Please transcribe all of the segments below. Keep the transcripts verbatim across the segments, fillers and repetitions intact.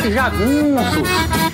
Sete jagunços.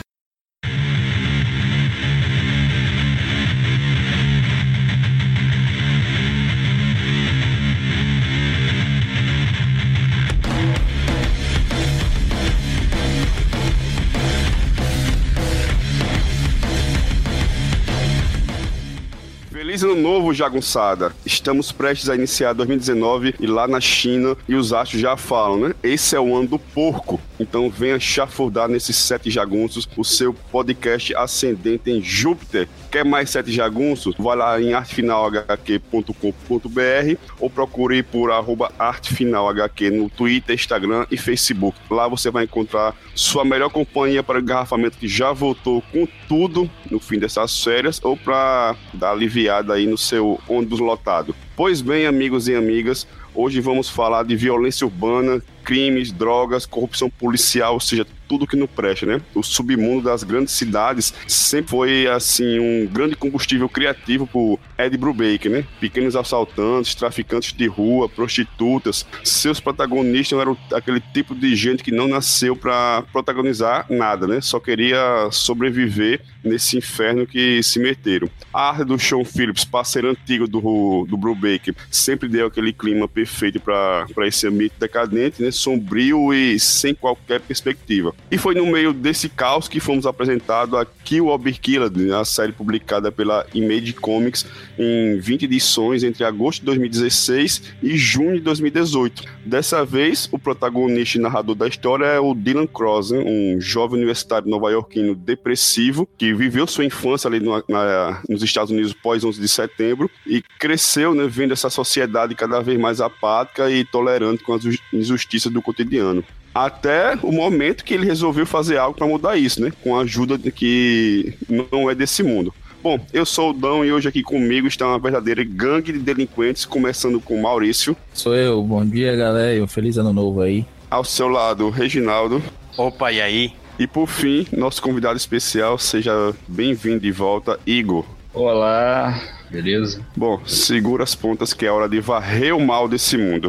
Feliz ano novo, jagunçada! Estamos prestes a iniciar dois mil e dezenove e lá na China, e os astros já falam, né? Esse é o ano do porco. Então venha chafurdar nesses sete jagunços, o seu podcast ascendente em Júpiter. Quer mais sete jagunços? Vai lá em arte final h q ponto com ponto b r ou procure por arroba artefinalhq no Twitter, Instagram e Facebook. Lá você vai encontrar sua melhor companhia para o engarrafamento que já voltou com tudo no fim dessas férias ou para dar aliviada aí no seu ônibus lotado. Pois bem, amigos e amigas, hoje vamos falar de violência urbana, crimes, drogas, corrupção policial, ou seja, tudo que não presta, né? O submundo das grandes cidades sempre foi, assim, um grande combustível criativo por Ed Brubaker, né? Pequenos assaltantes, traficantes de rua, prostitutas. Seus protagonistas eram aquele tipo de gente que não nasceu para protagonizar nada, né? Só queria sobreviver nesse inferno que se meteram. A arte do Sean Phillips, parceiro antigo do, do Brubaker, sempre deu aquele clima perfeito para esse ambiente decadente, né? Sombrio e sem qualquer perspectiva. E foi no meio desse caos que fomos apresentados a Kill or Be Killed, a série publicada pela Image Comics em vinte edições entre agosto de dois mil e dezesseis e junho de dois mil e dezoito. Dessa vez, o protagonista e narrador da história é o Dylan Cross, né? Um jovem universitário nova-iorquino depressivo que viveu sua infância ali no, na, nos Estados Unidos pós onze de setembro e cresceu, né, vendo essa sociedade cada vez mais apática e tolerante com as injustiças do cotidiano. Até o momento que ele resolveu fazer algo para mudar isso, né? Com a ajuda de que não é desse mundo. Bom, eu sou o Dão e hoje aqui comigo está uma verdadeira gangue de delinquentes, começando com Maurício. Sou eu, bom dia galera, e um feliz ano novo aí. Ao seu lado, Reginaldo. Opa, e aí? E por fim, nosso convidado especial, seja bem-vindo de volta, Igor. Olá, beleza? Bom, segura as pontas que é hora de varrer o mal desse mundo.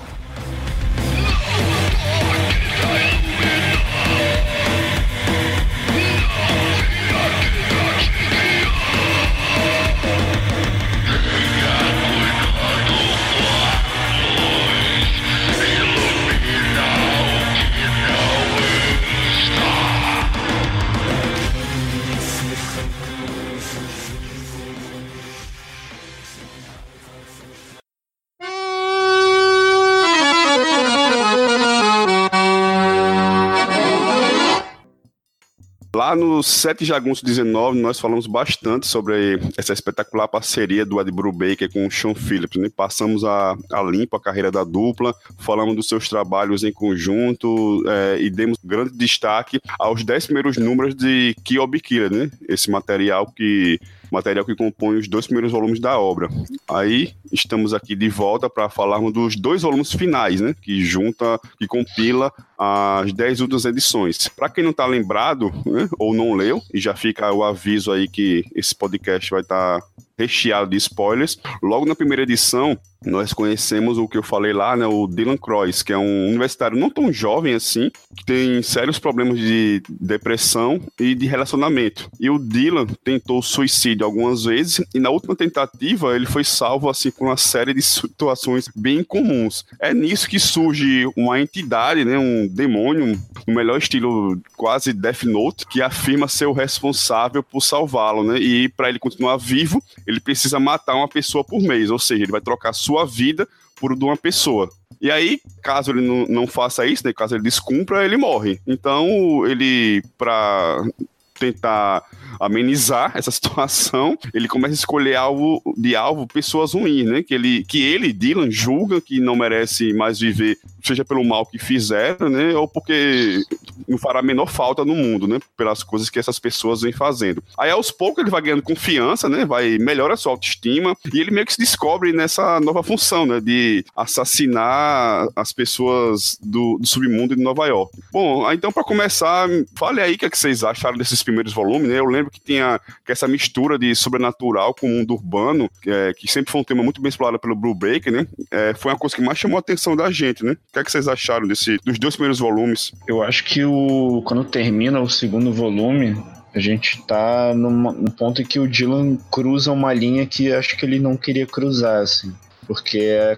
Lá no Sete Jagunços dezenove, nós falamos bastante sobre essa espetacular parceria do Ed Brubaker com o Sean Phillips, né? Passamos a, a limpo a carreira da dupla, falamos dos seus trabalhos em conjunto é, e demos grande destaque aos dez primeiros números de Kill or Be Killed, né? Esse material que... material que compõe os dois primeiros volumes da obra. Aí estamos aqui de volta para falarmos dos dois volumes finais, né, que junta, que compila as dez últimas edições. Para quem não está lembrado, né, ou não leu, e já fica o aviso aí que esse podcast vai estar tá recheado de spoilers. Logo na primeira edição, nós conhecemos o que eu falei lá, né, o Dylan Cross, que é um universitário não tão jovem assim, que tem sérios problemas de depressão e de relacionamento. E o Dylan tentou suicídio algumas vezes e na última tentativa ele foi salvo assim por uma série de situações bem comuns. É nisso que surge uma entidade, né, um demônio, no melhor estilo quase Death Note, que afirma ser o responsável por salvá-lo, né? E para ele continuar vivo, ele precisa matar uma pessoa por mês, ou seja, ele vai trocar sua vida por de uma pessoa. E aí, caso ele não, não faça isso, né, caso ele descumpra, ele morre. Então, ele, para tentar amenizar essa situação, ele começa a escolher alvo, de alvo pessoas ruins, né? Que ele, que ele, Dylan, julga que não merece mais viver, seja pelo mal que fizeram, né? Ou porque não fará a menor falta no mundo, né? Pelas coisas que essas pessoas vêm fazendo. Aí, aos poucos, ele vai ganhando confiança, né? Vai melhora a sua autoestima e ele meio que se descobre nessa nova função, né? De assassinar as pessoas do, do submundo de Nova York. Bom, então, para começar, fale aí o que, é que vocês acharam desses primeiros volumes, né? Eu lembro lembro que tinha que essa mistura de sobrenatural com o mundo urbano, que, é, que sempre foi um tema muito bem explorado pelo Brubaker, né? É, foi uma coisa que mais chamou a atenção da gente, né? O que é que vocês acharam desse, dos dois primeiros volumes? Eu acho que o, quando termina o segundo volume, a gente tá numa, num ponto em que o Dylan cruza uma linha que acho que ele não queria cruzar, assim. Porque é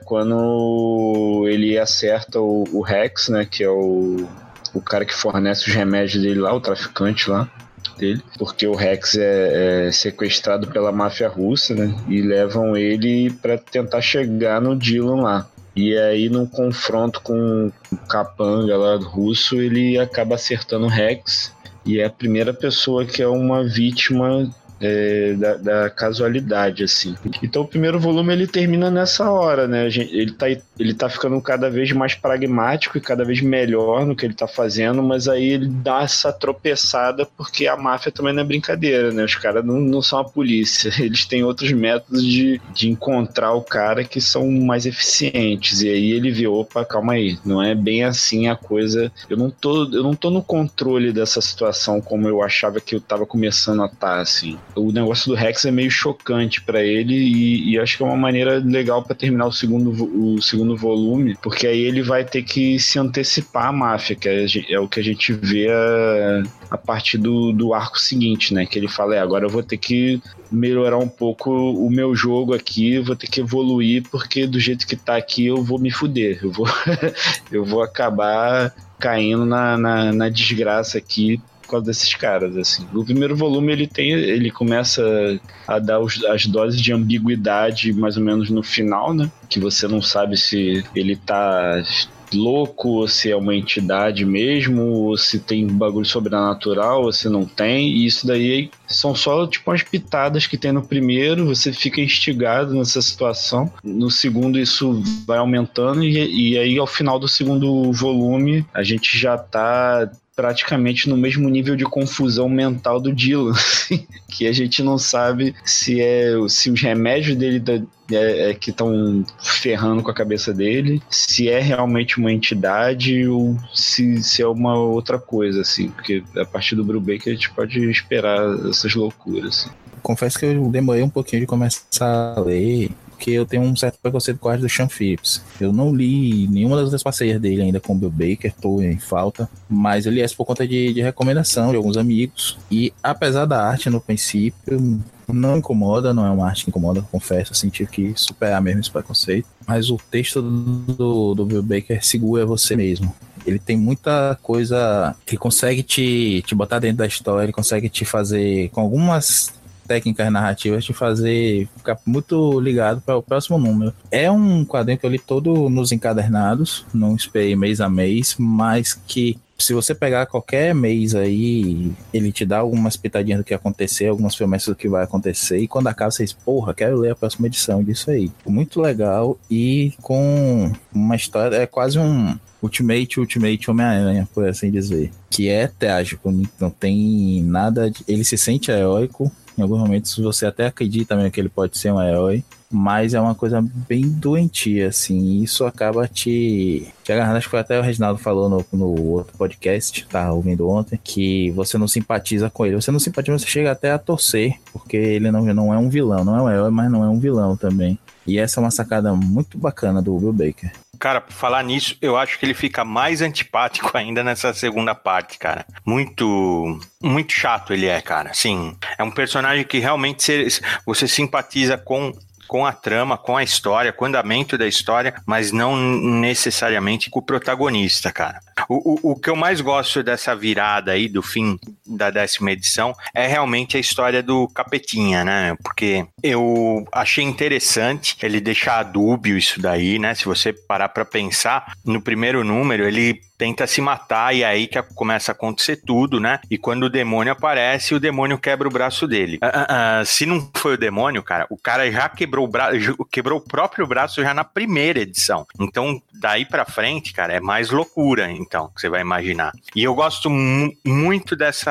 quando ele acerta o, o Rex, né? Que é o, o cara que fornece os remédios dele lá, o traficante lá dele. Porque o Rex é, é sequestrado pela máfia russa, né? E levam ele pra tentar chegar no Dylan lá. E aí, num confronto com o capanga lá russo, ele acaba acertando o Rex. E é a primeira pessoa que é uma vítima é, da, da casualidade, assim. Então o primeiro volume ele termina nessa hora, né? Ele tá, ele tá ficando cada vez mais pragmático e cada vez melhor no que ele tá fazendo, mas aí ele dá essa tropeçada porque a máfia também não é brincadeira, né? Os caras não, não são a polícia, eles têm outros métodos de, de encontrar o cara que são mais eficientes. E aí ele vê, opa, calma aí, não é bem assim a coisa. Eu não tô, eu não tô no controle dessa situação como eu achava que eu tava começando a estar, assim. O negócio do Rex é meio chocante pra ele e, e acho que é uma maneira legal pra terminar o segundo, o segundo volume, porque aí ele vai ter que se antecipar à máfia, que é, é o que a gente vê a, a partir do, do arco seguinte, né? Que ele fala, é, agora eu vou ter que melhorar um pouco o meu jogo aqui, vou ter que evoluir, porque do jeito que tá aqui eu vou me fuder, eu vou, eu vou acabar caindo na, na, na desgraça aqui por causa desses caras, assim. O primeiro volume ele tem, ele começa a dar os, as doses de ambiguidade mais ou menos no final, né? Que você não sabe se ele tá louco, ou se é uma entidade mesmo, ou se tem bagulho sobrenatural, ou se não tem, e isso daí são só tipo umas pitadas que tem no primeiro, você fica instigado nessa situação, no segundo isso vai aumentando, e, e aí ao final do segundo volume a gente já tá praticamente no mesmo nível de confusão mental do Dylan, que a gente não sabe se é se os remédios dele da, é, é, que estão ferrando com a cabeça dele, se é realmente uma entidade ou se, se é uma outra coisa, assim, porque a partir do Brubaker a gente pode esperar essas loucuras. Assim. Confesso que eu demorei um pouquinho de começar a ler, porque eu tenho um certo preconceito com a arte do Sean Phillips. Eu não li nenhuma das outras parcerias dele ainda com o Bill Baker, tô em falta, mas eu li essa por conta de, de recomendação de alguns amigos, e apesar da arte no princípio não incomoda, não é uma arte que incomoda, confesso, eu senti que superar mesmo esse preconceito, mas o texto do, do Bill Baker segura você mesmo. Ele tem muita coisa que consegue te, te botar dentro da história, ele consegue te fazer, com algumas técnicas narrativas, te fazer ficar muito ligado para o próximo número. É um quadrinho que eu li todo nos encadernados, não esperei mês a mês, mas que se você pegar qualquer mês aí, ele te dá algumas pitadinhas do que acontecer, algumas promessas do que vai acontecer, e quando acaba você diz, porra, quero ler a próxima edição disso aí. Muito legal e com uma história, é quase um Ultimate, Ultimate Homem-Aranha, por assim dizer, que é trágico, não tem nada, de, ele se sente heróico. Em alguns momentos você até acredita mesmo que ele pode ser um herói, mas é uma coisa bem doentia, assim, e isso acaba te, te agarrando. Acho que foi até o Reginaldo falou no, no outro podcast, tava ouvindo ontem, que você não simpatiza com ele, você não simpatiza, você chega até a torcer, porque ele não, não é um vilão, não é um herói, mas não é um vilão também. E essa é uma sacada muito bacana do Bill Baker. Cara, por falar nisso, eu acho que ele fica mais antipático ainda nessa segunda parte, cara. Muito, muito chato ele é, cara. Sim, é um personagem que realmente você, você simpatiza com, com a trama, com a história, com o andamento da história, mas não necessariamente com o protagonista, cara. O, o, o que eu mais gosto dessa virada aí, do fim da décima edição, é realmente a história do Capetinha, né? Porque eu achei interessante ele deixar dúbio isso daí, né? Se você parar pra pensar, no primeiro número ele tenta se matar e é aí que começa a acontecer tudo, né? E quando o demônio aparece, o demônio quebra o braço dele. Uh, uh, uh, se não foi o demônio, cara, o cara já quebrou o braço, quebrou o próprio braço já na primeira edição. Então, daí pra frente, cara, é mais loucura, então, que você vai imaginar. E eu gosto mu- muito dessa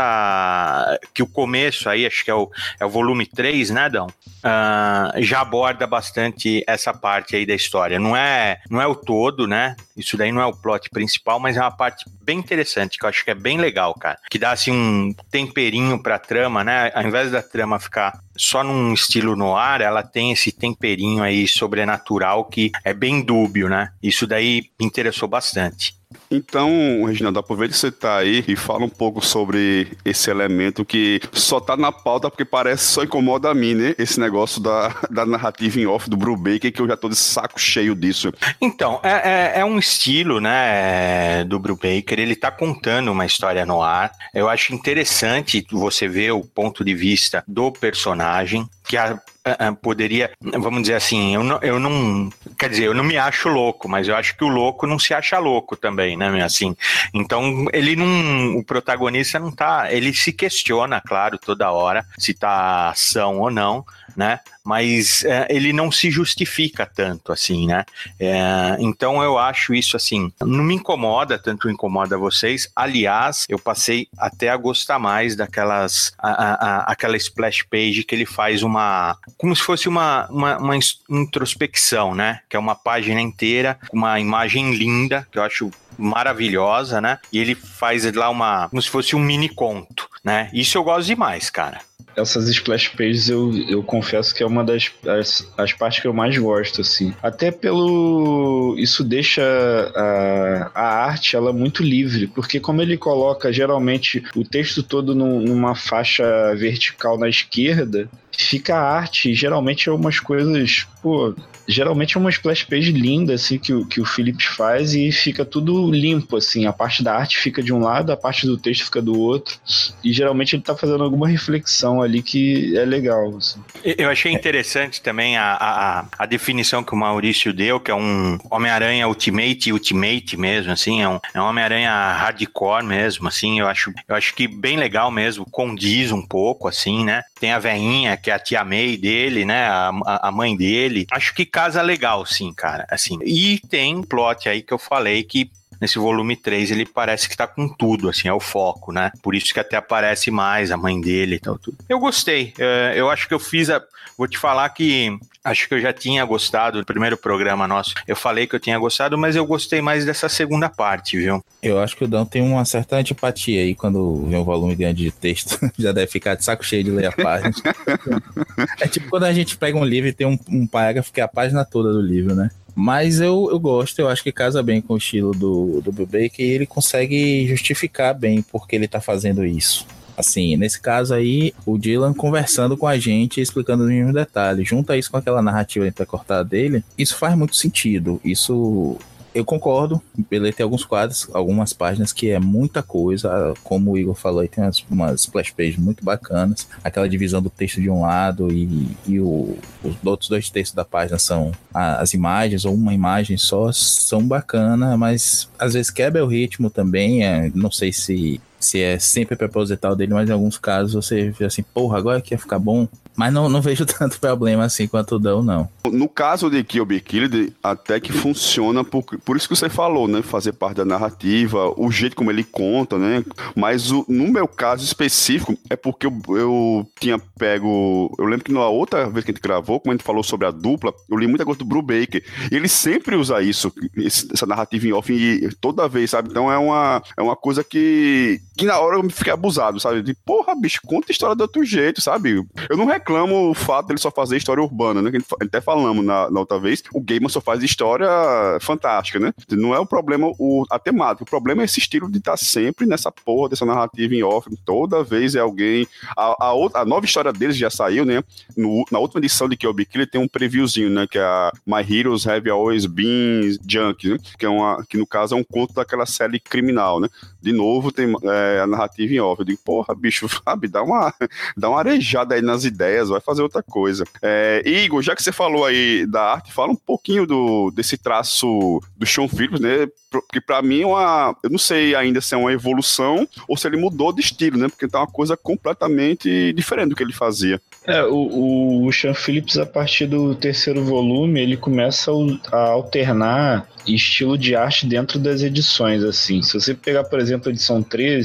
essa... que o começo aí, acho que é o, é o volume três, né, Dão? Uh, já aborda bastante essa parte aí da história. Não é, não é o todo, né? Isso daí não é o plot principal, mas é uma parte bem interessante, que eu acho que é bem legal, cara. Que dá, assim, um temperinho pra trama, né? Ao invés da trama ficar só num estilo noir, ela tem esse temperinho aí sobrenatural que é bem dúbio, né? Isso daí me interessou bastante. Então, Reginaldo, aproveita que você tá aí e fala um pouco sobre esse elemento que só tá na pauta porque parece só incomoda a mim, né? Esse negócio da, da narrativa em off do Brubaker, que eu já tô de saco cheio disso. Então, é, é, é um estilo, né, do Brubaker, ele tá contando uma história no ar. Eu acho interessante você ver o ponto de vista do personagem, que a Uh, uh, poderia, vamos dizer assim, eu não, eu não, quer dizer, eu não me acho louco, mas eu acho que o louco não se acha louco também, né, assim, então ele não, o protagonista não tá, ele se questiona, claro, toda hora, se tá ação ou não, né, mas é, ele não se justifica tanto, assim, né, é, então eu acho isso, assim, não me incomoda, tanto incomoda vocês, aliás, eu passei até a gostar mais daquelas, a, a, a, aquela splash page que ele faz uma, como se fosse uma, uma, uma introspecção, né, que é uma página inteira, com uma imagem linda, que eu acho maravilhosa, né, e ele faz lá uma, como se fosse um mini conto, né, isso eu gosto demais, cara. Essas splash pages eu, eu confesso que é uma das as, as partes que eu mais gosto, assim. Até pelo... Isso deixa a, a arte, ela muito livre, porque como ele coloca geralmente o texto todo num, numa faixa vertical na esquerda, fica a arte, geralmente é umas coisas, pô... Geralmente é uma splash page linda, assim, que o, que o Phillips faz e fica tudo limpo, assim. A parte da arte fica de um lado, a parte do texto fica do outro. E geralmente ele tá fazendo alguma reflexão ali que é legal, assim. Eu achei interessante também a, a, a definição que o Maurício deu, que é um Homem-Aranha Ultimate, Ultimate mesmo, assim. É um, é um Homem-Aranha hardcore mesmo, assim. Eu acho, eu acho que bem legal mesmo, condiz um pouco, assim, né? Tem a veinha, que é a tia May dele, né? A, a mãe dele. Acho que casa legal, sim, cara, assim. E tem plot aí que eu falei que nesse volume três ele parece que tá com tudo, assim, é o foco, né? Por isso que até aparece mais a mãe dele e tal, tudo. Eu gostei, eu acho que eu fiz a... Vou te falar que acho que eu já tinha gostado do primeiro programa nosso. Eu falei que eu tinha gostado, mas eu gostei mais dessa segunda parte, viu? Eu acho que o Dan tem uma certa antipatia aí quando vê um volume grande de texto. Já deve ficar de saco cheio de ler a página. É tipo quando a gente pega um livro e tem um, um parágrafo que é a página toda do livro, né? Mas eu, eu gosto, eu acho que casa bem com o estilo do, do Brubaker e ele consegue justificar bem porque ele tá fazendo isso. Assim, nesse caso aí, o Dylan conversando com a gente, explicando os mínimos detalhes. Junta isso com aquela narrativa entrecortada dele, isso faz muito sentido. Isso... Eu concordo, ele tem alguns quadros, algumas páginas que é muita coisa, como o Igor falou, aí tem umas, umas splash pages muito bacanas, aquela divisão do texto de um lado e, e o, os outros dois textos da página são a, as imagens, ou uma imagem só, são bacanas, mas às vezes quebra o ritmo também, é, não sei se, se é sempre proposital dele, mas em alguns casos você vê assim, porra, agora que ia ficar bom. Mas não, não vejo tanto problema assim quanto o Dão, não. No caso de Kill Be Killed, até que funciona, por, por isso que você falou, né? Fazer parte da narrativa, o jeito como ele conta, né? Mas o, no meu caso específico, é porque eu, eu tinha pego... Eu lembro que na outra vez que a gente gravou, como a gente falou sobre a dupla, eu li muita coisa do Brubaker. E ele sempre usa isso, essa narrativa em off, e toda vez, sabe? Então é uma, é uma coisa que, que na hora eu me fiquei abusado, sabe? De, porra, bicho, conta a história de outro jeito, sabe? Eu não reclamo o fato dele só fazer história urbana, né? Que a gente até falamos na, na outra vez, o Gaiman só faz história fantástica, né? Não é o problema o, a temática, o problema é esse estilo de estar sempre nessa porra dessa narrativa em off, toda vez é alguém... A, a, outra, a nova história deles já saiu, né? No, na última edição de Kill Be Killed tem um previewzinho, né? Que é a My Heroes Have Always Been Junkies, né? Que, é uma, que no caso é um conto daquela série criminal, né? De novo tem é, a narrativa em off. Eu digo, porra, bicho, sabe? Dá uma, dá uma arejada aí nas ideias, vai fazer outra coisa. É, Igor, já que você falou aí da arte, fala um pouquinho do, desse traço do Sean Phillips, né? Porque pra mim é uma... Eu não sei ainda se é uma evolução ou se ele mudou de estilo, né? Porque tá uma coisa completamente diferente do que ele fazia. É, o, o Sean Phillips, a partir do terceiro volume, ele começa a alternar estilo de arte dentro das edições, assim. Se você pegar, por exemplo, a edição treze,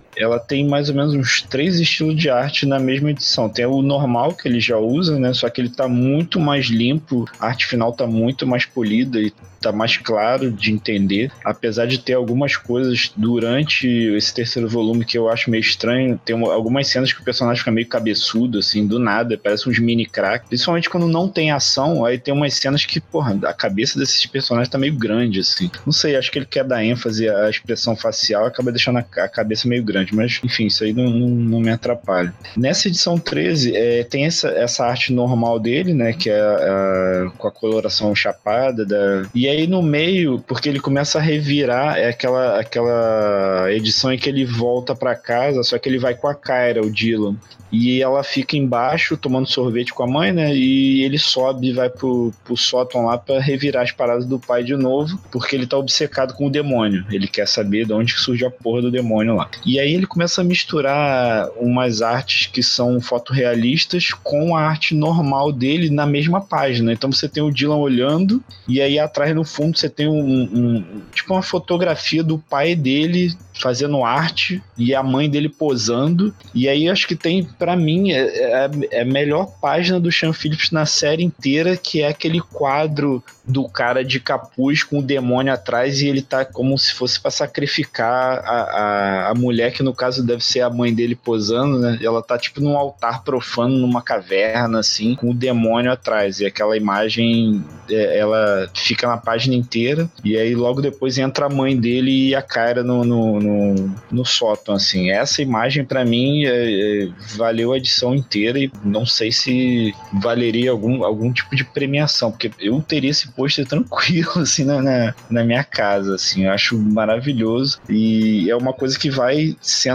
ela tem mais ou menos uns três estilos de arte na mesma edição. Tem o normal, que ele já usa, né? Só que ele tá muito mais limpo, a arte final tá muito mais polida e tá mais claro de entender, apesar de ter algumas coisas durante esse terceiro volume que eu acho meio estranho. Tem uma, algumas cenas que o personagem fica meio cabeçudo, assim, do nada, parece uns mini cracks, principalmente quando não tem ação. Aí tem umas cenas que, porra, a cabeça desses personagens tá meio grande, assim, não sei, acho que ele quer dar ênfase à expressão facial, acaba deixando a, a cabeça meio grande, mas enfim, isso aí não, não, não me atrapalha. Nessa edição treze, é, tem essa, essa arte normal dele, né, que é a, com a coloração chapada da... e E aí no meio, porque ele começa a revirar, é aquela, aquela edição em que ele volta pra casa, só que ele vai com a Kyra, o Dylan. E ela fica embaixo tomando sorvete com a mãe, né? E ele sobe e vai pro, pro sótão lá pra revirar as paradas do pai de novo, porque ele tá obcecado com o demônio. Ele quer saber de onde surge a porra do demônio lá. E aí ele começa a misturar umas artes que são fotorrealistas com a arte normal dele na mesma página. Então você tem o Dylan olhando, e aí atrás no fundo você tem um, um tipo uma fotografia do pai dele fazendo arte e a mãe dele posando. E aí acho que tem, pra mim, é, é, é a melhor página do Sean Phillips na série inteira, que é aquele quadro do cara de capuz com o demônio atrás, e ele tá como se fosse pra sacrificar a, a, a mulher, que no caso deve ser a mãe dele posando, né? Ela tá tipo num altar profano, numa caverna, assim, com o demônio atrás. E aquela imagem, é, ela fica na página inteira, e aí logo depois entra a mãe dele e a Kyra no, no, no, no sótão, assim. Essa imagem, pra mim, é, é, valeu a edição inteira, e não sei se valeria algum, algum tipo de premiação, porque eu teria esse pôster tranquilo, assim, na, na, na minha casa, assim. Eu acho maravilhoso, e é uma coisa que vai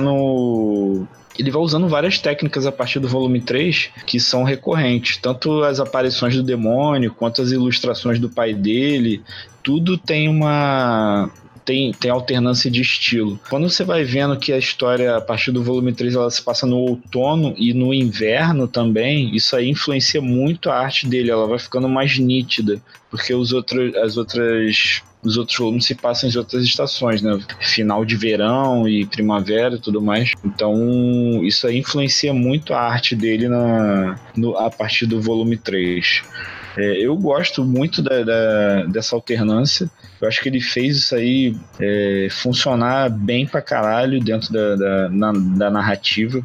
sendo... Ele vai usando várias técnicas a partir do volume três que são recorrentes, tanto as aparições do demônio quanto as ilustrações do pai dele. Tudo tem uma... Tem, tem alternância de estilo. Quando você vai vendo que a história, a partir do volume três, ela se passa no outono e no inverno também, isso aí influencia muito a arte dele, ela vai ficando mais nítida, porque os outros, as outras... os outros volumes se passam em outras estações, né? Final de verão e primavera e tudo mais. Então, isso aí influencia muito a arte dele na, no, a partir do volume três. É, eu gosto muito da, da, dessa alternância. Eu acho que ele fez isso aí é, funcionar bem pra caralho dentro da, da, na, da narrativa.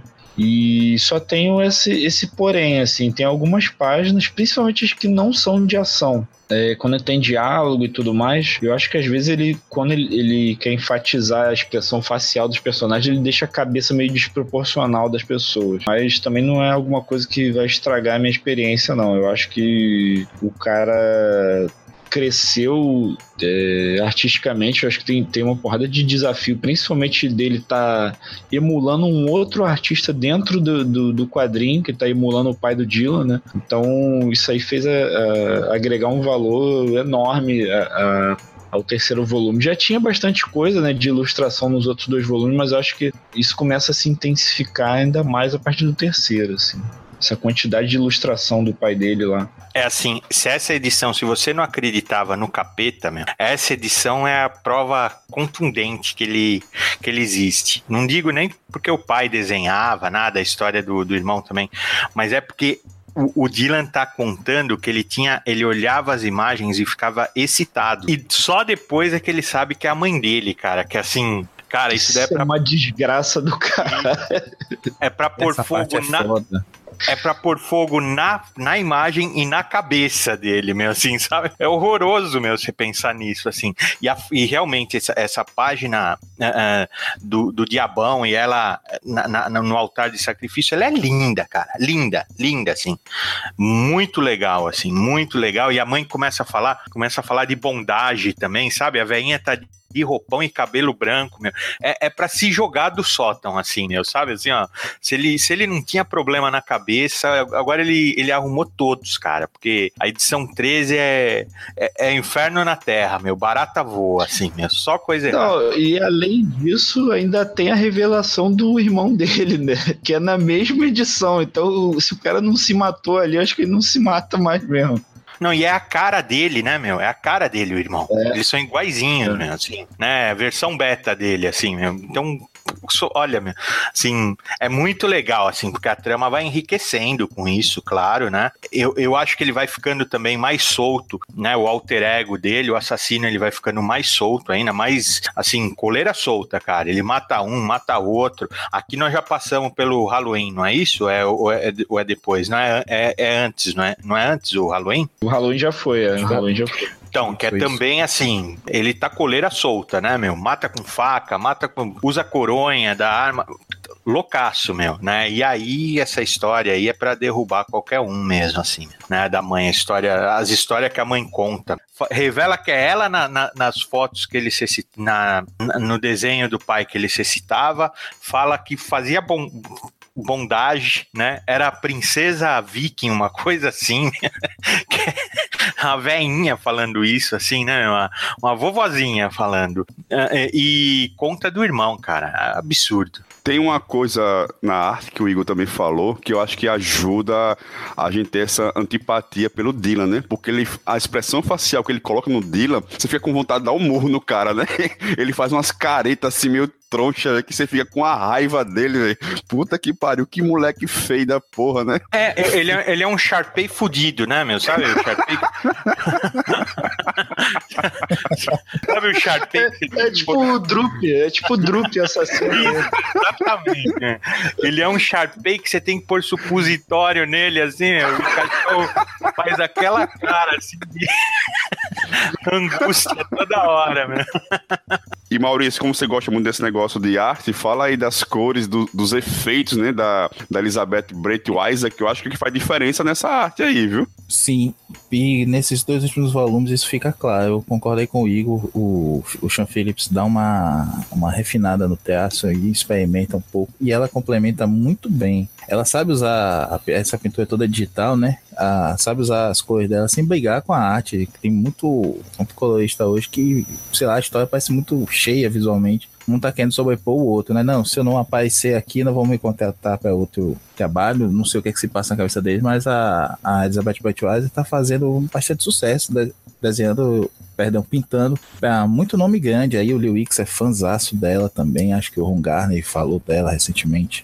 E só tenho esse, esse porém, assim, tem algumas páginas, principalmente as que não são de ação. É, quando tem diálogo e tudo mais, eu acho que às vezes ele, quando ele, ele quer enfatizar a expressão facial dos personagens, ele deixa a cabeça meio desproporcional das pessoas. Mas também não é alguma coisa que vai estragar a minha experiência, não. Eu acho que o cara cresceu é, artisticamente. Eu acho que tem, tem uma porrada de desafio, principalmente dele tá emulando um outro artista dentro do, do, do quadrinho, que tá emulando o pai do Dylan, né? Então isso aí fez a, a, agregar um valor enorme a, a, ao terceiro volume. Já tinha bastante coisa, né, de ilustração nos outros dois volumes, mas eu acho que isso começa a se intensificar ainda mais a partir do terceiro, assim. Essa quantidade de ilustração do pai dele lá. É assim, se essa edição, se você não acreditava no capeta, meu, essa edição é a prova contundente que ele, que ele existe. Não digo nem porque o pai desenhava, nada, a história do, do irmão também, mas é porque o, o Dylan tá contando que ele tinha, ele olhava as imagens e ficava excitado. E só depois é que ele sabe que é a mãe dele, cara, que assim... Cara, isso, isso daí é, pra... é uma desgraça do cara. É pra pôr Essa fogo é na... Foda. É pra pôr fogo na, na imagem e na cabeça dele, meu, assim, sabe? É horroroso, meu, você pensar nisso, assim. E, a, e realmente, essa, essa página uh, do, do diabão e ela na, na, no altar de sacrifício, ela é linda, cara. Linda, linda, assim. Muito legal, assim, muito legal. E a mãe começa a falar, começa a falar de bondade também, sabe? A velhinha tá de roupão e cabelo branco, meu. É, é pra se jogar do sótão, assim, meu, sabe? Assim, ó, se ele, se ele não tinha problema na cabeça, agora ele, ele arrumou todos, cara, porque a edição treze é, é, é inferno na terra, meu, barata voa, assim, meu, só coisa errada. Não, e além disso, ainda tem a revelação do irmão dele, né, que é na mesma edição, então se o cara não se matou ali, acho que ele não se mata mais mesmo. Não, e é a cara dele, né, meu? É a cara dele, o irmão. É. Eles são iguaizinhos, é. Meu, assim, né? A versão beta dele, assim, meu. Então, olha, meu, assim, é muito legal, assim, porque a trama vai enriquecendo com isso, claro, né? Eu, eu acho que ele vai ficando também mais solto, né? O alter ego dele, o assassino, ele vai ficando mais solto ainda, mais, assim, coleira solta, cara. Ele mata um, mata outro. Aqui nós já passamos pelo Halloween, não é isso? É, ou, é, ou é depois? Não é, é, é antes, não é? Não é antes o Halloween? O Halloween já foi, é. O Halloween já foi. Então, que é também assim, ele tá coleira solta, né, meu? Mata com faca, mata com... usa coronha da arma, loucaço, meu, né? E aí, essa história aí é pra derrubar qualquer um mesmo, assim, né? Da mãe, a história, as histórias que a mãe conta. Revela que é ela na, na, nas fotos que ele se na, no desenho do pai que ele se citava, fala que fazia bom... bondade, né? Era a princesa viking, uma coisa assim. A velhinha falando isso, assim, né? Uma, uma vovozinha falando. E conta do irmão, cara. Absurdo. Tem uma coisa na arte que o Igor também falou, que eu acho que ajuda a gente ter essa antipatia pelo Dylan, né? Porque ele, a expressão facial que ele coloca no Dylan, você fica com vontade de dar um murro no cara, né? Ele faz umas caretas assim, meio troncha, né? Que você fica com a raiva dele, velho. Puta que pariu, que moleque feio da porra, né? É, ele é, ele é um Sharpei fudido, né, meu? Sabe o Sharpei? Sabe o Sharpei? É, é tipo o Drup, é tipo o Drup assassino. Exatamente. Né? Ele é um Sharpei que você tem que pôr supositório nele, assim, né? O cachorro faz aquela cara, assim, de angústia toda hora, meu. E Maurício, como você gosta muito desse negócio de arte, fala aí das cores, do, dos efeitos, né, da, da Elizabeth Breitweiser, que eu acho que faz diferença nessa arte aí, viu? Sim, e nesses dois últimos volumes isso fica claro. Eu concordei com o Igor, o, o Sean Phillips dá uma, uma refinada no traço e experimenta um pouco, e ela complementa muito bem. Ela sabe usar a, essa pintura toda digital, né? A, sabe usar as cores dela sem brigar com a arte. Tem muito, muito colorista hoje que, sei lá, a história parece muito cheia visualmente. Um tá querendo sobrepor o outro, né? Não, se eu não aparecer aqui, não vou me contratar para outro trabalho. Não sei o que é que se passa na cabeça deles, mas a, a Elizabeth Breitweiser tá fazendo bastante sucesso, de, desenhando, perdão, pintando pra muito nome grande. Aí o Lee Wicks é fãzaço dela também. Acho que o Ron Garney falou dela recentemente.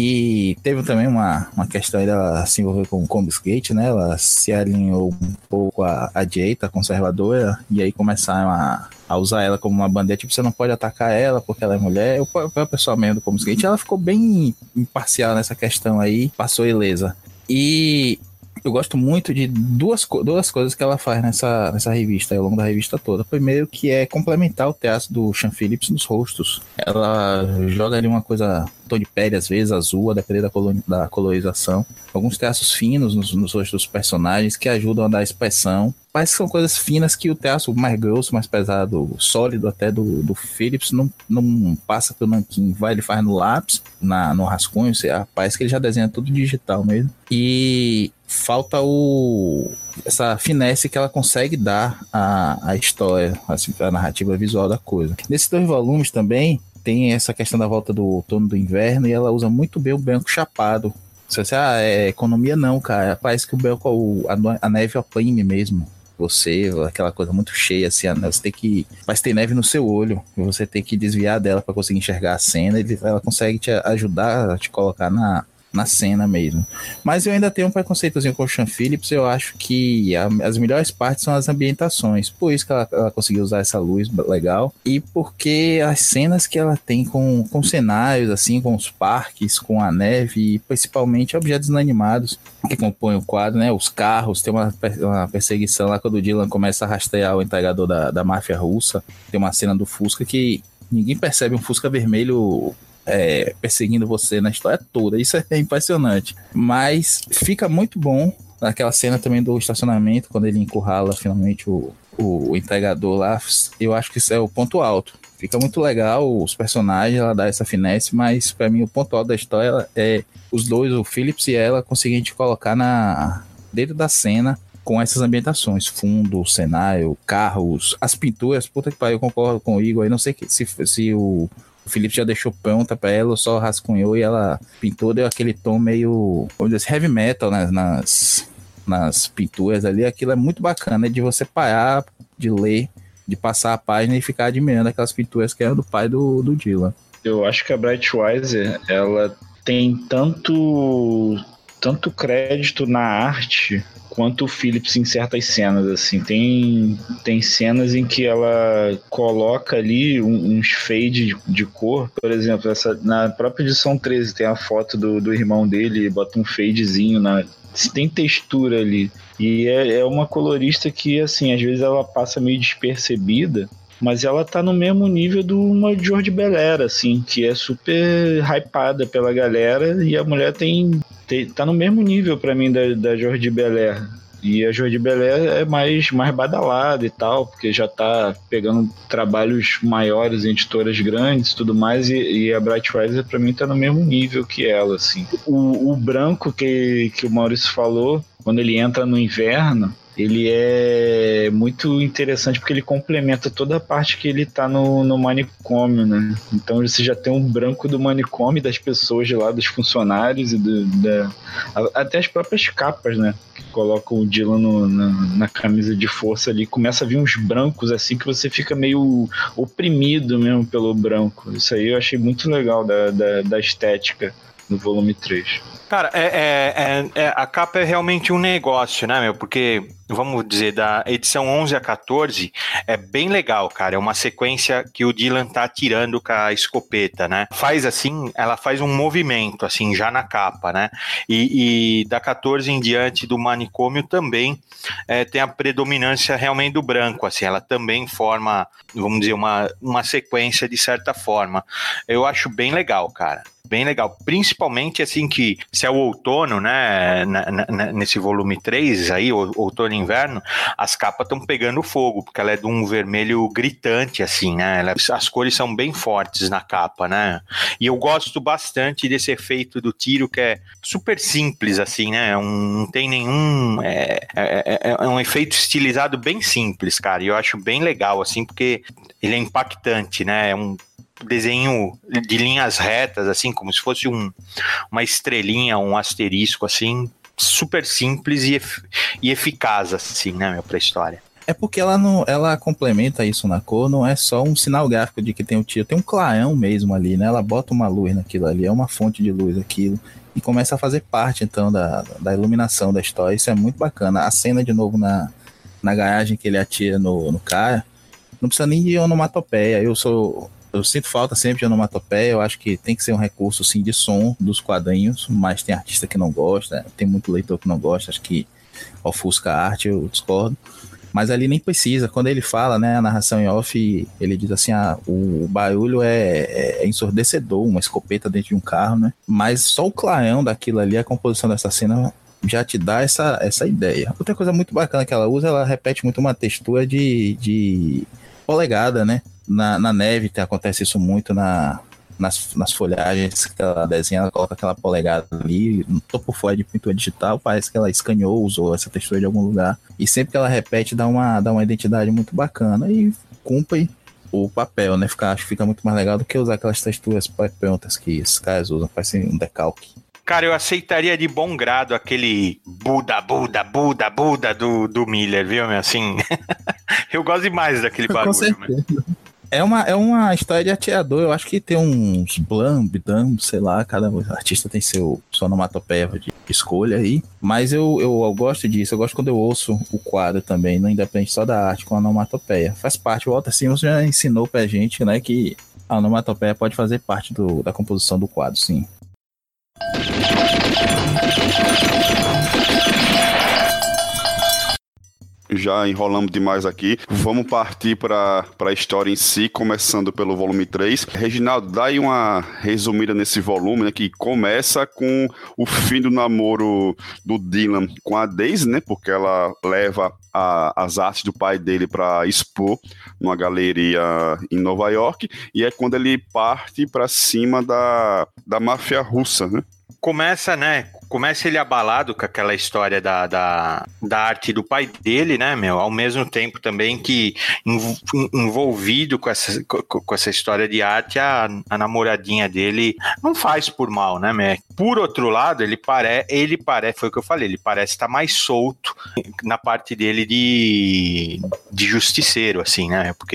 E teve também uma, uma questão aí dela se envolver com o Combs-Gate, né? Ela se alinhou um pouco à, à direita, conservadora, e aí começaram a, a usar ela como uma bandeira, tipo, você não pode atacar ela porque ela é mulher. O próprio pessoal mesmo do Combs-Gate, ela ficou bem imparcial nessa questão aí, passou ilesa. E eu gosto muito de duas, duas coisas que ela faz nessa, nessa revista, ao longo da revista toda. Primeiro, que é complementar o traço do Sean Phillips nos rostos. Ela joga ali uma coisa, tom de pele, às vezes azul, a depender da, color, da colorização. Alguns traços finos nos, nos rostos dos personagens que ajudam a dar expressão. Parece que são coisas finas que o traço mais grosso, mais pesado, sólido até do, do Phillips não, não passa pelo nanquim. Vai, ele faz no lápis, na, no rascunho, você, parece que ele já desenha tudo digital mesmo. E falta o, essa finesse que ela consegue dar à, à história, assim, a narrativa visual da coisa. Nesses dois volumes também tem essa questão da volta do outono do inverno e ela usa muito bem o branco chapado. Se você, ah, é economia não, cara, parece que o branco, o, a, a neve oprime mesmo você, aquela coisa muito cheia, assim, você tem que, mas tem neve no seu olho, e você tem que desviar dela para conseguir enxergar a cena, e ela consegue te ajudar a te colocar na, na cena mesmo. Mas eu ainda tenho um preconceitozinho com o Sean Phillips. Eu acho que a, as melhores partes são as ambientações, por isso que ela, ela conseguiu usar essa luz legal, e porque as cenas que ela tem com, com cenários, assim, com os parques, com a neve, e principalmente objetos inanimados que compõem o quadro, né, os carros, tem uma, uma perseguição lá quando o Dylan começa a rastrear o entregador da, da máfia russa, tem uma cena do Fusca que ninguém percebe um Fusca vermelho É, perseguindo você na história toda. Isso é impressionante, mas fica muito bom aquela cena também do estacionamento, quando ele encurrala finalmente o, o, o entregador lá. Eu acho que isso é o ponto alto, fica muito legal os personagens, ela dá essa finesse, mas pra mim o ponto alto da história é os dois, o Phillips e ela, conseguirem te colocar na, dentro da cena com essas ambientações, fundo, cenário, carros, as pinturas. Puta que pariu, eu concordo com o Igor aí, não sei que, se, se o O Felipe já deixou pronta pra ela, só rascunhou e ela pintou, deu aquele tom meio, vamos dizer assim, heavy metal, né, nas, nas pinturas ali. Aquilo é muito bacana de você parar, de ler, de passar a página e ficar admirando aquelas pinturas que eram do pai do, do Dylan. eu acho que a Breitweiser, ela tem tanto, tanto crédito na arte quanto o Phillips em certas cenas, assim. Tem, tem cenas em que ela coloca ali um, uns fades de, de cor, por exemplo, essa, na própria edição treze tem a foto do, do irmão dele, bota um fadezinho, na, tem textura ali. E é, é uma colorista que, assim, às vezes ela passa meio despercebida, mas ela tá no mesmo nível de uma Jordi Belair, assim, que é super hypada pela galera, e a mulher tem, tem tá no mesmo nível pra mim da, da Jordi Belair. E a Jordi Belair é mais, mais badalada e tal, porque já tá pegando trabalhos maiores em editoras grandes e tudo mais, e, e a Breitweiser pra mim tá no mesmo nível que ela, assim. O, o branco que, que o Maurício falou, quando ele entra no inverno, ele é muito interessante porque ele complementa toda a parte que ele tá no, no manicômio, né? Então você já tem um branco do manicômio, das pessoas de lá, dos funcionários e do, da, até as próprias capas, né? Que colocam o Dylan no, na, na camisa de força ali, começa a vir uns brancos assim que você fica meio oprimido mesmo pelo branco. Isso aí eu achei muito legal da, da, da estética do volume três. Cara, é, é, é, é, a capa é realmente um negócio, né, meu? Porque, vamos dizer, da edição onze a quatorze é bem legal, cara. É uma sequência que o Dylan tá atirando com a escopeta, né? Faz assim, ela faz um movimento, assim, já na capa, né? E, e da quatorze em diante do manicômio também é, tem a predominância realmente do branco, assim. Ela também forma, vamos dizer, uma, uma sequência de certa forma. Eu acho bem legal, cara. Bem legal, principalmente assim que se é o outono, né, na, na, nesse volume três aí, outono e inverno, as capas estão pegando fogo, porque ela é de um vermelho gritante assim, né, ela, as cores são bem fortes na capa, né, e eu gosto bastante desse efeito do tiro que é super simples assim, né, um, não tem nenhum, é, é, é, é um efeito estilizado bem simples, cara, e eu acho bem legal assim, porque ele é impactante, né, é um desenho de linhas retas, assim, como se fosse um, uma estrelinha, um asterisco, assim, super simples e, ef- e eficaz, assim, né, meu, pra história. É porque ela não, ela complementa isso na cor, não é só um sinal gráfico de que tem o tiro, tem um clarão mesmo ali, né, ela bota uma luz naquilo ali, é uma fonte de luz aquilo, e começa a fazer parte, então, da, da iluminação da história, isso é muito bacana. A cena, de novo, na, na garagem que ele atira no, no cara, não precisa nem de onomatopeia, eu sou... Eu sinto falta sempre de onomatopeia, eu acho que tem que ser um recurso sim, de som dos quadrinhos, mas tem artista que não gosta, tem muito leitor que não gosta, acho que ofusca a arte, eu discordo. Mas ali nem precisa, quando ele fala, né, a narração em off, ele diz assim, ah, o barulho é, é ensurdecedor, uma escopeta dentro de um carro, né? Mas só o clarão daquilo ali, a composição dessa cena já te dá essa, essa ideia. Outra coisa muito bacana que ela usa, ela repete muito uma textura de, de polegada, né? Na, na neve acontece isso muito na, nas, nas folhagens que ela desenha, ela coloca aquela polegada ali, no topo fora de pintura digital, parece que ela escaneou, usou essa textura de algum lugar, e sempre que ela repete dá uma, dá uma identidade muito bacana e cumpre o papel, né? Fica, acho que fica muito mais legal do que usar aquelas texturas prontas que os caras usam, parece um decalque. Cara, eu aceitaria de bom grado aquele Buda, Buda, Buda, Buda do, do Miller, viu, meu? Assim, eu gosto demais daquele barulho. Com certeza. É uma, é uma história de atirador, eu acho que tem uns blam, bidam, sei lá, cada artista tem seu, sua onomatopeia de escolha aí, mas eu, eu, eu gosto disso, eu gosto quando eu ouço o quadro também, não independe só da arte com a onomatopeia, faz parte, o Walter Simonson já ensinou pra gente, né, que a onomatopeia pode fazer parte do, da composição do quadro, sim. Já enrolamos demais aqui, vamos partir para a história em si, começando pelo volume três. Reginaldo, dá aí uma resumida nesse volume, né, que começa com o fim do namoro do Dylan com a Daisy, né, porque ela leva a, as artes do pai dele para expor numa galeria em Nova York, e é quando ele parte para cima da, da máfia russa, né? Começa, né? Começa ele abalado com aquela história da, da, da arte do pai dele, né, meu? Ao mesmo tempo também que envolvido com essa, com essa história de arte, a, a namoradinha dele não faz por mal, né, meu? Por outro lado, ele parece, ele parece, foi o que eu falei, ele parece estar mais solto na parte dele de, de justiceiro, assim, né? Porque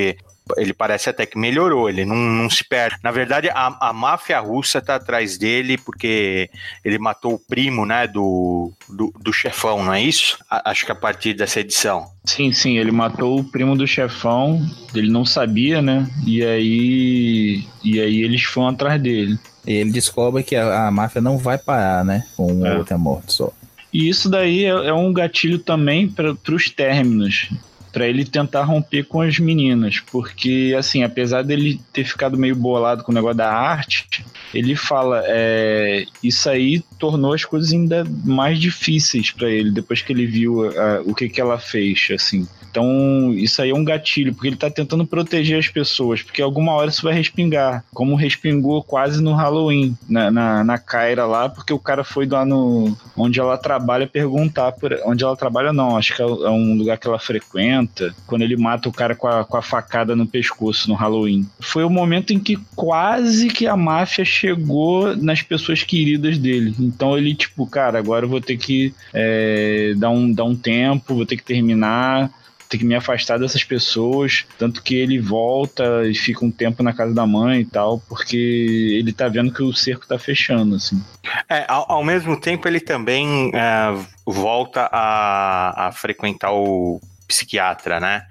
ele parece até que melhorou, ele não, não se perde. Na verdade, a, a máfia russa tá atrás dele porque ele matou o primo, né, do, do, do chefão, não é isso? A, acho que a partir dessa edição. Sim, sim, ele matou o primo do chefão, ele não sabia, né, e aí, e aí eles foram atrás dele. E ele descobre que a, a máfia não vai parar, né, com um é. outro morto só. E isso daí é, é um gatilho também para os términos, para ele tentar romper com as meninas, porque assim, apesar dele ter ficado meio bolado com o negócio da arte, ele fala, é, isso aí tornou as coisas ainda mais difíceis para ele, depois que ele viu a, o que, que ela fez, assim. Então, isso aí é um gatilho, porque ele tá tentando proteger as pessoas, porque alguma hora isso vai respingar, como respingou quase no Halloween, na, na, na Kyra lá, porque o cara foi lá no onde ela trabalha perguntar, por, onde ela trabalha não, acho que é um lugar que ela frequenta, quando ele mata o cara com a, com a facada no pescoço no Halloween. Foi o momento em que quase que a máfia chegou nas pessoas queridas dele, então ele tipo, cara, agora eu vou ter que é, dar, um, dar um tempo, vou ter que terminar, ter que me afastar dessas pessoas, tanto que ele volta e fica um tempo na casa da mãe e tal, porque ele tá vendo que o cerco tá fechando, assim. É, ao, ao mesmo tempo ele também é, volta a, a frequentar o psiquiatra, né?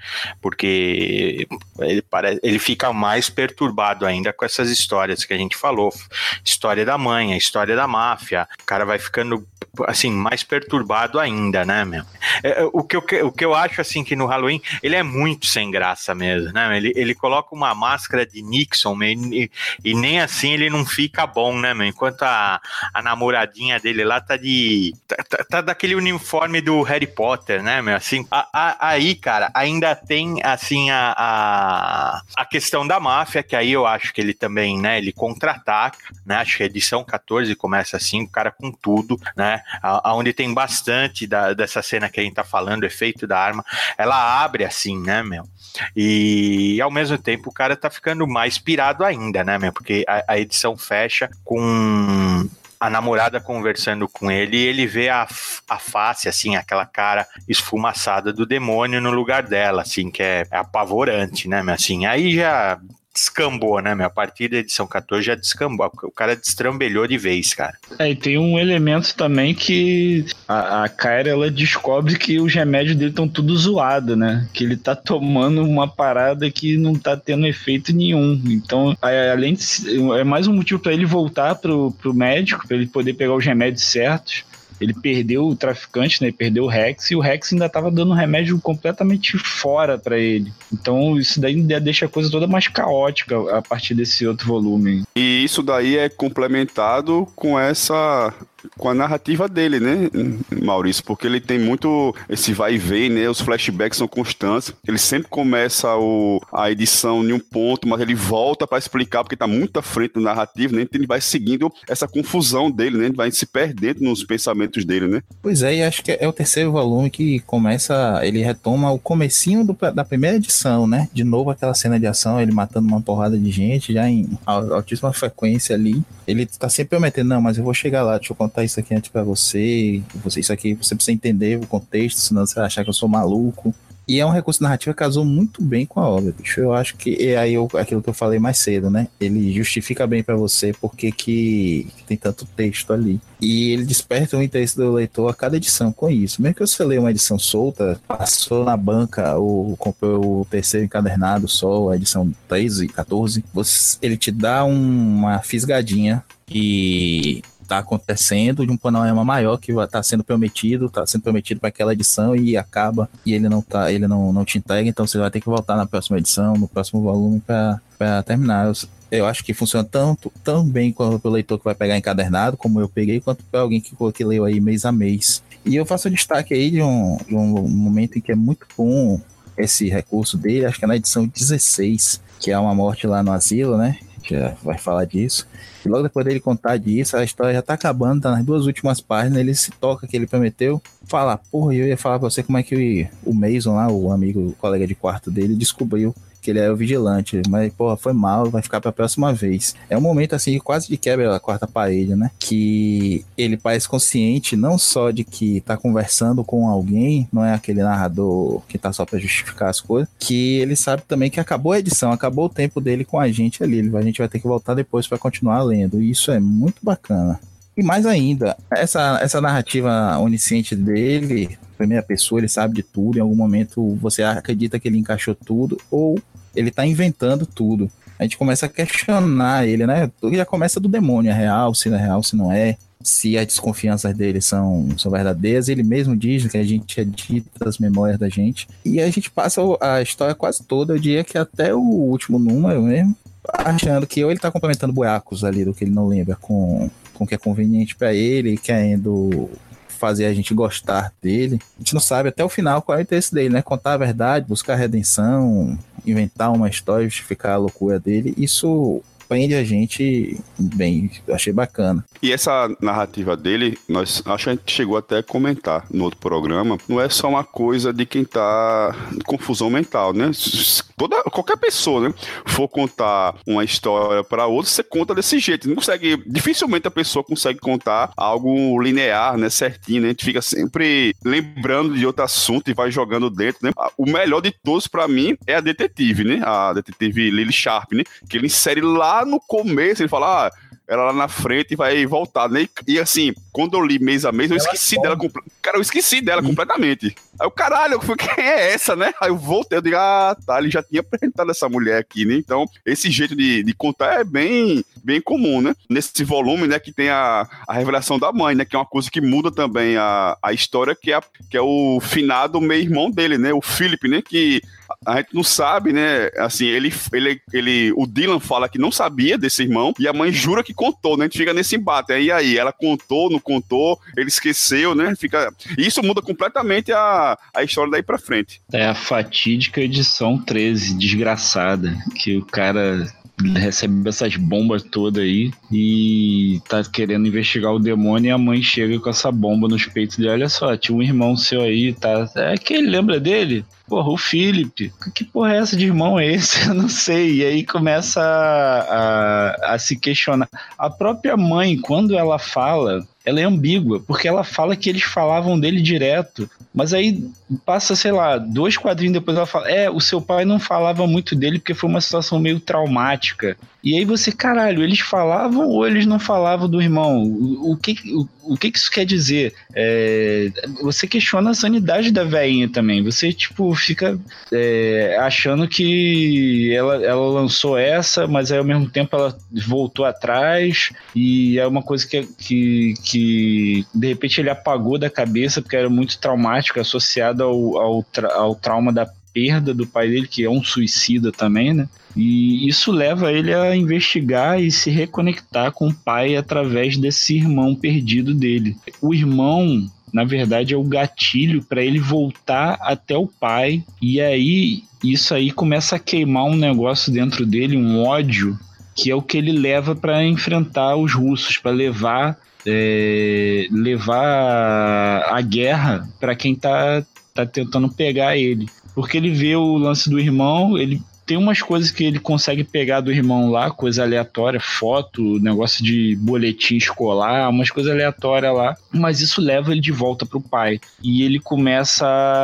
Porque ele, parece, ele fica mais perturbado ainda com essas histórias que a gente falou. História da mãe, a história da máfia. O cara vai ficando, assim, mais perturbado ainda, né, meu? É, o, que eu, o que eu acho, assim, que no Halloween, ele é muito sem graça mesmo, né? Ele, ele coloca uma máscara de Nixon, meu, e, e nem assim ele não fica bom, né, meu? Enquanto a, a namoradinha dele lá tá de... Tá, tá, tá daquele uniforme do Harry Potter, né, meu? Assim, a, a, aí, cara, ainda tem, assim, a, a, a questão da máfia, que aí eu acho que ele também, né, ele contra-ataca, né? Acho que a edição catorze começa assim, o cara com tudo, né? Onde tem bastante da, dessa cena que a gente tá falando, efeito da arma, ela abre assim, né, meu? E ao mesmo tempo o cara tá ficando mais pirado ainda, né, meu? Porque a, a edição fecha com a namorada conversando com ele e ele vê a, a face, assim, aquela cara esfumaçada do demônio no lugar dela, assim, que é, é apavorante, né, meu? Assim, aí já descambou, né, meu? A partir da edição catorze já descambou. O cara destrambelhou de vez, cara. É, e tem um elemento também que a, a Kyra, ela descobre que os remédios dele estão tudo zoados, né? Que ele tá tomando uma parada que não tá tendo efeito nenhum. Então, além de, é mais um motivo para ele voltar pro, pro médico, para ele poder pegar os remédios certos. Ele perdeu o traficante, né? Ele perdeu o Rex, e o Rex ainda estava dando um remédio completamente fora para ele. Então isso daí deixa a coisa toda mais caótica a partir desse outro volume. E isso daí é complementado com essa... com a narrativa dele, né, Maurício? Porque ele tem muito esse vai e vem, né? Os flashbacks são constantes. Ele sempre começa o, a edição em um ponto, mas ele volta para explicar, porque tá muito à frente do narrativo, né? Então ele vai seguindo essa confusão dele, né? Ele vai se perdendo nos pensamentos dele, né? Pois é, e acho que é o terceiro volume que começa, ele retoma o comecinho do, da primeira edição, né? De novo aquela cena de ação, ele matando uma porrada de gente, já em altíssima frequência ali. Ele tá sempre prometendo, não, mas eu vou chegar lá, deixa eu contar isso aqui antes pra você, você, isso aqui você precisa entender o contexto, senão você vai achar que eu sou maluco. E é um recurso narrativo que casou muito bem com a obra, bicho. Eu acho que é aí eu, aquilo que eu falei mais cedo, né? Ele justifica bem pra você porque que tem tanto texto ali. E ele desperta o interesse do leitor a cada edição com isso. Mesmo que você leia uma edição solta, passou na banca ou comprou o terceiro encadernado só, a edição treze, catorze, você, ele te dá um, uma fisgadinha e... tá acontecendo de um panorama maior que tá sendo prometido, tá sendo prometido para aquela edição e acaba e ele não tá, ele não, não te entrega, então você vai ter que voltar na próxima edição, no próximo volume para terminar. Eu, eu acho que funciona tanto, tão bem para o leitor que vai pegar encadernado, como eu peguei, quanto para alguém que, que leu aí mês a mês. E eu faço destaque aí de um, de um momento em que é muito bom esse recurso dele, acho que é na edição dezesseis, que é uma morte lá no asilo, né? Já vai falar disso. E logo depois dele contar disso, a história já tá acabando, tá nas duas últimas páginas, ele se toca que ele prometeu, fala, porra, eu ia falar pra você como é que o Mason lá, o amigo, o colega de quarto dele, descobriu que ele é o vigilante, mas, porra, foi mal, vai ficar pra próxima vez. É um momento, assim, quase de quebra a quarta parede, né? Que ele parece consciente não só de que tá conversando com alguém, não é aquele narrador que tá só pra justificar as coisas, que ele sabe também que acabou a edição, acabou o tempo dele com a gente ali, a gente vai ter que voltar depois pra continuar lendo, e isso é muito bacana. E mais ainda, essa, essa narrativa onisciente dele, primeira pessoa, ele sabe de tudo, em algum momento você acredita que ele encaixou tudo, ou ele tá inventando tudo. A gente começa a questionar ele, né? Tudo já começa do demônio, é real, se não é real, se não é, se as desconfianças dele são, são verdadeiras. Ele mesmo diz que a gente edita as memórias da gente. E a gente passa a história quase toda, eu diria que até o último número mesmo, achando que ou ele tá complementando buracos ali do que ele não lembra com, com o que é conveniente pra ele, querendo fazer a gente gostar dele. A gente não sabe até o final qual é o interesse dele, né? Contar a verdade, buscar a redenção, inventar uma história, justificar a loucura dele. Isso prende a gente bem, eu achei bacana. E essa narrativa dele, nós acho que a gente chegou até a comentar no outro programa, não é só uma coisa de quem tá em confusão mental, né? Toda, qualquer pessoa, né, for contar uma história para outra, você conta desse jeito. Não consegue, dificilmente a pessoa consegue contar algo linear, né, certinho, né? A gente fica sempre lembrando de outro assunto e vai jogando dentro, né? O melhor de todos para mim é a detetive, né? A detetive Lily Sharp, né? Que ele insere lá no começo, ele fala, ah, ela lá na frente vai voltar, né? E assim, quando eu li mês a mês, eu ela esqueci é dela. Compl- Cara, eu esqueci dela Sim. completamente. Aí eu, caralho, eu fui, quem é essa, né? Aí eu voltei, eu digo, ah, tá, ele já tinha apresentado essa mulher aqui, né? Então, esse jeito de, de contar é bem, bem comum, né? Nesse volume, né, que tem a, a revelação da mãe, né? Que é uma coisa que muda também a, a história, que é, a, que é o finado meio-irmão dele, né? O Philip, né? Que a gente não sabe, né? Assim, ele, ele, ele, o Dylan fala que não sabia desse irmão e a mãe jura que contou, né? A gente fica nesse embate. Aí, aí, ela contou, não contou, ele esqueceu, né? Fica... Isso muda completamente a, a história daí pra frente. É a fatídica edição treze, desgraçada, que o cara recebe essas bombas todas aí e tá querendo investigar o demônio e a mãe chega com essa bomba nos peitos dele. Olha só, tinha um irmão seu aí, tá? É que ele lembra dele? Porra, o Philip. Que porra é essa de irmão é esse? Eu não sei. E aí começa a, a, a se questionar. A própria mãe, quando ela fala, ela é ambígua, porque ela fala que eles falavam dele direto. Mas aí passa, sei lá, dois quadrinhos depois ela fala, é, o seu pai não falava muito dele porque foi uma situação meio traumática. E aí você, caralho, eles falavam ou eles não falavam do irmão? O, o, que, o, o que isso quer dizer? É, você questiona a sanidade da velhinha também. Você, tipo, fica é, achando que ela, ela lançou essa, mas aí ao mesmo tempo ela voltou atrás e é uma coisa que, que, que de repente ele apagou da cabeça porque era muito traumático, associado ao, ao, tra- ao trauma da perda do pai dele, que é um suicida também, né? E isso leva ele a investigar e se reconectar com o pai através desse irmão perdido dele. O irmão, na verdade, é o gatilho para ele voltar até o pai, e aí isso aí começa a queimar um negócio dentro dele, um ódio, que é o que ele leva para enfrentar os russos, para levar, é, levar a guerra para quem tá, tá tentando pegar ele. Porque ele vê o lance do irmão, ele tem umas coisas que ele consegue pegar do irmão lá, coisa aleatória, foto, negócio de boletim escolar, umas coisas aleatórias lá, mas isso leva ele de volta pro pai. E ele começa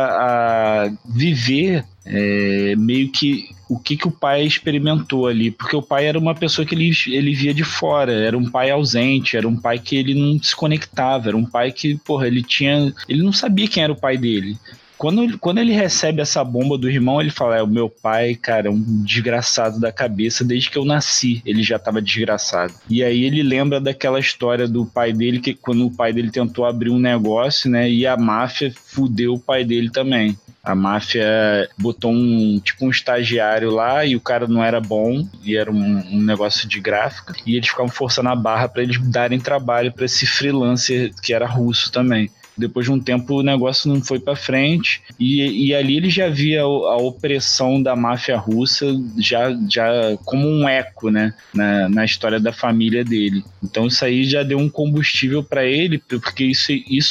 a viver é, meio que o que, que o pai experimentou ali, porque o pai era uma pessoa que ele, ele via de fora, era um pai ausente, era um pai que ele não se conectava, era um pai que, porra, ele tinha, ele não sabia quem era o pai dele. Quando, quando ele recebe essa bomba do irmão, ele fala, é, o meu pai, cara, é um desgraçado da cabeça, desde que eu nasci, ele já estava desgraçado. E aí ele lembra daquela história do pai dele, que quando o pai dele tentou abrir um negócio, né, e a máfia fudeu o pai dele também. A máfia botou um, tipo um estagiário lá e o cara não era bom, e era um, um negócio de gráfica, e eles ficavam forçando a barra para eles darem trabalho para esse freelancer que era russo também. depois de um tempo o negócio não foi pra frente, e, e ali ele já via a, a opressão da máfia russa já, já como um eco, né, na, na história da família dele. Então isso aí já deu um combustível para ele, porque isso,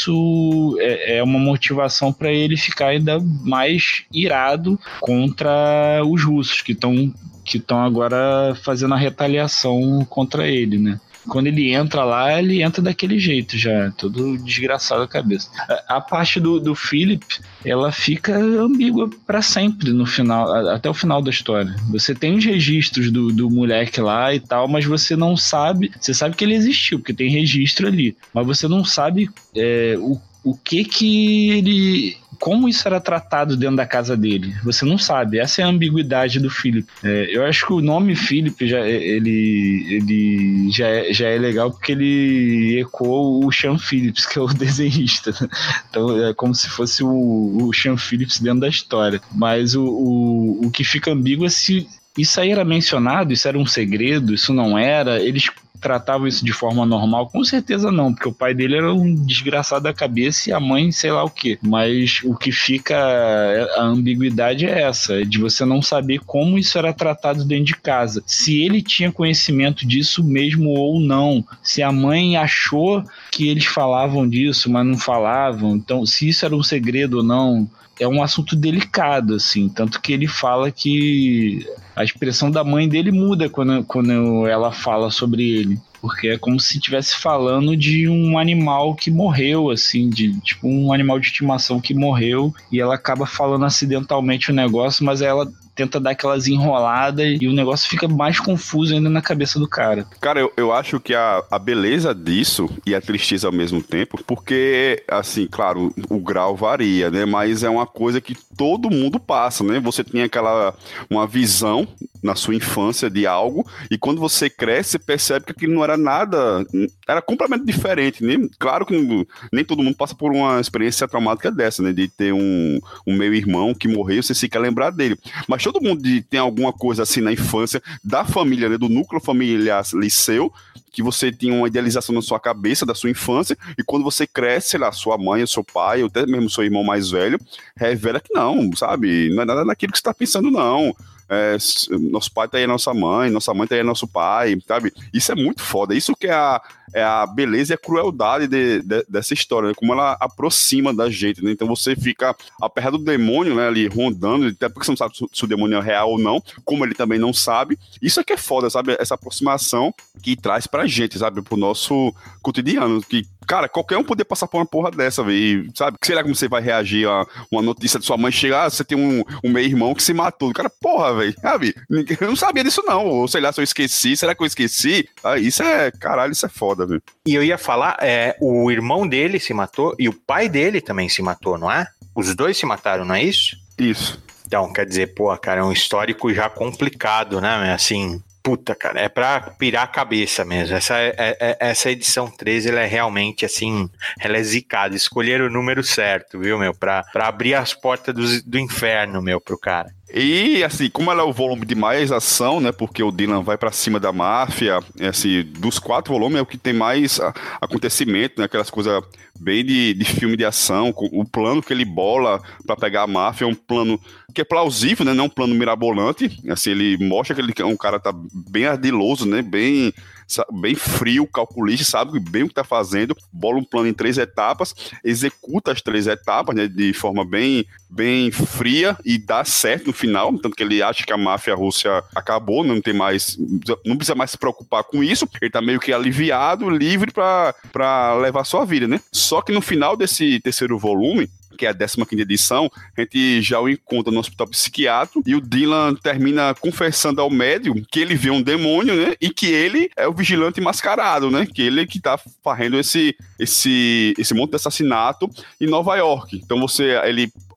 isso é, é uma motivação para ele ficar ainda mais irado contra os russos, que estão que estão agora fazendo a retaliação contra ele, né? Quando ele entra lá, ele entra daquele jeito já, todo desgraçado a cabeça. A, a parte do, do Philip, ela fica ambígua para sempre no final, até o final da história. Você tem os registros do, do moleque lá e tal, mas você não sabe, você sabe que ele existiu, porque tem registro ali, mas você não sabe é, o, o que que ele... como isso era tratado dentro da casa dele. Você não sabe. Essa é a ambiguidade do Philip. É, eu acho que o nome Philip já, ele, ele já, é, já é legal porque ele ecoou o Sean Phillips, que é o desenhista. Então é como se fosse o, o Sean Phillips dentro da história. Mas o, o, o que fica ambíguo é se isso aí era mencionado, isso era um segredo, isso não era. Eles tratavam isso de forma normal? Com certeza não, porque o pai dele era um desgraçado da cabeça e a mãe sei lá o quê. Mas o que fica, a ambiguidade é essa, de você não saber como isso era tratado dentro de casa. Se ele tinha conhecimento disso mesmo ou não. Se a mãe achou que eles falavam disso, mas não falavam. Então, se isso era um segredo ou não, é um assunto delicado, assim. Tanto que ele fala que a expressão da mãe dele muda quando, quando ela fala sobre ele. Porque é como se estivesse falando de um animal que morreu, assim, de tipo um animal de estimação que morreu, e ela acaba falando acidentalmente o negócio, mas ela tenta dar aquelas enroladas e o negócio fica mais confuso ainda na cabeça do cara. Cara, eu, eu acho que a, a beleza disso e a tristeza ao mesmo tempo, porque, assim, claro, o grau varia, né? Mas é uma coisa que todo mundo passa, né? Você tem aquela, uma visão na sua infância de algo, e quando você cresce, você percebe que aquilo não era nada, era completamente diferente, né? Claro que nem todo mundo passa por uma experiência traumática dessa, né? De ter um, um meio-irmão que morreu, você se quer lembrar dele. Mas todo mundo tem alguma coisa assim na infância, da família, né? Do núcleo familiar Liceu, que você tinha uma idealização na sua cabeça da sua infância, e quando você cresce, sei lá, sua mãe, o seu pai, ou até mesmo seu irmão mais velho, revela que não, sabe? Não é nada daquilo que você está pensando, não. É, nosso pai tá aí, nossa mãe, nossa mãe tá aí, nosso pai, sabe? Isso é muito foda. Isso que é a, é a beleza e a crueldade de, de, dessa história, né? Como ela aproxima da gente, né? Então você fica a perto do demônio, né? Ali rondando, até porque você não sabe se o demônio é real ou não, como ele também não sabe. Isso é que é foda, sabe? Essa aproximação que traz pra gente, sabe? Pro nosso cotidiano, que cara, qualquer um poder passar por uma porra dessa, velho, sabe? Sei lá como você vai reagir a uma notícia de sua mãe chegar, ah, você tem um, um meio-irmão que se matou. Cara, porra, velho, sabe? Eu não sabia disso, não. Ou sei lá, se eu esqueci, será que eu esqueci? Ah, isso é, caralho, isso é foda, velho. E eu ia falar, é, o irmão dele se matou e o pai dele também se matou, não é? Os dois se mataram, não é isso? Isso. Então, quer dizer, pô, cara, é um histórico já complicado, né? Assim... Puta, cara, é pra pirar a cabeça mesmo. Essa, é, é, essa edição treze, ela é realmente, assim, ela é zicada. Escolheram o número certo, viu, meu? Pra, pra abrir as portas do, do inferno, meu, pro cara. E, assim, como ela é o volume de mais ação, né, porque o Dylan vai pra cima da máfia, assim, dos quatro volumes é o que tem mais acontecimento, né, aquelas coisas bem de, de filme de ação, o plano que ele bola pra pegar a máfia é um plano que é plausível, né, não é um plano mirabolante, assim, ele mostra que ele é um cara tá bem ardiloso, né, bem... bem frio, calculista, sabe bem o que tá fazendo, bola um plano em três etapas, executa as três etapas, né, de forma bem, bem fria e dá certo no final, tanto que ele acha que a máfia russa acabou, não tem mais, não precisa mais se preocupar com isso, ele tá meio que aliviado, livre pra, pra levar a sua vida, né? Só que no final desse terceiro volume, que é a décima quinta edição, a gente já o encontra no hospital psiquiátrico e o Dylan termina confessando ao médium que ele vê um demônio, né? E que ele é o vigilante mascarado, né? Que ele que tá fazendo esse, esse, esse monte de assassinato em Nova York. Então você, ele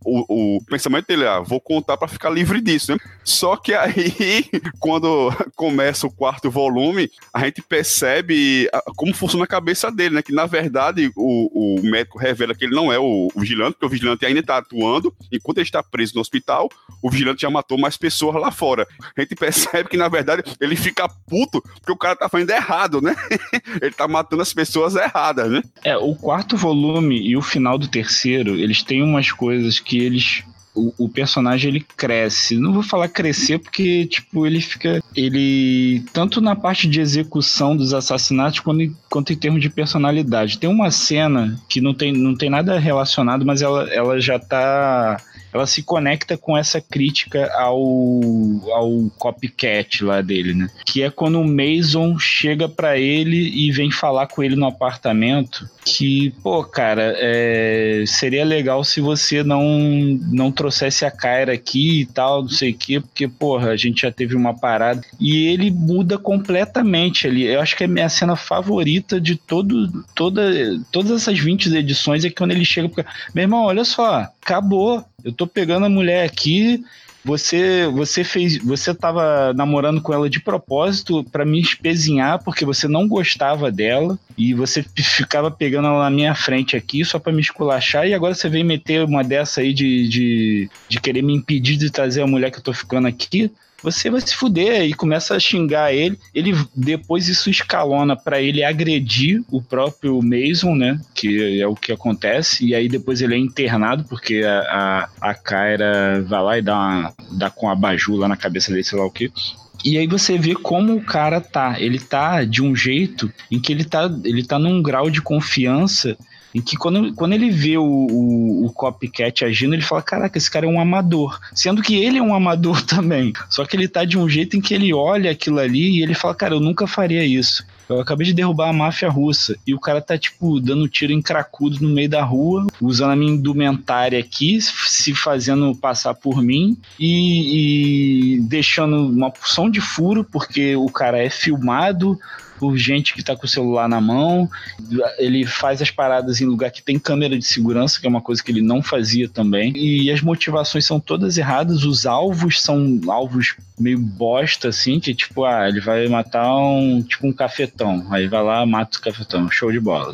o, o pensamento dele, ah, vou contar pra ficar livre disso, né? Só que aí, quando começa o quarto volume, a gente percebe como funciona a cabeça dele, né? Que, na verdade, o, o médico revela que ele não é o, o vigilante, porque o vigilante ainda tá atuando, enquanto ele está preso no hospital, o vigilante já matou mais pessoas lá fora. A gente percebe que, na verdade, ele fica puto porque o cara tá fazendo errado, né? Ele tá matando as pessoas erradas, né? É, o quarto volume e o final do terceiro, eles têm umas coisas que eles... O, o personagem, ele cresce. Não vou falar crescer porque, tipo, ele fica... Ele... Tanto na parte de execução dos assassinatos quanto, quanto em termos de personalidade. Tem uma cena que não tem, não tem nada relacionado, mas ela, ela já tá... Ela se conecta com essa crítica ao, ao copycat lá dele, né? Que é quando o Mason chega pra ele e vem falar com ele no apartamento que, pô, cara, é, seria legal se você não, não trouxesse a Kyra aqui e tal, não sei o quê, porque, porra, a gente já teve uma parada. E ele muda completamente ali. Eu acho que é a minha cena favorita de todo, toda, todas essas vinte edições é quando ele chega pra... Meu irmão, olha só, acabou. Eu tô pegando a mulher aqui, você, você fez, você tava namorando com ela de propósito pra me espezinhar porque você não gostava dela e você ficava pegando ela na minha frente aqui só pra me esculachar e agora você vem meter uma dessa aí de, de, de querer me impedir de trazer a mulher que eu tô ficando aqui. Você vai se fuder e começa a xingar ele. Ele depois isso escalona pra ele agredir o próprio Mason, né? Que é o que acontece. E aí depois ele é internado porque a, a, a Kyra vai lá e dá, uma, dá com a abajur lá na cabeça dele, sei lá o quê. E aí você vê como o cara tá. Ele tá de um jeito em que ele tá, ele tá num grau de confiança em que quando, quando ele vê o, o, o copycat agindo, ele fala, caraca, esse cara é um amador. Sendo que ele é um amador também. Só que ele tá de um jeito em que ele olha aquilo ali e ele fala, cara, eu nunca faria isso. Eu acabei de derrubar a máfia russa. E o cara tá, tipo, dando tiro em cracudo no meio da rua, usando a minha indumentária aqui, se fazendo passar por mim e, e deixando uma porção de furo, porque o cara é filmado por gente que tá com o celular na mão, ele faz as paradas em lugar que tem câmera de segurança, que é uma coisa que ele não fazia também, e as motivações são todas erradas, os alvos são alvos meio bosta, assim, que tipo, ah, ele vai matar um, tipo um cafetão, aí vai lá, mata o cafetão, show de bola,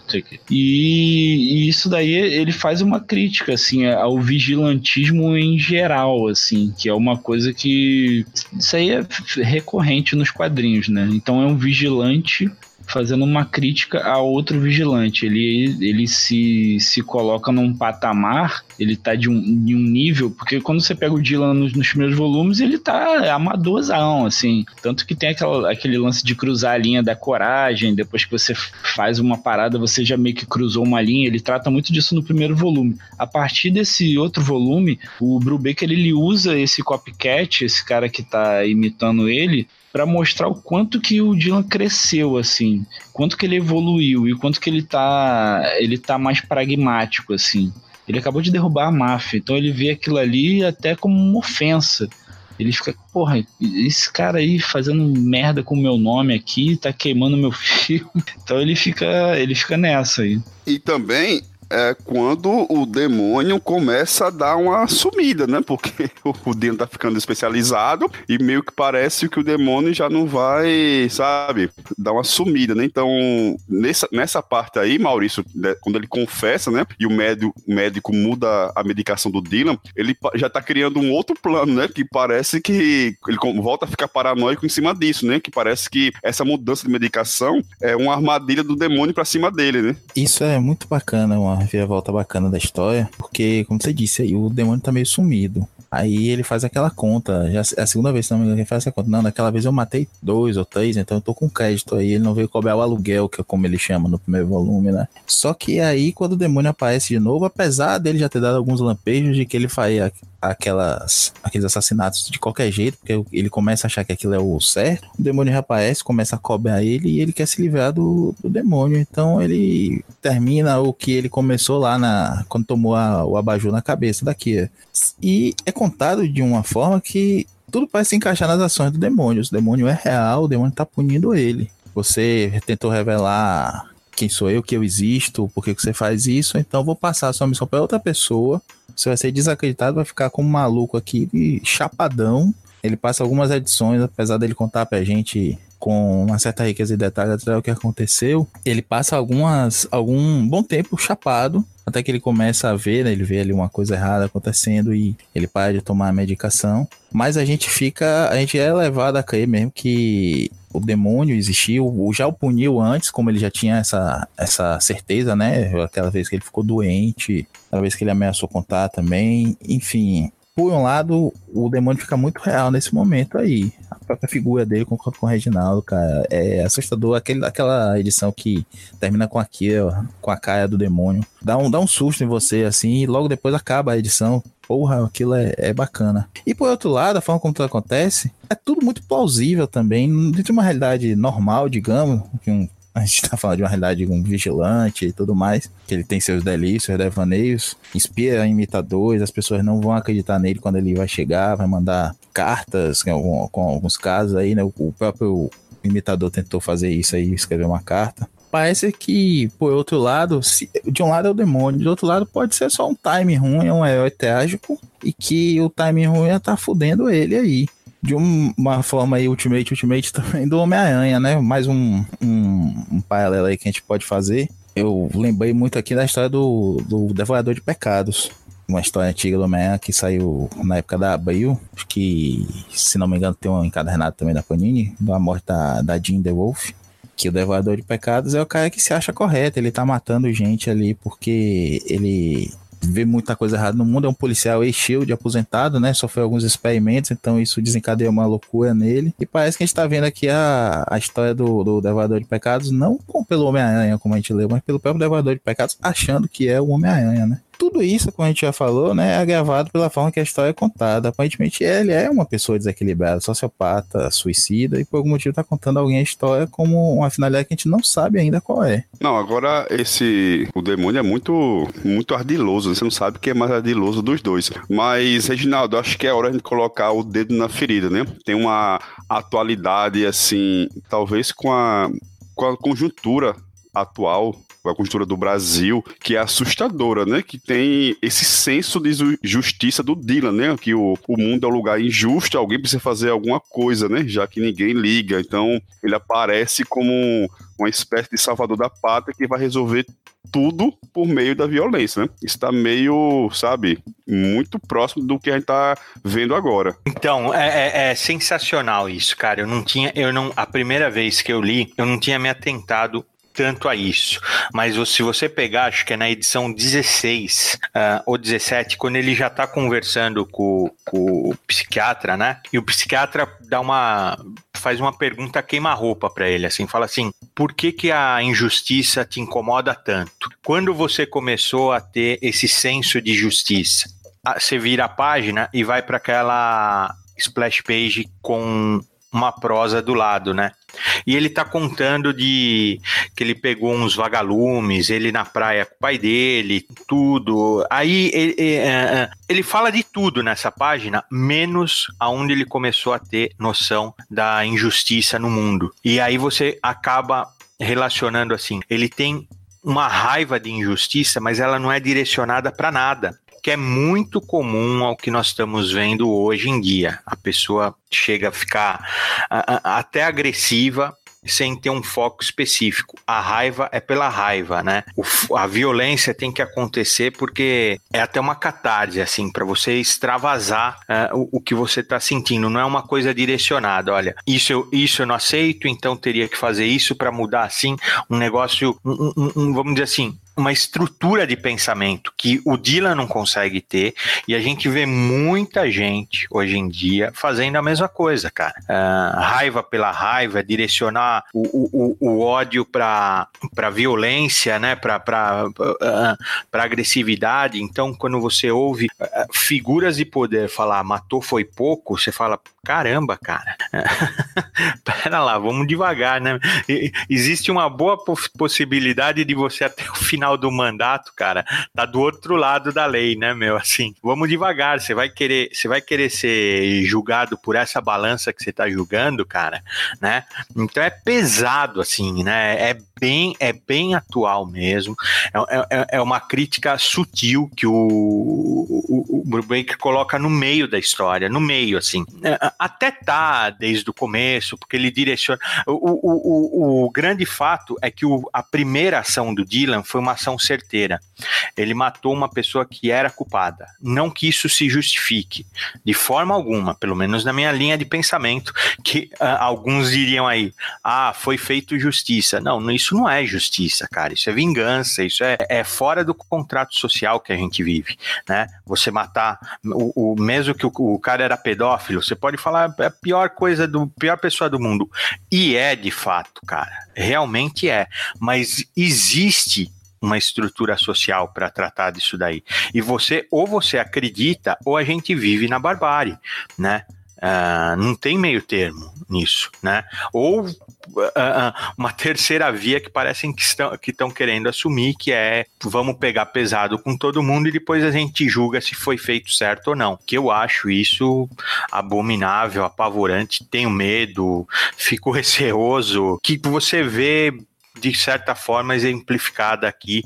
e, e isso daí ele faz uma crítica, assim, ao vigilantismo em geral, assim, que é uma coisa que, isso aí é recorrente nos quadrinhos, né, então é um vigilante fazendo uma crítica a outro vigilante. Ele, ele se, se coloca num patamar, ele tá de um, de um nível, porque quando você pega o Dylan nos, nos primeiros volumes, ele tá amadorzão, assim. Tanto que tem aquela, aquele lance de cruzar a linha da coragem, depois que você faz uma parada, você já meio que cruzou uma linha, ele trata muito disso no primeiro volume. A partir desse outro volume, o Brubaker, ele usa esse copycat, esse cara que tá imitando ele, para mostrar o quanto que o Dylan cresceu, assim, quanto que ele evoluiu e quanto que ele tá, ele tá mais pragmático, assim. Ele acabou de derrubar a máfia, então ele vê aquilo ali até como uma ofensa. Ele fica, porra, esse cara aí fazendo merda com o meu nome aqui, tá queimando meu filme. Então ele fica, ele fica nessa aí. E também é quando o demônio começa a dar uma sumida, né? Porque o Dylan tá ficando especializado e meio que parece que o demônio já não vai, sabe, dar uma sumida, né? Então, nessa, nessa parte aí, Maurício, quando ele confessa, né? E o médico, o médico muda a medicação do Dylan, ele já tá criando um outro plano, né? Que parece que ele volta a ficar paranoico em cima disso, né? Que parece que essa mudança de medicação é uma armadilha do demônio pra cima dele, né? Isso é muito bacana, uma reviravolta bacana da história, porque, como você disse, aí o demônio tá meio sumido. Aí ele faz aquela conta, já é a segunda vez, se não me engano, ele faz essa conta. Não, naquela vez eu matei dois ou três, então eu tô com crédito aí, ele não veio cobrar o aluguel, que é como ele chama no primeiro volume, né? Só que aí, quando o demônio aparece de novo, apesar dele já ter dado alguns lampejos de que ele faria aquelas, aqueles assassinatos de qualquer jeito, porque ele começa a achar que aquilo é o certo, o demônio reaparece, começa a cobrar ele e ele quer se livrar do, do demônio, então ele termina o que ele começou lá na, quando tomou a, o abajur na cabeça da Kyra. E é contado de uma forma que tudo parece se encaixar nas ações do demônio. O demônio é real, o demônio tá punindo ele. Você tentou revelar quem sou eu, que eu existo, por que você faz isso, então eu vou passar a sua missão para outra pessoa você vai ser desacreditado, vai ficar como maluco aqui, e chapadão. Ele passa algumas edições, apesar dele contar pra gente com uma certa riqueza de detalhes até o que aconteceu, ele passa algumas, algum bom tempo chapado, até que ele começa a ver, né, ele vê ali uma coisa errada acontecendo e ele para de tomar a medicação. Mas a gente fica, a gente é levado a crer mesmo que o demônio existiu, já o puniu antes, como ele já tinha essa, essa certeza, né, aquela vez que ele ficou doente, aquela vez que ele ameaçou contar também, enfim. Por um lado, o demônio fica muito real nesse momento aí. A própria figura dele com, com o Reginaldo, cara, é assustador. Aquele, aquela edição que termina com aqui, ó, com a cara do demônio. Dá um, dá um susto em você, assim, e logo depois acaba a edição. Porra, aquilo é, é bacana. E por outro lado, a forma como tudo acontece, é tudo muito plausível também. Dentro de uma realidade normal, digamos, que um a gente tá falando de uma realidade de um vigilante e tudo mais, que ele tem seus delícios, seus devaneios, inspira imitadores, as pessoas não vão acreditar nele quando ele vai chegar, vai mandar cartas, com, com alguns casos aí, né, o próprio imitador tentou fazer isso aí, escrever uma carta. Parece que, por outro lado, se, de um lado é o demônio, de outro lado pode ser só um time ruim, é um herói trágico, e que o time ruim já tá fudendo ele aí. De uma forma aí, Ultimate, Ultimate também do Homem-Aranha, né? Mais um, um, um paralelo aí que a gente pode fazer. Eu lembrei muito aqui da história do, do Devorador de Pecados. Uma história antiga do Homem-Aranha que saiu na época da Abril. Acho que, se não me engano, tem um encadernado também da Panini, da morte da, da Jean the Wolf. Que o Devorador de Pecados é o cara que se acha correto. Ele tá matando gente ali porque ele vê muita coisa errada no mundo, é um policial ex-Shield, aposentado, né, sofreu alguns experimentos, então isso desencadeia uma loucura nele, e parece que a gente tá vendo aqui a, a história do, do Devorador de Pecados, não pelo Homem-Aranha, como a gente leu, mas pelo próprio Devorador de Pecados, achando que é o Homem-Aranha, né. Tudo isso, como a gente já falou, né, é agravado pela forma que a história é contada. Aparentemente ele é uma pessoa desequilibrada, sociopata, suicida, e por algum motivo tá contando alguém a história como uma finalidade que a gente não sabe ainda qual é. Não, agora esse, o demônio é muito, muito ardiloso, você não sabe quem é mais ardiloso dos dois. Mas, Reginaldo, acho que é hora de colocar o dedo na ferida, né? Tem uma atualidade, assim, talvez com a, com a conjuntura atual, a conjuntura do Brasil, que é assustadora, né? Que tem esse senso de justiça do Dylan, né? Que o, o mundo é um lugar injusto, alguém precisa fazer alguma coisa, né? Já que ninguém liga. Então, ele aparece como uma espécie de salvador da pátria que vai resolver tudo por meio da violência, né? Isso tá meio, sabe, muito próximo do que a gente tá vendo agora. Então, é, é, é sensacional isso, cara. Eu não tinha, eu não, a primeira vez que eu li, eu não tinha me atentado tanto a isso, mas se você pegar, acho que é na edição dezesseis uh, ou dezessete, quando ele já tá conversando com, com o psiquiatra, né, e o psiquiatra dá uma, faz uma pergunta queima-roupa pra ele, assim, fala assim, por que que a injustiça te incomoda tanto? Quando você começou a ter esse senso de justiça? Você vira a página e vai para aquela splash page com uma prosa do lado, né? E ele tá contando de que ele pegou uns vagalumes, ele na praia com o pai dele, tudo. Aí ele, ele, ele fala de tudo nessa página, menos aonde ele começou a ter noção da injustiça no mundo. E aí você acaba relacionando assim, ele tem uma raiva de injustiça, mas ela não é direcionada para nada, que é muito comum ao que nós estamos vendo hoje em dia. A pessoa chega a ficar a, a, até agressiva sem ter um foco específico. A raiva é pela raiva, né? O, a violência tem que acontecer porque é até uma catarse, assim, para você extravasar uh, o, o que você está sentindo. Não é uma coisa direcionada. Olha, isso eu, isso eu não aceito, então teria que fazer isso para mudar, assim, um negócio, um, um, um, vamos dizer assim, uma estrutura de pensamento que o Dylan não consegue ter, e a gente vê muita gente hoje em dia fazendo a mesma coisa, cara. Uh, raiva pela raiva, direcionar o, o, o ódio para para violência, né? Para para uh, para agressividade. Então, quando você ouve uh, figuras de poder falar matou foi pouco, você fala, caramba, cara. Pera lá, vamos devagar, né? Existe uma boa possibilidade de você até o final do mandato, cara, tá do outro lado da lei, né, meu? Assim, vamos devagar, você vai querer, você vai querer ser julgado por essa balança que você tá julgando, cara, né? Então é pesado, assim, né? É bem, é bem atual mesmo. É, é, é uma crítica sutil que o, o, o Brubaker coloca no meio da história, no meio, assim. Até tá desde o começo, porque ele direciona... O, o, o, o grande fato é que o, a primeira ação do Dylan foi uma ação certeira. Ele matou uma pessoa que era culpada. Não que isso se justifique, de forma alguma, pelo menos na minha linha de pensamento, que uh, alguns diriam aí, ah, foi feito justiça. Não, isso não é justiça, cara, isso é vingança, isso é, é fora do contrato social que a gente vive, né? Você matar, o, o mesmo que o, o cara era pedófilo, você pode falar, é a pior coisa, do pior pessoa do mundo, e é de fato, cara, realmente é, mas existe uma estrutura social para tratar disso daí. E você, ou você acredita, ou a gente vive na barbárie, né? Uh, não tem meio termo nisso, né? Ou uh, uh, uma terceira via que parecem que estão, que estão querendo assumir, que é vamos pegar pesado com todo mundo e depois a gente julga se foi feito certo ou não. Que eu acho isso abominável, apavorante, tenho medo, fico receoso, que você vê de certa forma exemplificada aqui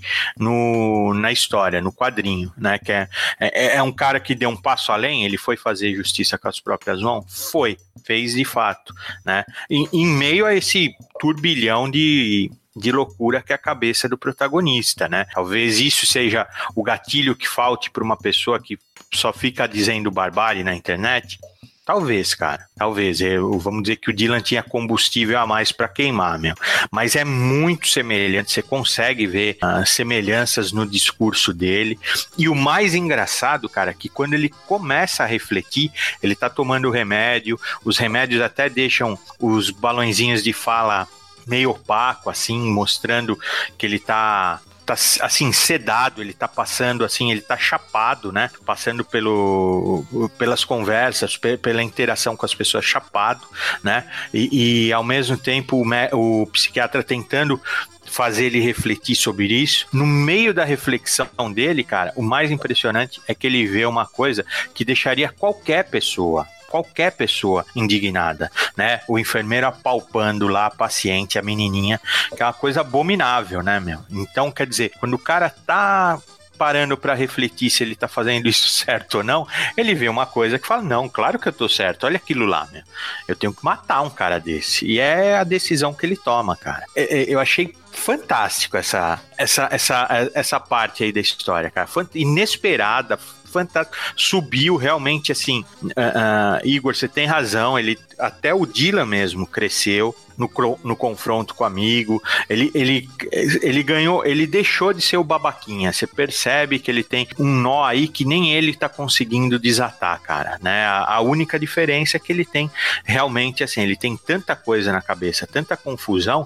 no, na história, no quadrinho, né, que é, é, é um cara que deu um passo além, ele foi fazer justiça com as próprias mãos, foi, fez de fato, né, em, em meio a esse turbilhão de, de loucura que é a cabeça do protagonista, né, talvez isso seja o gatilho que falte para uma pessoa que só fica dizendo barbárie na internet. Talvez, cara, talvez, eu, vamos dizer que o Dylan tinha combustível a mais para queimar, meu, mas é muito semelhante, você consegue ver uh, semelhanças no discurso dele, e o mais engraçado, cara, é que quando ele começa a refletir, ele tá tomando remédio, os remédios até deixam os balõezinhos de fala meio opaco, assim, mostrando que ele tá... tá assim, sedado, ele tá passando assim, ele tá chapado, né, passando pelo, pelas conversas, pela interação com as pessoas, chapado, né, e, e ao mesmo tempo o, o psiquiatra tentando fazer ele refletir sobre isso. No meio da reflexão dele, cara, o mais impressionante é que ele vê uma coisa que deixaria qualquer pessoa qualquer pessoa indignada, né? O enfermeiro apalpando lá a paciente, a menininha, que é uma coisa abominável, né, meu? Então, quer dizer, quando o cara tá parando para refletir se ele tá fazendo isso certo ou não, ele vê uma coisa que fala, não, claro que eu tô certo, olha aquilo lá, meu. Eu tenho que matar um cara desse. E é a decisão que ele toma, cara. Eu achei fantástico essa, essa, essa, essa parte aí da história, cara. Inesperada, fantástico, subiu realmente assim, uh, uh, Igor, você tem razão, ele, até o Dylan mesmo cresceu no, no confronto com o amigo, ele, ele, ele ganhou, ele deixou de ser o babaquinha, você percebe que ele tem um nó aí que nem ele tá conseguindo desatar, cara, né, a, a única diferença é que ele tem realmente assim, ele tem tanta coisa na cabeça, tanta confusão,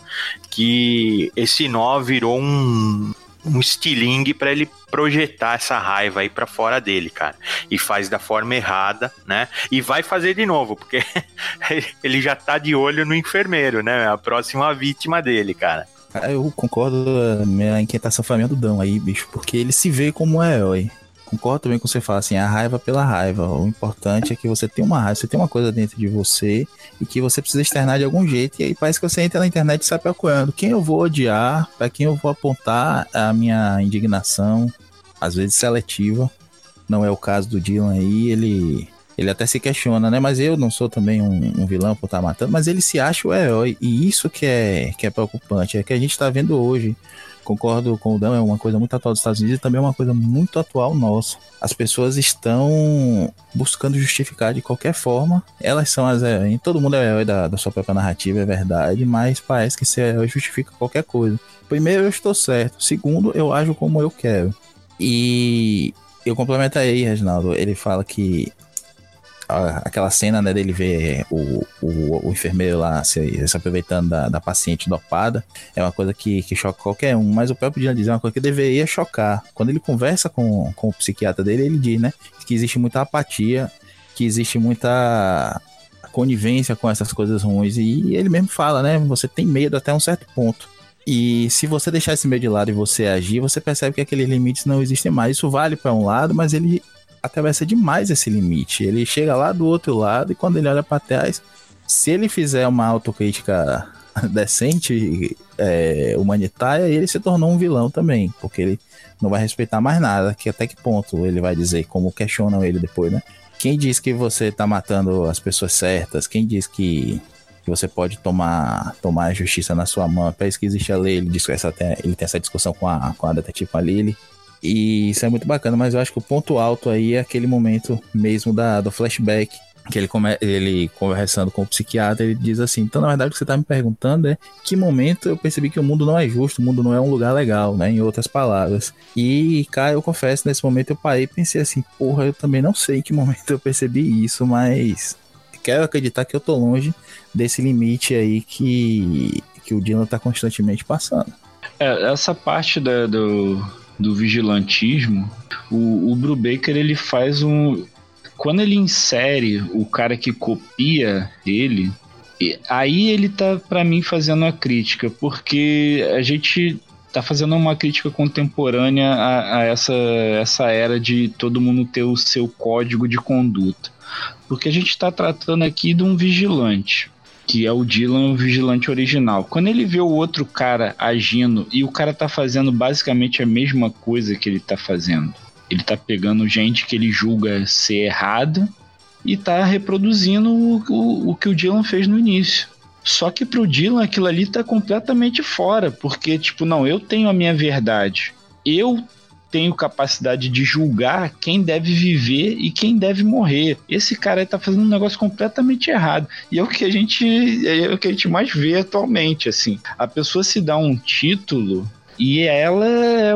que esse nó virou um um estilingue para ele projetar essa raiva aí para fora dele, cara, e faz da forma errada, né, e vai fazer de novo, porque ele já tá de olho no enfermeiro, né, a próxima vítima dele, cara. Eu concordo, minha inquietação foi a minha do Dão aí, bicho, porque ele se vê como um herói. Concordo também com você fala assim, a raiva pela raiva. O importante é que você tem uma raiva, você tem uma coisa dentro de você e que você precisa externar de algum jeito. E aí parece que você entra na internet e sai procurando quem eu vou odiar, para quem eu vou apontar a minha indignação, às vezes seletiva. Não é o caso do Dylan aí, ele, ele até se questiona, né? Mas eu não sou também um, um vilão por estar matando, mas ele se acha o herói. E isso que é, que é preocupante, é que a gente está vendo hoje. Concordo com o Dan, é uma coisa muito atual dos Estados Unidos e também é uma coisa muito atual nossa. As pessoas estão buscando justificar de qualquer forma. Elas são as heróis. Todo mundo é herói da, da sua própria narrativa, é verdade, mas parece que ser herói justifica qualquer coisa. Primeiro, eu estou certo. Segundo, eu ajo como eu quero. E eu complemento aí, Reginaldo. Ele fala que aquela cena, né, dele ver o, o, o enfermeiro lá se, se aproveitando da, da paciente dopada é uma coisa que, que choca qualquer um, mas o próprio Dylan diz é uma coisa que deveria chocar. Quando ele conversa com, com o psiquiatra dele, ele diz, né, que existe muita apatia, que existe muita conivência com essas coisas ruins, e ele mesmo fala, né, você tem medo até um certo ponto. E se você deixar esse medo de lado e você agir, você percebe que aqueles limites não existem mais. Isso vale para um lado, mas ele atravessa demais esse limite. Ele chega lá do outro lado e quando ele olha para trás, se ele fizer uma autocrítica decente, é, humanitária, e ele se tornou um vilão também, porque ele não vai respeitar mais nada, que até que ponto ele vai dizer, como questionam ele depois, né? Quem diz que você tá matando as pessoas certas? Quem diz que, que você pode tomar, tomar a justiça na sua mão? Parece que existe a lei, ele, diz essa, ele tem essa discussão com a, com a detetive, com a Lily. E isso é muito bacana, mas eu acho que o ponto alto aí é aquele momento mesmo da, do flashback, que ele, come, ele conversando com o psiquiatra, ele diz assim, então na verdade o que você tá me perguntando é que momento eu percebi que o mundo não é justo, o mundo não é um lugar legal, né, em outras palavras. E, cara, eu confesso, nesse momento eu parei e pensei assim, porra, eu também não sei em que momento eu percebi isso, mas quero acreditar que eu tô longe desse limite aí que, que o Dylan tá constantemente passando. É, essa parte da, do, do vigilantismo, o, o Brubaker, ele faz um... Quando ele insere o cara que copia ele, aí ele tá, pra mim, fazendo a crítica, porque a gente tá fazendo uma crítica contemporânea a, a essa, essa era de todo mundo ter o seu código de conduta. Porque a gente tá tratando aqui de um vigilante, que é o Dylan, o vigilante original. Quando ele vê o outro cara agindo e o cara tá fazendo basicamente a mesma coisa que ele tá fazendo, ele tá pegando gente que ele julga ser errada e tá reproduzindo o, o, o que o Dylan fez no início. Só que pro Dylan aquilo ali tá completamente fora, porque, tipo, não, eu tenho a minha verdade. Eu tenho capacidade de julgar quem deve viver e quem deve morrer. Esse cara aí tá fazendo um negócio completamente errado. E é o que a gente, é o que a gente mais vê atualmente, assim. A pessoa se dá um título e ela é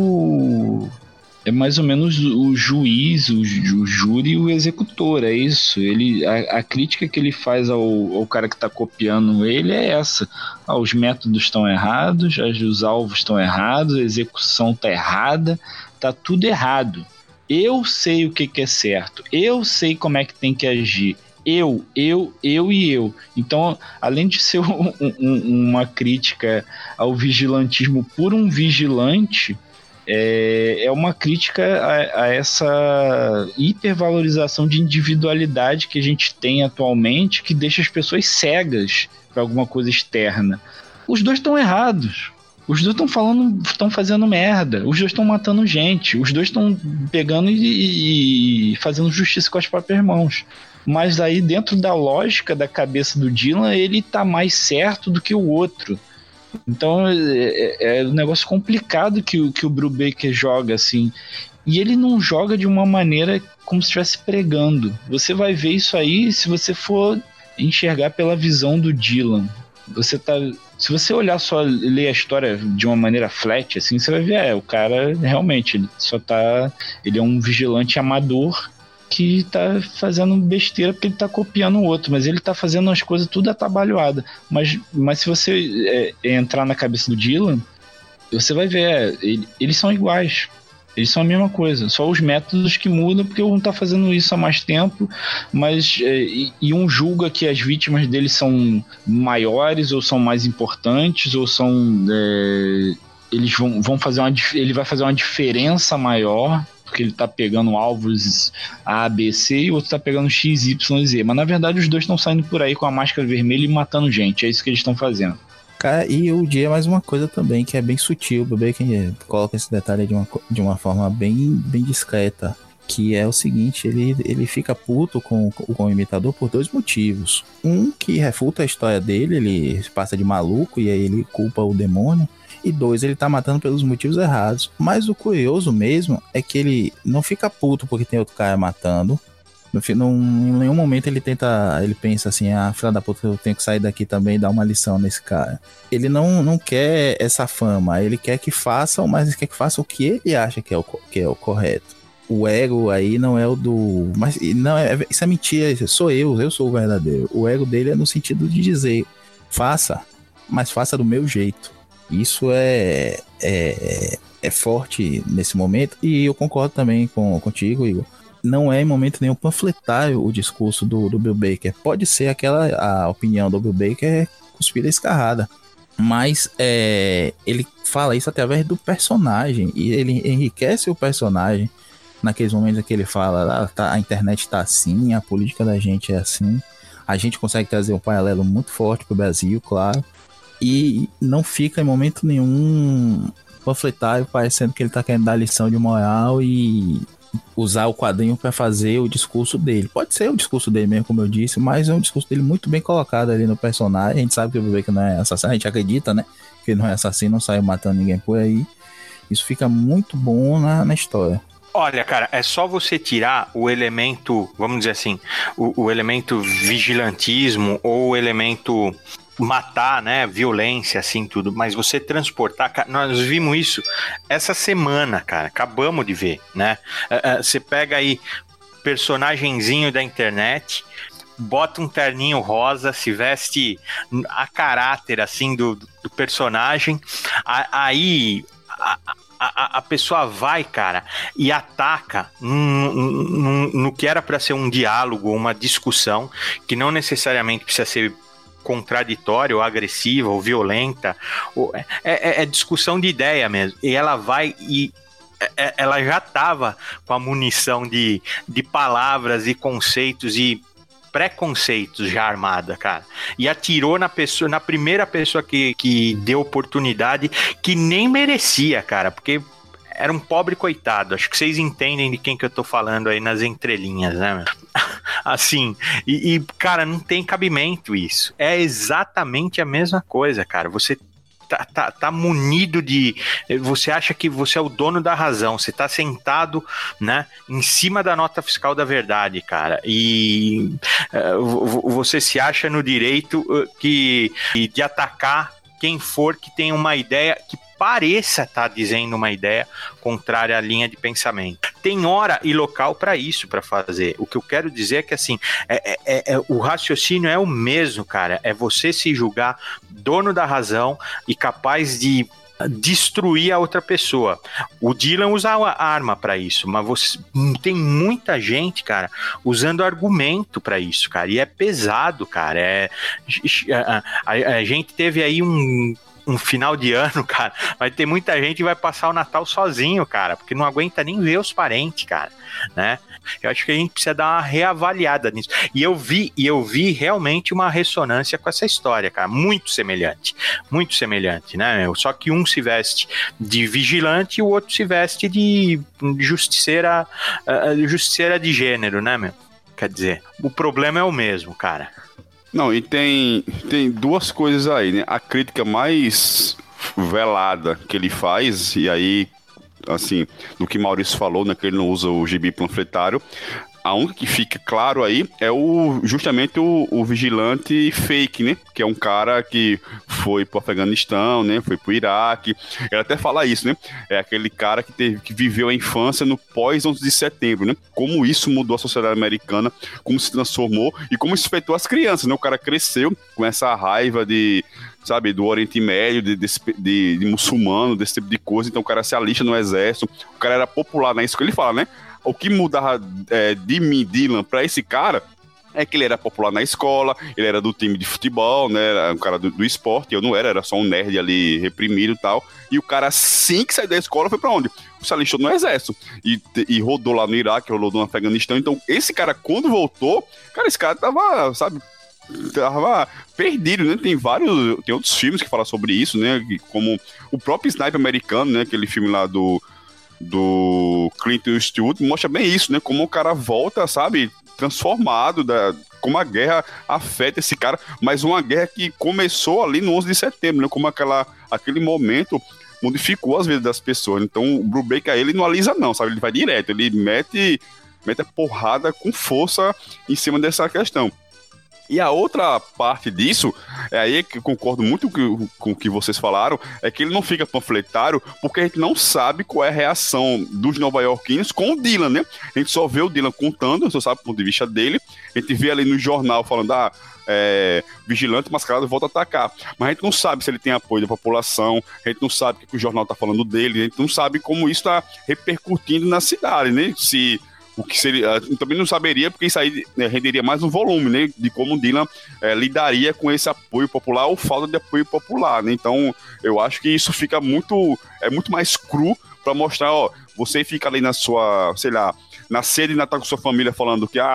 o... é mais ou menos o juiz, o, o júri e o executor, é isso. Ele, a, a crítica que ele faz ao, ao cara que está copiando ele é essa. Ah, os métodos estão errados, os alvos estão errados, a execução está errada, está tudo errado. Eu sei o que, que é certo, eu sei como é que tem que agir. Eu, eu, eu e eu. Então, além de ser um, um, uma crítica ao vigilantismo por um vigilante... É, é uma crítica a, a essa hipervalorização de individualidade que a gente tem atualmente, que deixa as pessoas cegas para alguma coisa externa. Os dois estão errados. Os dois estão falando, estão fazendo merda. Os dois estão matando gente. Os dois estão pegando e, e fazendo justiça com as próprias mãos. Mas aí, dentro da lógica da cabeça do Dylan, ele tá mais certo do que o outro. Então é, é um negócio complicado que, que o Brubaker joga, assim. E ele não joga de uma maneira como se estivesse pregando. Você vai ver isso aí se você for enxergar pela visão do Dylan. Você tá, se você olhar só, ler a história de uma maneira flat, assim, você vai ver, é, o cara realmente, ele só tá, ele é um vigilante amador que tá fazendo besteira porque ele tá copiando o outro, mas ele tá fazendo as coisas tudo atabalhoada. Mas, mas se você é, entrar na cabeça do Dylan, você vai ver, é, ele, eles são iguais. Eles são a mesma coisa, só os métodos que mudam, porque um tá fazendo isso há mais tempo, mas é, e, e um julga que as vítimas dele são maiores, ou são mais importantes, ou são... É, eles vão, vão fazer uma... Ele vai fazer uma diferença maior, porque ele tá pegando alvos A, B, C, e o outro tá pegando X, Y, Z. Mas na verdade os dois estão saindo por aí com a máscara vermelha e matando gente. É isso que eles estão fazendo. Cara, e o dia é mais uma coisa também que é bem sutil. O Bebê que coloca esse detalhe de uma, de uma forma bem, bem discreta. Que é o seguinte, ele, ele fica puto com, com o imitador por dois motivos. Um, que refuta a história dele, ele passa de maluco e aí ele culpa o demônio. E dois, ele tá matando pelos motivos errados. Mas o curioso mesmo é que ele não fica puto porque tem outro cara matando. No, no, em nenhum momento ele tenta, ele pensa assim, ah, filha da puta, eu tenho que sair daqui também e dar uma lição nesse cara. Ele não, não quer essa fama, ele quer que façam, mas ele quer que faça o que ele acha que é o, que é o correto. O ego aí não é o do... Mas não, é, isso é mentira, isso, sou eu, eu sou o verdadeiro. O ego dele é no sentido de dizer, faça, mas faça do meu jeito. Isso é, é, é forte nesse momento, e eu concordo também com, contigo, Igor. Não é em momento nenhum panfletário o discurso do, do Bill Baker. Pode ser aquela, a opinião do Bill Baker cuspida escarrada, mas é, ele fala isso através do personagem, e ele enriquece o personagem naqueles momentos em que ele fala, ah, tá, a internet tá assim, a política da gente é assim. a gente consegue trazer um paralelo muito forte pro Brasil, claro, e não fica em momento nenhum panfletário parecendo que ele tá querendo dar lição de moral e usar o quadrinho para fazer o discurso dele. Pode ser o discurso dele mesmo, como eu disse, mas é um discurso dele muito bem colocado ali no personagem. A gente sabe que o Brubaker não é assassino, a gente acredita, né, que ele não é assassino, não saiu matando ninguém por aí. Isso fica muito bom na, na história. Olha, cara, é só você tirar o elemento, vamos dizer assim, o, o elemento vigilantismo ou o elemento matar, né, violência, assim, tudo, mas você transportar, nós vimos isso essa semana, cara, acabamos de ver, né, você pega aí personagenzinho da internet, bota um terninho rosa, se veste a caráter, assim, do, do personagem, aí a, a, a pessoa vai, cara, e ataca no, no, no que era para ser um diálogo, uma discussão, que não necessariamente precisa ser contraditória, ou agressiva, ou violenta, ou, é, é, é discussão de ideia mesmo, e ela vai e é, ela já estava com a munição de, de palavras e conceitos e preconceitos já armada, cara, e atirou na pessoa, na primeira pessoa que, que deu oportunidade, que nem merecia, cara, porque era um pobre coitado. Acho que vocês entendem de quem que eu tô falando aí nas entrelinhas, né? Assim, e, e, cara, não tem cabimento isso. É exatamente a mesma coisa, cara. Você tá, tá, tá munido de... Você acha que você é o dono da razão. Você tá sentado, né, em cima da nota fiscal da verdade, cara. E uh, você se acha no direito que, de atacar quem for que tem uma ideia que pareça estar tá dizendo uma ideia contrária à linha de pensamento. Tem hora e local para isso, para fazer. O que eu quero dizer é que, assim, é, é, é, o raciocínio é o mesmo, cara. É você se julgar dono da razão e capaz de destruir a outra pessoa. O Dylan usa a arma para isso, mas você, tem muita gente, cara, usando argumento para isso, cara, e é pesado, cara. É, a, a, a gente teve aí um um final de ano, cara, vai ter muita gente que vai passar o Natal sozinho, cara, porque não aguenta nem ver os parentes, cara, né? Eu acho que a gente precisa dar uma reavaliada nisso. E eu vi, e eu vi realmente uma ressonância com essa história, cara, muito semelhante, muito semelhante, né, meu? Só que um se veste de vigilante e o outro se veste de justiceira, uh, justiceira de gênero, né, meu? Quer dizer, o problema é o mesmo, cara. Não, e tem, tem duas coisas aí, né? A crítica mais velada que ele faz, e aí, assim, do que Maurício falou, né? Que ele não usa o gibi panfletário. A única que fica claro aí é o, justamente o, o vigilante fake, né? Que é um cara que foi pro Afeganistão, né? Foi pro Iraque. Ele até fala isso, né? É aquele cara que, teve, que viveu a infância no pós onze de setembro, né? Como isso mudou a sociedade americana, como se transformou e como isso afetou as crianças, né? O cara cresceu com essa raiva de... sabe, do Oriente Médio, de, de, de, de muçulmano, desse tipo de coisa. Então o cara se alista no exército. O cara era popular, né? Isso que ele fala, né? O que mudava é, de mim, Dylan, pra esse cara é que ele era popular na escola, ele era do time de futebol, né? Era um cara do, do esporte, eu não era, era só um nerd ali reprimido e tal. E o cara, assim que saiu da escola, foi pra onde? Se alistou no exército. E, e rodou lá no Iraque, rodou no Afeganistão. Então, esse cara, quando voltou, cara, esse cara tava, sabe, tava perdido, né? Tem vários, tem outros filmes que falam sobre isso, né? Como o próprio Sniper Americano, né? Aquele filme lá do do Clint Eastwood, mostra bem isso, né? Como o cara volta, sabe, transformado, da, como a guerra afeta esse cara, mas uma guerra que começou ali no onze de setembro, né? Como aquela, aquele momento modificou as vidas das pessoas. Então o Brubaker, ele não alisa não, sabe? Ele vai direto, ele mete, mete a porrada com força em cima dessa questão. E a outra parte disso, é aí que eu concordo muito com, com o que vocês falaram, é que ele não fica panfletário porque a gente não sabe qual é a reação dos nova-iorquinos com o Dylan, né? A gente só vê o Dylan contando, só sabe o ponto de vista dele, a gente vê ali no jornal falando, ah, é, vigilante mascarado volta a atacar, mas a gente não sabe se ele tem apoio da população, a gente não sabe o que, que o jornal tá falando dele, a gente não sabe como isso tá repercutindo na cidade, né? Se... O que seria, também não saberia, porque isso aí, né, renderia mais um volume, né? De como o Dylan é, lidaria com esse apoio popular ou falta de apoio popular, né? Então, eu acho que isso fica muito, é muito mais cru para mostrar, ó, você fica ali na sua, sei lá, na sede de Natal com sua família falando que, ah,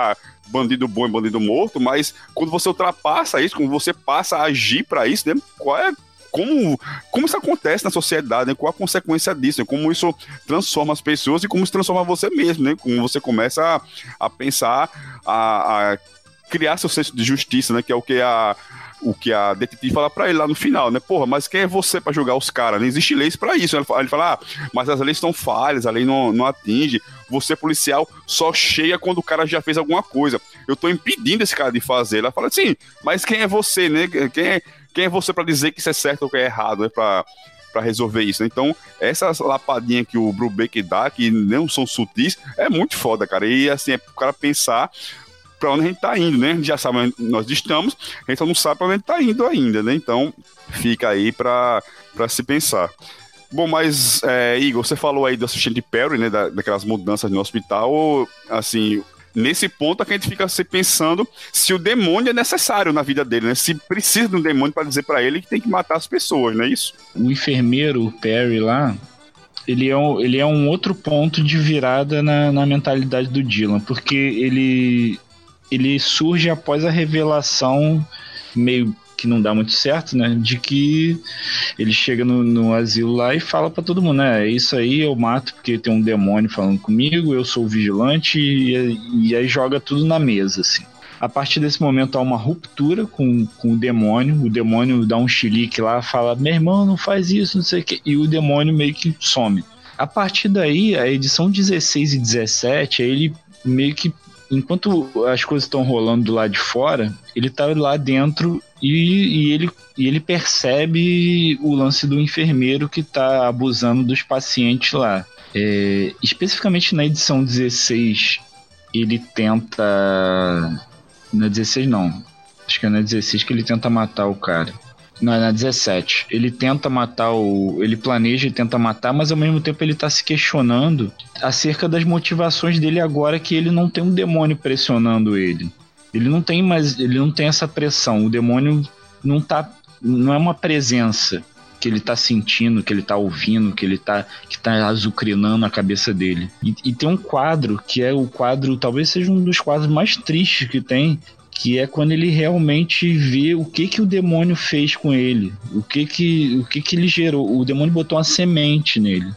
bandido bom e bandido morto, mas quando você ultrapassa isso, quando você passa a agir pra isso, né? Qual é, como, como isso acontece na sociedade, né? Qual a consequência disso, né? Como isso transforma as pessoas e como isso transforma você mesmo, né? Como você começa a, a pensar, a, a criar seu senso de justiça, né? Que é o que a o que a detetive fala pra ele lá no final, né? Porra, mas quem é você pra julgar os caras? Não existe leis pra isso. Ele fala, ele fala ah, mas as leis estão falhas, a lei não, não atinge. Você, policial, só chega quando o cara já fez alguma coisa. Eu tô impedindo esse cara de fazer. Ela fala assim, mas quem é você, né? Quem é, quem é você pra dizer que isso é certo ou que é errado, né? Pra, pra resolver isso, né? Então, essa lapadinha que o Brubaker dá, que não são sutis, é muito foda, cara. E, assim, é pro cara pensar pra onde a gente tá indo, né? A gente já sabe onde nós estamos, a gente só não sabe pra onde a gente tá indo ainda, né? Então, fica aí pra, pra se pensar. Bom, mas, é, Igor, você falou aí do assistente Perry, né? Da, daquelas mudanças no hospital, assim, nesse ponto a gente fica se pensando se o demônio é necessário na vida dele, né? Se precisa de um demônio pra dizer pra ele que tem que matar as pessoas, não é isso? O enfermeiro, o Perry lá, ele é, um, ele é um outro ponto de virada na, na mentalidade do Dylan, porque ele... ele surge após a revelação, meio que não dá muito certo, né? De que ele chega no, no asilo lá e fala pra todo mundo, né? É isso aí, eu mato porque tem um demônio falando comigo, eu sou o vigilante, e, e aí joga tudo na mesa, assim. A partir desse momento há uma ruptura com, com o demônio, o demônio dá um chilique lá, fala, meu irmão, não faz isso, não sei o que, e o demônio meio que some. A partir daí, a edição dezesseis e dezessete, ele meio que enquanto as coisas estão rolando do lado de fora, ele tá lá dentro e, e, ele, e ele percebe o lance do enfermeiro que tá abusando dos pacientes lá. É, especificamente na edição dezesseis, ele tenta... Não é dezesseis não, acho que é na dezesseis que ele tenta matar o cara. Não, é na dezessete. Ele tenta matar o... Ele planeja e tenta matar, mas ao mesmo tempo ele tá se questionando acerca das motivações dele agora que ele não tem um demônio pressionando ele. Ele não tem mais... Ele não tem essa pressão. O demônio não tá... Não é uma presença que ele tá sentindo, que ele tá ouvindo, que ele tá... Que tá azucrinando a cabeça dele. E, e tem um quadro, que é o quadro... Talvez seja um dos quadros mais tristes que tem, que é quando ele realmente vê o que que o demônio fez com ele, o que que, o que que ele gerou. O demônio botou uma semente nele.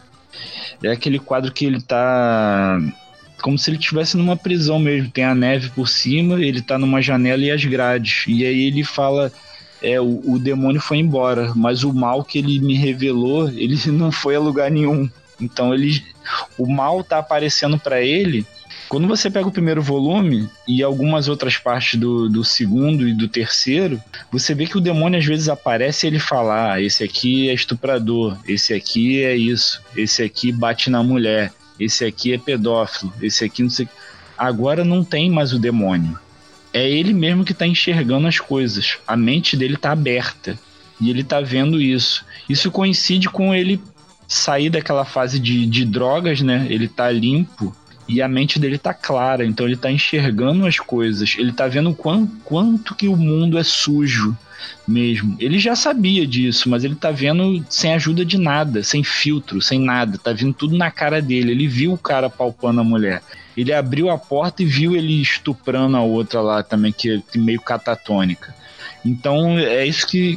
É aquele quadro que ele tá como se ele estivesse numa prisão mesmo, tem a neve por cima, ele tá numa janela e as grades, e aí ele fala, é, o, o demônio foi embora, mas o mal que ele me revelou, ele não foi a lugar nenhum. Então ele, o mal tá aparecendo para ele. Quando você pega o primeiro volume e algumas outras partes do, do segundo e do terceiro, você vê que o demônio às vezes aparece e ele fala, ah, esse aqui é estuprador, esse aqui é isso, esse aqui bate na mulher, esse aqui é pedófilo, esse aqui não sei... Agora não tem mais o demônio. É ele mesmo que está enxergando as coisas. A mente dele está aberta e ele está vendo isso. Isso coincide com ele sair daquela fase de, de drogas, né? Ele está limpo. E a mente dele tá clara, então ele tá enxergando as coisas, ele tá vendo quanto, quanto que o mundo é sujo mesmo. Ele já sabia disso, mas ele tá vendo sem ajuda de nada, sem filtro, sem nada, tá vindo tudo na cara dele. Ele viu o cara palpando a mulher, ele abriu a porta e viu ele estuprando a outra lá também, que é meio catatônica. Então é isso que,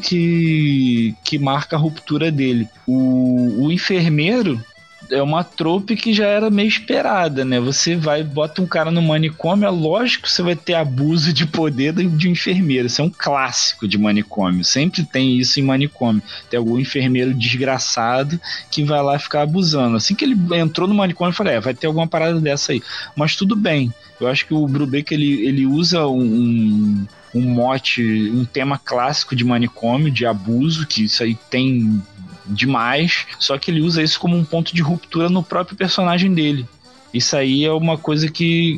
que, que marca a ruptura dele. O, o enfermeiro é uma trope que já era meio esperada, né? Você vai, bota um cara no manicômio, é lógico que você vai ter abuso de poder de um enfermeiro. Isso é um clássico de manicômio. Sempre tem isso em manicômio. Tem algum enfermeiro desgraçado que vai lá ficar abusando. Assim que ele entrou no manicômio, eu falei, é, vai ter alguma parada dessa aí. Mas tudo bem. Eu acho que o Brubaker, ele, ele usa um, um mote, um tema clássico de manicômio, de abuso, que isso aí tem... demais, só que ele usa isso como um ponto de ruptura no próprio personagem dele. Isso aí é uma coisa que,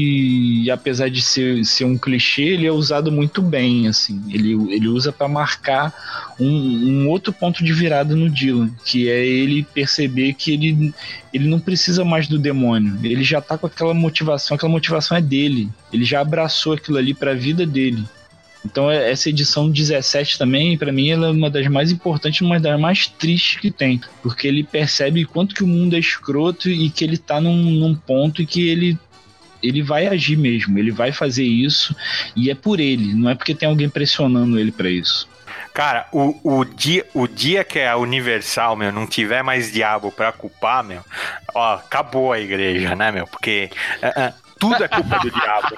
que apesar de ser, ser um clichê, ele é usado muito bem, assim. Ele, ele usa para marcar um, um outro ponto de virada no Dylan, que é ele perceber que ele, ele não precisa mais do demônio, ele já tá com aquela motivação, aquela motivação é dele, ele já abraçou aquilo ali para a vida dele. Então essa edição dezessete também, pra mim, ela é uma das mais importantes, uma das mais tristes que tem, porque ele percebe quanto que o mundo é escroto e que ele tá num, num ponto em que ele, ele vai agir mesmo, ele vai fazer isso e é por ele, não é porque tem alguém pressionando ele pra isso. Cara, o, o, dia, o dia que a Universal, meu, não tiver mais diabo pra culpar, meu, ó, acabou a igreja, né, meu? Porque uh, uh, tudo é culpa do diabo.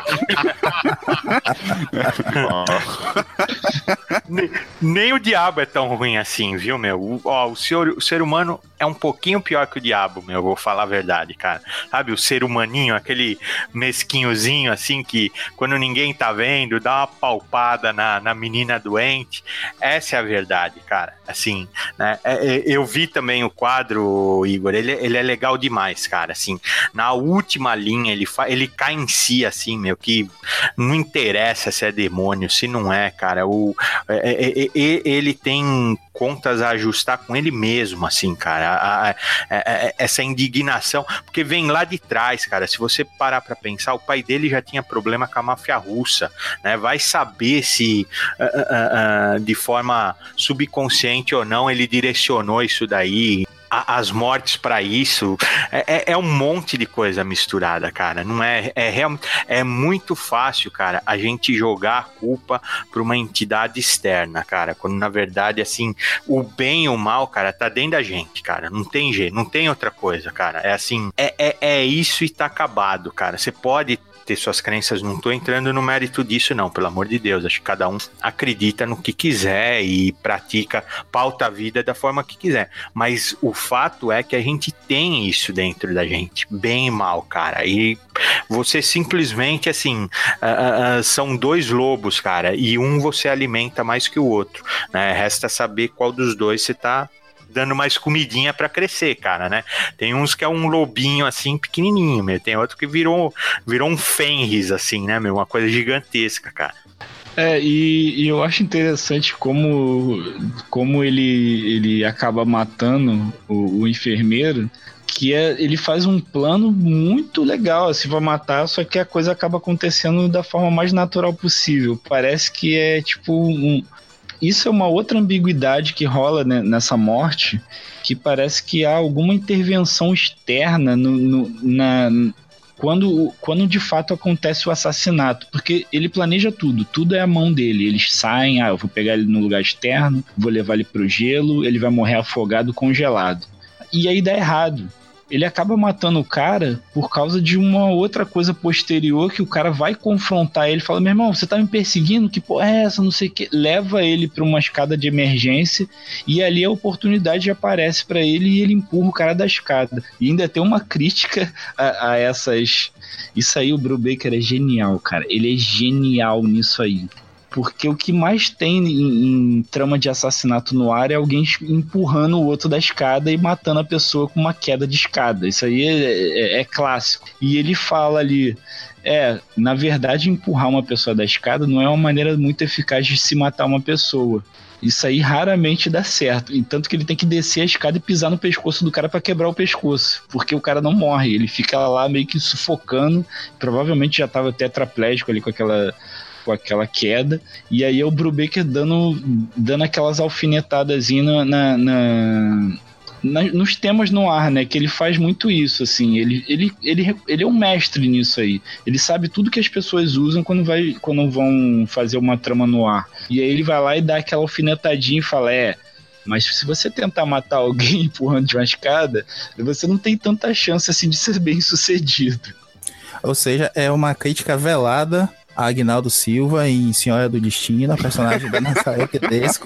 nem, nem o diabo é tão ruim assim, viu, meu? O, ó, o, ser, o ser humano é um pouquinho pior que o diabo, meu, vou falar a verdade, cara. Sabe, o ser humaninho, aquele mesquinhozinho, assim, que quando ninguém tá vendo, dá uma palpada na, na menina doente. Essa é a verdade, cara. Assim, né? Eu vi também o quadro, Igor, ele, ele é legal demais, cara. Assim, na última linha, ele, fa, ele cai em si, assim, meu, que não interessa se é demônio, se não é, cara. O, é, é, é, ele tem contas a ajustar com ele mesmo, assim, cara. A, a, a, essa indignação, porque vem lá de trás, cara. Se você parar pra pensar, o pai dele já tinha problema com a máfia russa, né? Vai saber se uh, uh, uh, de forma subconsciente ou não ele direcionou isso daí, a, as mortes pra isso. É, é um monte de coisa misturada, cara. Não é, é, real, é muito fácil, cara, a gente jogar a culpa pra uma entidade externa, cara, quando na verdade, assim, o bem e o mal, cara, tá dentro da gente, cara. Não tem jeito, não tem outra coisa, cara. É assim, é, é, é isso e tá acabado, cara. Você pode ter suas crenças, não tô entrando no mérito disso não, pelo amor de Deus, acho que cada um acredita no que quiser e pratica, pauta a vida da forma que quiser, mas o fato é que a gente tem isso dentro da gente, bem e mal, cara, e você simplesmente, assim, uh, uh, são dois lobos, cara, e um você alimenta mais que o outro, né, resta saber qual dos dois você tá dando mais comidinha pra crescer, cara, né? Tem uns que é um lobinho, assim, pequenininho, meu. Tem outro que virou, virou um Fenris, assim, né, meu? Uma coisa gigantesca, cara. É, e, e eu acho interessante como, como ele, ele acaba matando o, o enfermeiro, que é, ele faz um plano muito legal, assim, pra matar, só que a coisa acaba acontecendo da forma mais natural possível. Parece que é, tipo, um... Isso é uma outra ambiguidade que rola, né, nessa morte, que parece que há alguma intervenção externa no, no, na, quando, quando de fato acontece o assassinato, porque ele planeja tudo, tudo é a mão dele, eles saem, ah, eu vou pegar ele no lugar externo, vou levar ele pro gelo, ele vai morrer afogado, congelado. E aí dá errado. Ele acaba matando o cara por causa de uma outra coisa posterior que o cara vai confrontar ele, fala, meu irmão, você tá me perseguindo? Que porra é essa? Não sei o que. Leva ele pra uma escada de emergência e ali a oportunidade aparece pra ele e ele empurra o cara da escada. E ainda tem uma crítica a, a essas... Isso aí, o Brubaker é genial, cara. Ele é genial nisso aí. Porque o que mais tem em, em trama de assassinato no ar é alguém empurrando o outro da escada e matando a pessoa com uma queda de escada. Isso aí é, é, é clássico. E ele fala ali, é, na verdade, empurrar uma pessoa da escada não é uma maneira muito eficaz de se matar uma pessoa. Isso aí raramente dá certo. E tanto que ele tem que descer a escada e pisar no pescoço do cara pra quebrar o pescoço. Porque o cara não morre. Ele fica lá meio que sufocando. Provavelmente já tava tetraplégico ali com aquela... com aquela queda, e aí é o Brubaker dando, dando aquelas alfinetadas na, na, na, na, nos temas no ar, né, que ele faz muito isso, assim, ele, ele, ele, ele é um mestre nisso aí, ele sabe tudo que as pessoas usam quando, vai, quando vão fazer uma trama no ar, e aí ele vai lá e dá aquela alfinetadinha e fala, é, mas se você tentar matar alguém empurrando de uma escada, você não tem tanta chance assim de ser bem sucedido. Ou seja, é uma crítica velada a Agnaldo Silva em Senhora do Destino, a personagem da Nazaré Tedesco,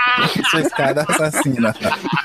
sua escada assassina.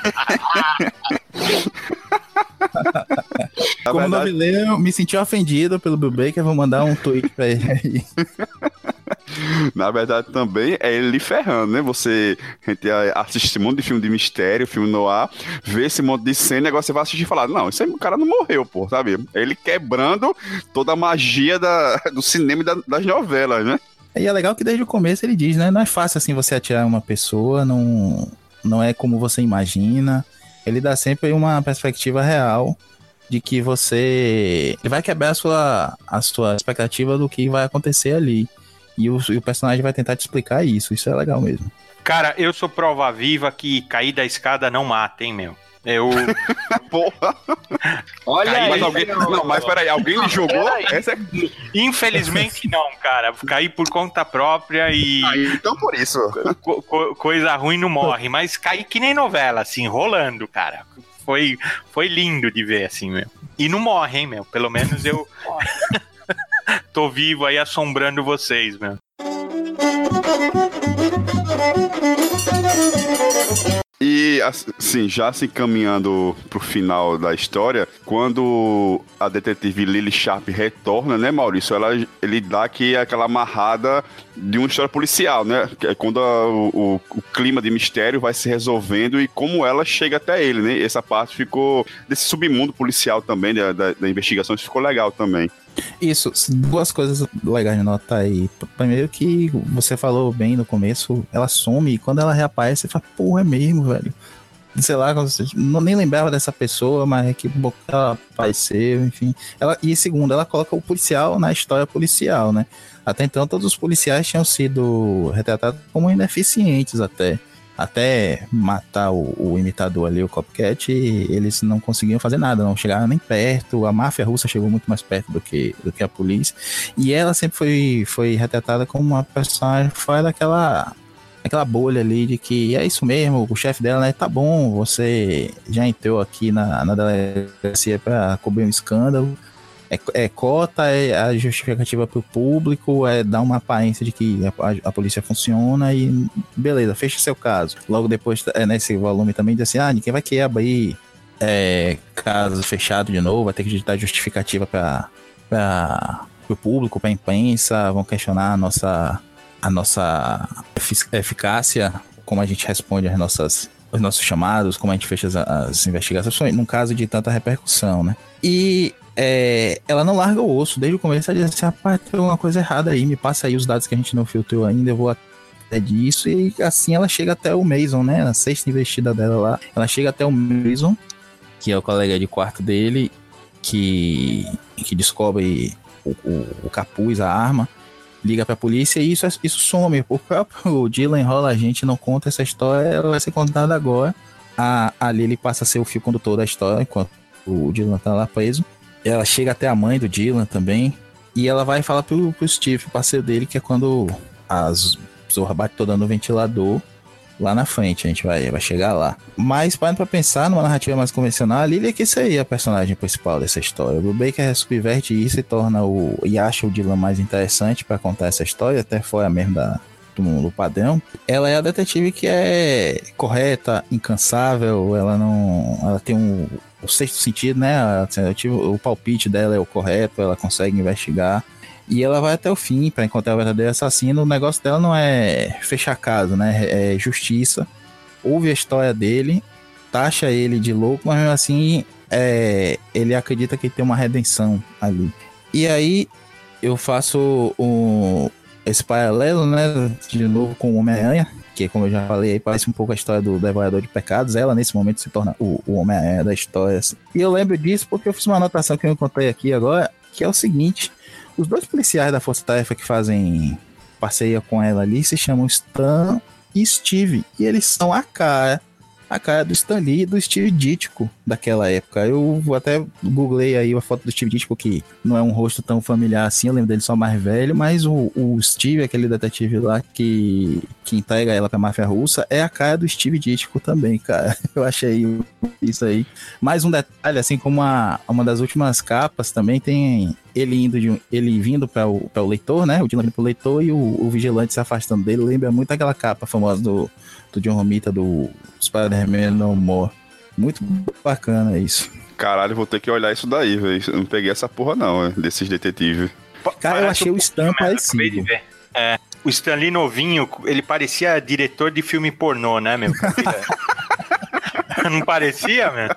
Como verdade... noveleiro, eu me senti ofendido pelo Brubaker, vou mandar um tweet pra ele aí. Na verdade, também é ele ferrando, né? Você a gente assiste um monte de filme de mistério, filme noir, vê esse monte de cena e agora você vai assistir e falar, não, esse aí, o cara não morreu, pô, sabe? É ele quebrando toda a magia da, do cinema e da, das novelas, né? E é legal que desde o começo ele diz, né? Não é fácil assim você atirar uma pessoa, não, não é como você imagina. Ele dá sempre uma perspectiva real de que você... Ele vai quebrar a sua, a sua expectativa do que vai acontecer ali. E o, e o personagem vai tentar te explicar isso. Isso é legal mesmo. Cara, eu sou prova viva que cair da escada não mata, hein, meu? Eu. Porra. Olha Caí, aí. Mas alguém. Não, mas peraí, alguém lhe jogou? Essa é... Infelizmente não, cara. Caí por conta própria e. Ah, então por isso. Co- co- coisa ruim não morre, mas caí que nem novela, assim, rolando, cara. Foi, foi lindo de ver, assim, meu. E não morre, hein, meu. Pelo menos eu tô vivo aí assombrando vocês, meu. E, assim, já se encaminhando pro final da história, quando a detetive Lily Sharp retorna, né, Maurício? Ela, ele dá aqui aquela amarrada de uma história policial, né? Que é quando a, o, o clima de mistério vai se resolvendo e como ela chega até ele, né? Essa parte ficou... Desse submundo policial também, da, da, da investigação, isso ficou legal também. Isso, duas coisas legais de notar aí. Primeiro que você falou bem no começo, ela some e quando ela reaparece, você fala, porra, é mesmo, velho. Sei lá, não, nem lembrava dessa pessoa, mas que bom que ela apareceu, enfim. Ela, e segundo, ela coloca o policial na história policial, né? Até então, todos os policiais tinham sido retratados como ineficientes até. Até matar o, o imitador ali, o Copycat, eles não conseguiam fazer nada, não chegaram nem perto. A máfia russa chegou muito mais perto do que, do que a polícia. E ela sempre foi, foi retratada como uma personagem fora daquela, daquela bolha ali de que é isso mesmo, o chefe dela, né? Tá bom, você já entrou aqui na, na delegacia para cobrir um escândalo. É, é cota, é a justificativa para o público, é dar uma aparência de que a, a, a polícia funciona e beleza, fecha seu caso. Logo depois, é, nesse volume também diz assim, ah, ninguém vai querer abrir é, caso fechado de novo, vai ter que dar justificativa para o público, para a imprensa, vão questionar a nossa, a nossa eficácia, como a gente responde às nossas, aos nossos chamados, como a gente fecha as, as investigações, num caso de tanta repercussão, né? E É, ela não larga o osso, desde o começo ela diz assim, rapaz, tem alguma coisa errada aí, me passa aí os dados que a gente não filtrou ainda, eu vou até disso, e assim ela chega até o Mason, né, a sexta investida dela lá, ela chega até o Mason, que é o colega de quarto dele, que, que descobre o, o, o capuz, a arma, liga pra polícia e isso, isso some, o próprio Dylan enrola a gente, não conta essa história, ela vai ser contada agora, a, a Lily passa a ser o fio condutor da história, enquanto o Dylan tá lá preso. Ela chega até a mãe do Dylan também. E ela vai falar pro, pro Steve, o parceiro dele, que é quando as zorra bate toda no ventilador lá na frente. A gente vai, vai chegar lá. Mas, parando pra pensar, numa narrativa mais convencional, a Lily é que seria a personagem principal dessa história. O Baker subverte isso e torna o. E acha o Dylan mais interessante pra contar essa história, até fora mesmo da, do, do padrão. Ela é a detetive que é correta, incansável, ela não. Ela tem um. O sexto sentido, né? O palpite dela é o correto, ela consegue investigar e ela vai até o fim para encontrar o verdadeiro assassino. O negócio dela não é fechar caso, né? É justiça. Ouve a história dele, taxa ele de louco, mas mesmo assim é, ele acredita que tem uma redenção ali. E aí eu faço um, esse paralelo, né? De novo com o Homem-Aranha, que, como eu já falei, aí parece um pouco a história do Devorador de Pecados. Ela, nesse momento, se torna o, o Homem-Aranha da história. Assim. E eu lembro disso porque eu fiz uma anotação que eu encontrei aqui agora, que é o seguinte: os dois policiais da Força Tarefa que fazem parceria com ela ali se chamam Stan e Steve. E eles são a cara, a cara do Stan Lee e do Steve Ditko daquela época. Eu até googlei aí a foto do Steve Ditko, que não é um rosto tão familiar assim, eu lembro dele só mais velho, mas o, o Steve, aquele detetive lá que, que entrega ela pra máfia russa, é a cara do Steve Ditko também, cara. Eu achei isso aí. Mais um detalhe, assim, como uma, uma das últimas capas também tem ele indo de, ele vindo para o, o leitor, né? O Dylan vindo pro leitor e o, o vigilante se afastando dele. Lembra muito aquela capa famosa do, do John Romita, do Spider-Man No More. Muito bacana isso. Caralho, vou ter que olhar isso daí, velho. Eu não peguei essa porra não, é, desses detetives. Cara, eu achei o Stan parecido. É, o Stan Lee novinho, ele parecia diretor de filme pornô, né, meu? Não parecia, meu?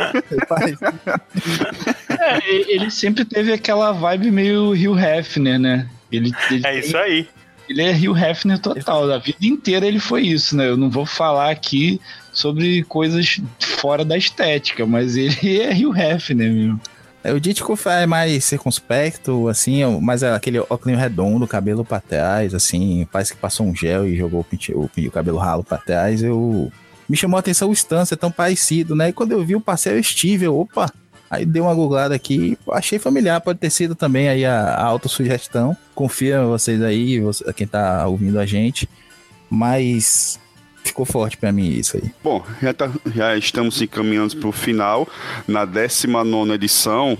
É, ele sempre teve aquela vibe meio Hugh Hefner, né? Ele, ele é tem, isso aí. Ele é Hugh Hefner total. A vida inteira ele foi isso, né? Eu não vou falar aqui sobre coisas fora da estética, mas ele é Hugh Hefner mesmo. O Ditko é mais circunspecto, assim, mas é aquele óculos redondo, cabelo pra trás, assim, parece que passou um gel e jogou o, o, o cabelo ralo pra trás. Eu, me chamou a atenção o Stan ser tão parecido, né? E quando eu vi o parceiro Steve, eu, opa, aí dei uma googlada aqui, achei familiar, pode ter sido também aí a, a autossugestão. Confia vocês aí, você, quem tá ouvindo a gente, mas ficou forte pra mim isso aí. Bom, já, tá, já estamos encaminhando pro final. Na décima nona edição,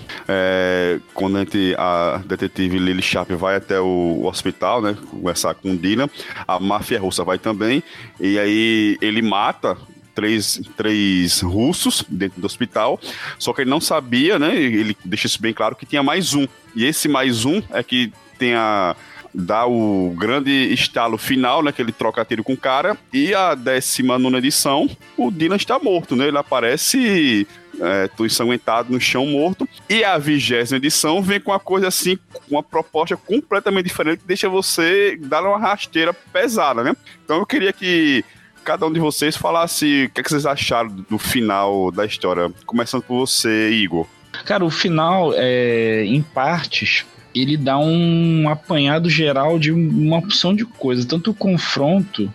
é, quando a, gente, a detetive Lily Sharp vai até o, o hospital, né, conversar com o Dylan, a máfia russa vai também, e aí ele mata Três, três russos dentro do hospital, só que ele não sabia, né? Ele deixa isso bem claro que tinha mais um. E esse mais um é que tem a, dá o grande estalo final, né? Que ele troca tiro com o cara. E a décima nona edição, o Dylan está morto, né? Ele aparece é, todo ensanguentado no chão, morto. E a vigésima edição vem com uma coisa assim, com uma proposta completamente diferente, que deixa você dar uma rasteira pesada, né? Então eu queria que cada um de vocês falasse o que, é que vocês acharam do final da história. Começando por você, Igor. Cara, o final, é, em partes, ele dá um apanhado geral de uma opção de coisas. Tanto o confronto,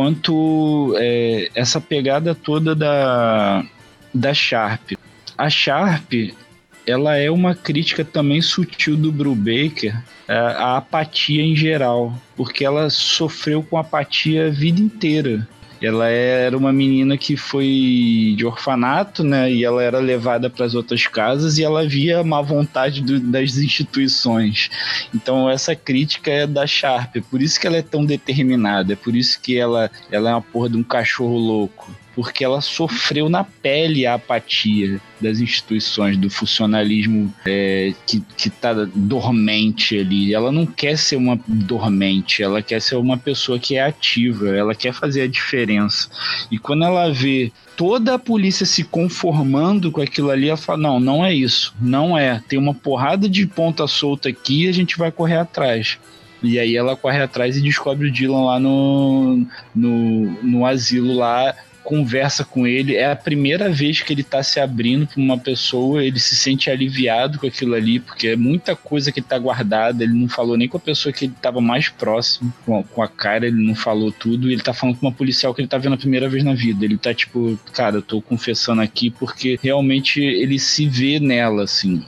quanto é, essa pegada toda da, da Sharp. A Sharp, ela é uma crítica também sutil do Brubaker à apatia em geral, porque ela sofreu com apatia a vida inteira. Ela era uma menina que foi de orfanato, né? E ela era levada para as outras casas e ela via a má vontade do, das instituições. Então essa crítica é da Sharp, é por isso que ela é tão determinada, é por isso que ela, ela é uma porra de um cachorro louco. Porque ela sofreu na pele a apatia das instituições, do funcionalismo é, que, que tá dormente ali. Ela não quer ser uma dormente, ela quer ser uma pessoa que é ativa, ela quer fazer a diferença. E quando ela vê toda a polícia se conformando com aquilo ali, ela fala, não, não é isso, não é. Tem uma porrada de ponta solta aqui e a gente vai correr atrás. E aí ela corre atrás e descobre o Dylan lá no, no, no asilo lá, conversa com ele, é a primeira vez que ele tá se abrindo para uma pessoa, ele se sente aliviado com aquilo ali, porque é muita coisa que tá guardada, ele não falou nem com a pessoa que ele tava mais próximo, com a, com a cara, ele não falou tudo, ele tá falando com uma policial que ele tá vendo a primeira vez na vida, ele tá tipo, cara, eu tô confessando aqui porque realmente ele se vê nela, assim,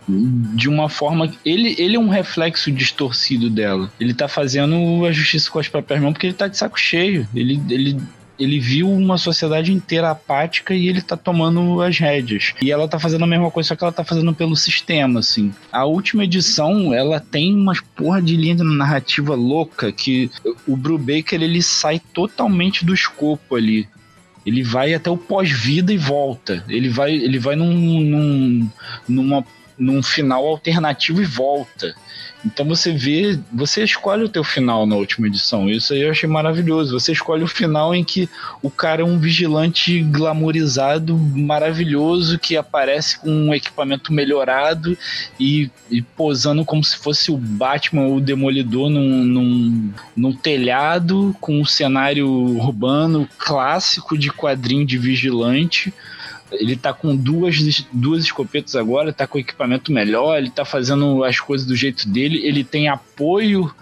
de uma forma, ele, ele é um reflexo distorcido dela, ele tá fazendo a justiça com as próprias mãos porque ele tá de saco cheio, ele, ele Ele viu uma sociedade inteira apática e ele tá tomando as rédeas. E ela tá fazendo a mesma coisa, só que ela tá fazendo pelo sistema, assim. A última edição, ela tem umas porra de linha de narrativa louca que o Brubaker, ele sai totalmente do escopo ali. Ele vai até o pós-vida e volta. Ele vai, ele vai num, num, numa, num final alternativo e volta. Então você vê, você escolhe o teu final na última edição, isso aí eu achei maravilhoso, você escolhe o final em que o cara é um vigilante glamourizado, maravilhoso, que aparece com um equipamento melhorado e, e posando como se fosse o Batman ou o Demolidor num, num, num telhado, com um cenário urbano clássico de quadrinho de vigilante. Ele tá com duas, duas escopetas agora, tá com equipamento melhor, ele tá fazendo as coisas do jeito dele, ele tem apoio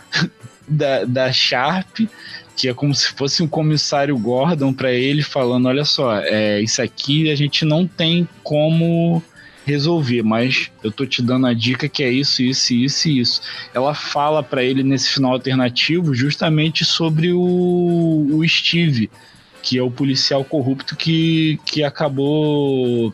da, da Sharp, que é como se fosse um comissário Gordon para ele, falando, olha só, é, isso aqui a gente não tem como resolver, mas eu tô te dando a dica que é isso, isso, isso e isso. Ela fala para ele nesse final alternativo justamente sobre o, o Steve, que é o policial corrupto que, que acabou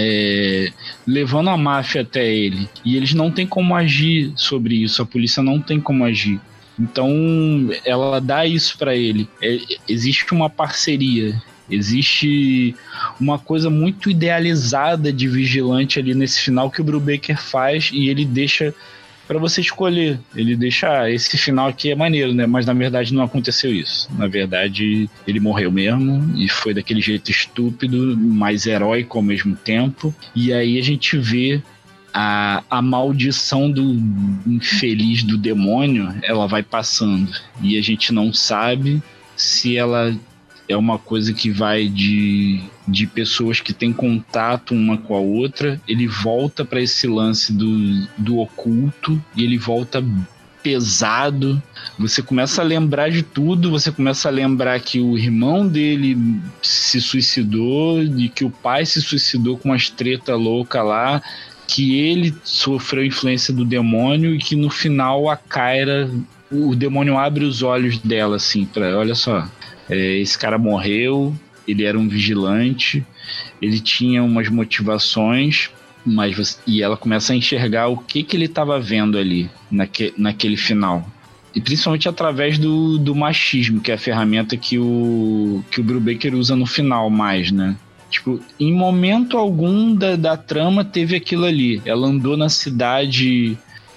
é, levando a máfia até ele. E eles não têm como agir sobre isso, a polícia não tem como agir. Então ela dá isso para ele. É, existe uma parceria, existe uma coisa muito idealizada de vigilante ali nesse final que o Brubaker faz e ele deixa para você escolher. Ele deixa, ah, esse final aqui é maneiro, né? Mas na verdade não aconteceu isso. Na verdade ele morreu mesmo e foi daquele jeito estúpido, mas heróico ao mesmo tempo. E aí a gente vê a, a maldição do infeliz do demônio, ela vai passando. E a gente não sabe se ela é uma coisa que vai de, de pessoas que têm contato uma com a outra. Ele volta para esse lance do, do oculto e ele volta pesado. Você começa a lembrar de tudo, você começa a lembrar que o irmão dele se suicidou, de que o pai se suicidou com umas treta louca lá, que ele sofreu influência do demônio e que no final a Kyra, o demônio abre os olhos dela assim, pra, olha só, é, esse cara morreu, ele era um vigilante, ele tinha umas motivações, mas você, e ela começa a enxergar o que, que ele estava vendo ali naque, naquele final. E principalmente através do, do machismo, que é a ferramenta que o, que o Brubaker usa no final mais, né? Tipo, em momento algum da, da trama teve aquilo ali. Ela andou na cidade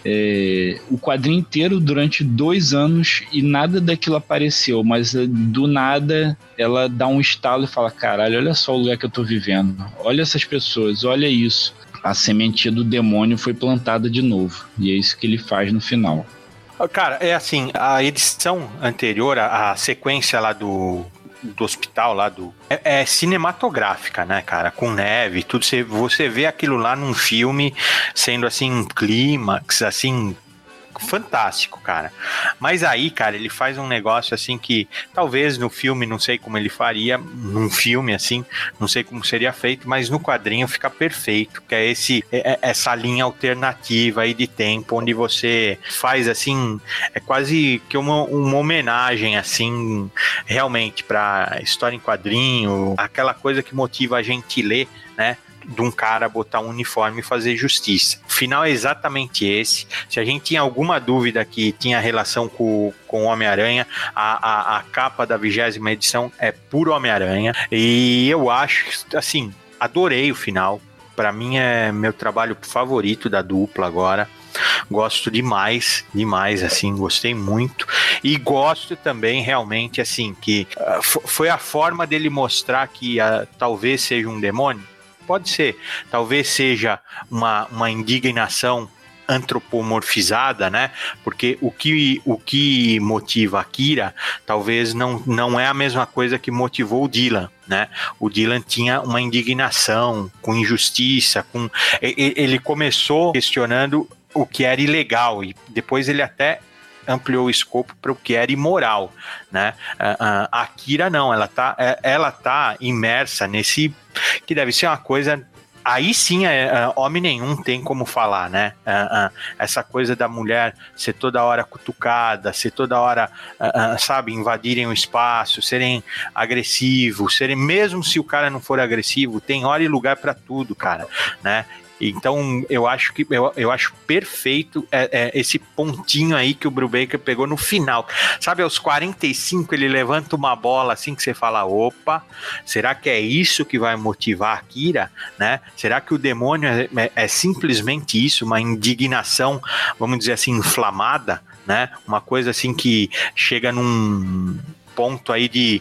é, o quadrinho inteiro durante dois anos e nada daquilo apareceu, mas do nada ela dá um estalo e fala, caralho, olha só o lugar que eu tô vivendo. Olha essas pessoas, olha isso. A sementinha do demônio foi plantada de novo. E é isso que ele faz no final. Cara, é assim, a edição anterior, a, a sequência lá do, do hospital, lá do... É, é cinematográfica, né, cara? Com neve, tudo. Você, você vê aquilo lá num filme sendo, assim, um clímax, assim... fantástico, cara. Mas aí, cara, ele faz um negócio assim que talvez no filme, não sei como ele faria, num filme assim, não sei como seria feito, mas no quadrinho fica perfeito, que é esse, é, essa linha alternativa aí de tempo, onde você faz assim, é quase que uma, uma homenagem assim, realmente pra história em quadrinho, aquela coisa que motiva a gente ler, né? De um cara botar um uniforme e fazer justiça. O final é exatamente esse. Se a gente tinha alguma dúvida que tinha relação com, com o Homem-Aranha, a, a, a capa da vigésima edição é puro Homem-Aranha. E eu acho, assim, adorei o final. Pra mim é meu trabalho favorito da dupla agora. Gosto demais, demais, assim, gostei muito. E gosto também, realmente, assim, que uh, foi a forma dele mostrar que uh, talvez seja um demônio. Pode ser, talvez seja uma, uma indignação antropomorfizada, né? Porque o que, o que motiva a Kira talvez não, não é a mesma coisa que motivou o Dylan, né? O Dylan tinha uma indignação com injustiça, com... ele começou questionando o que era ilegal e depois ele até ampliou o escopo para o que era imoral, né? A Kira não, ela tá, ela tá imersa nesse que deve ser uma coisa, aí sim, é, é, homem nenhum tem como falar, né? É, é, essa coisa da mulher ser toda hora cutucada, ser toda hora, é, é, sabe, invadirem o espaço, serem agressivos, serem, mesmo se o cara não for agressivo, tem hora e lugar para tudo, cara, né? Então eu acho que eu, eu acho perfeito é, é, esse pontinho aí que o Brubaker pegou no final, sabe, aos quarenta e cinco ele levanta uma bola assim que você fala, opa, será que é isso que vai motivar a Kira, né? Será que o demônio é, é, é simplesmente isso, uma indignação, vamos dizer assim, inflamada, né? Uma coisa assim que chega num ponto aí de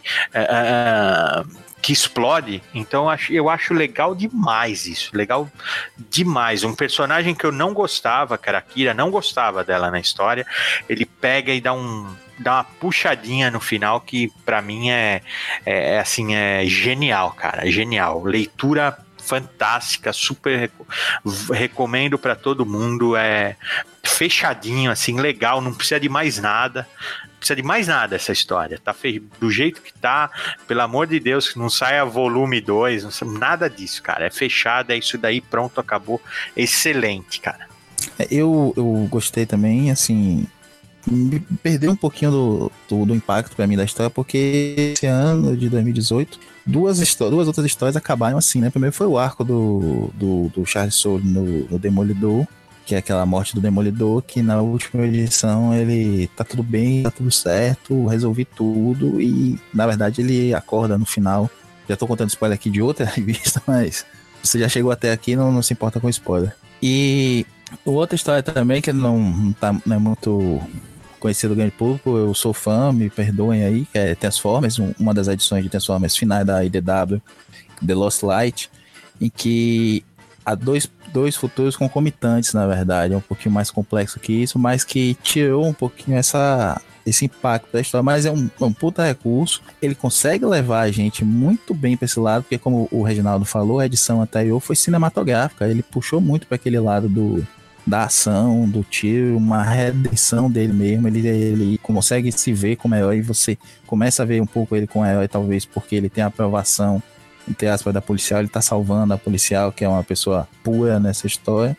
uh, uh, que explode. Então eu acho legal demais isso, legal demais. Um personagem que eu não gostava, que era a Kira, não gostava dela na história, ele pega e dá um dá uma puxadinha no final que pra mim é, é assim, é genial, cara, genial. Leitura fantástica, super recomendo pra todo mundo, é fechadinho, assim, legal, não precisa de mais nada. Precisa de mais nada essa história, tá do jeito que tá, pelo amor de Deus, que não saia volume dois, não, nada disso, cara, é fechado, é isso daí, pronto, acabou, excelente, cara. Eu, eu gostei também, assim, perdeu um pouquinho do, do, do impacto pra mim da história, porque esse ano de dois mil e dezoito, duas, duas outras histórias acabaram assim, né, primeiro foi o arco do, do, do Charles Soule no, no Demolidor, que é aquela morte do Demolidor, que na última edição ele tá tudo bem, tá tudo certo, resolvi tudo, e na verdade ele acorda no final. Já tô contando spoiler aqui de outra revista, mas você já chegou até aqui, não, não se importa com spoiler. E outra história também, que não, não, tá, não é muito conhecido do grande público, eu sou fã, me perdoem aí, que é Transformers, uma das edições de Transformers finais da I D W, The Lost Light, em que há dois dois futuros concomitantes, na verdade, é um pouquinho mais complexo que isso, mas que tirou um pouquinho essa, esse impacto da história, mas é um, um puta recurso, ele consegue levar a gente muito bem para esse lado, porque como o Reginaldo falou, a edição anterior foi cinematográfica, ele puxou muito para aquele lado do, da ação, do tiro, uma redenção dele mesmo. Ele, ele consegue se ver como herói e você começa a ver um pouco ele como herói, talvez porque ele tem a aprovação, entre aspas, da policial. Ele tá salvando a policial, que é uma pessoa pura nessa história.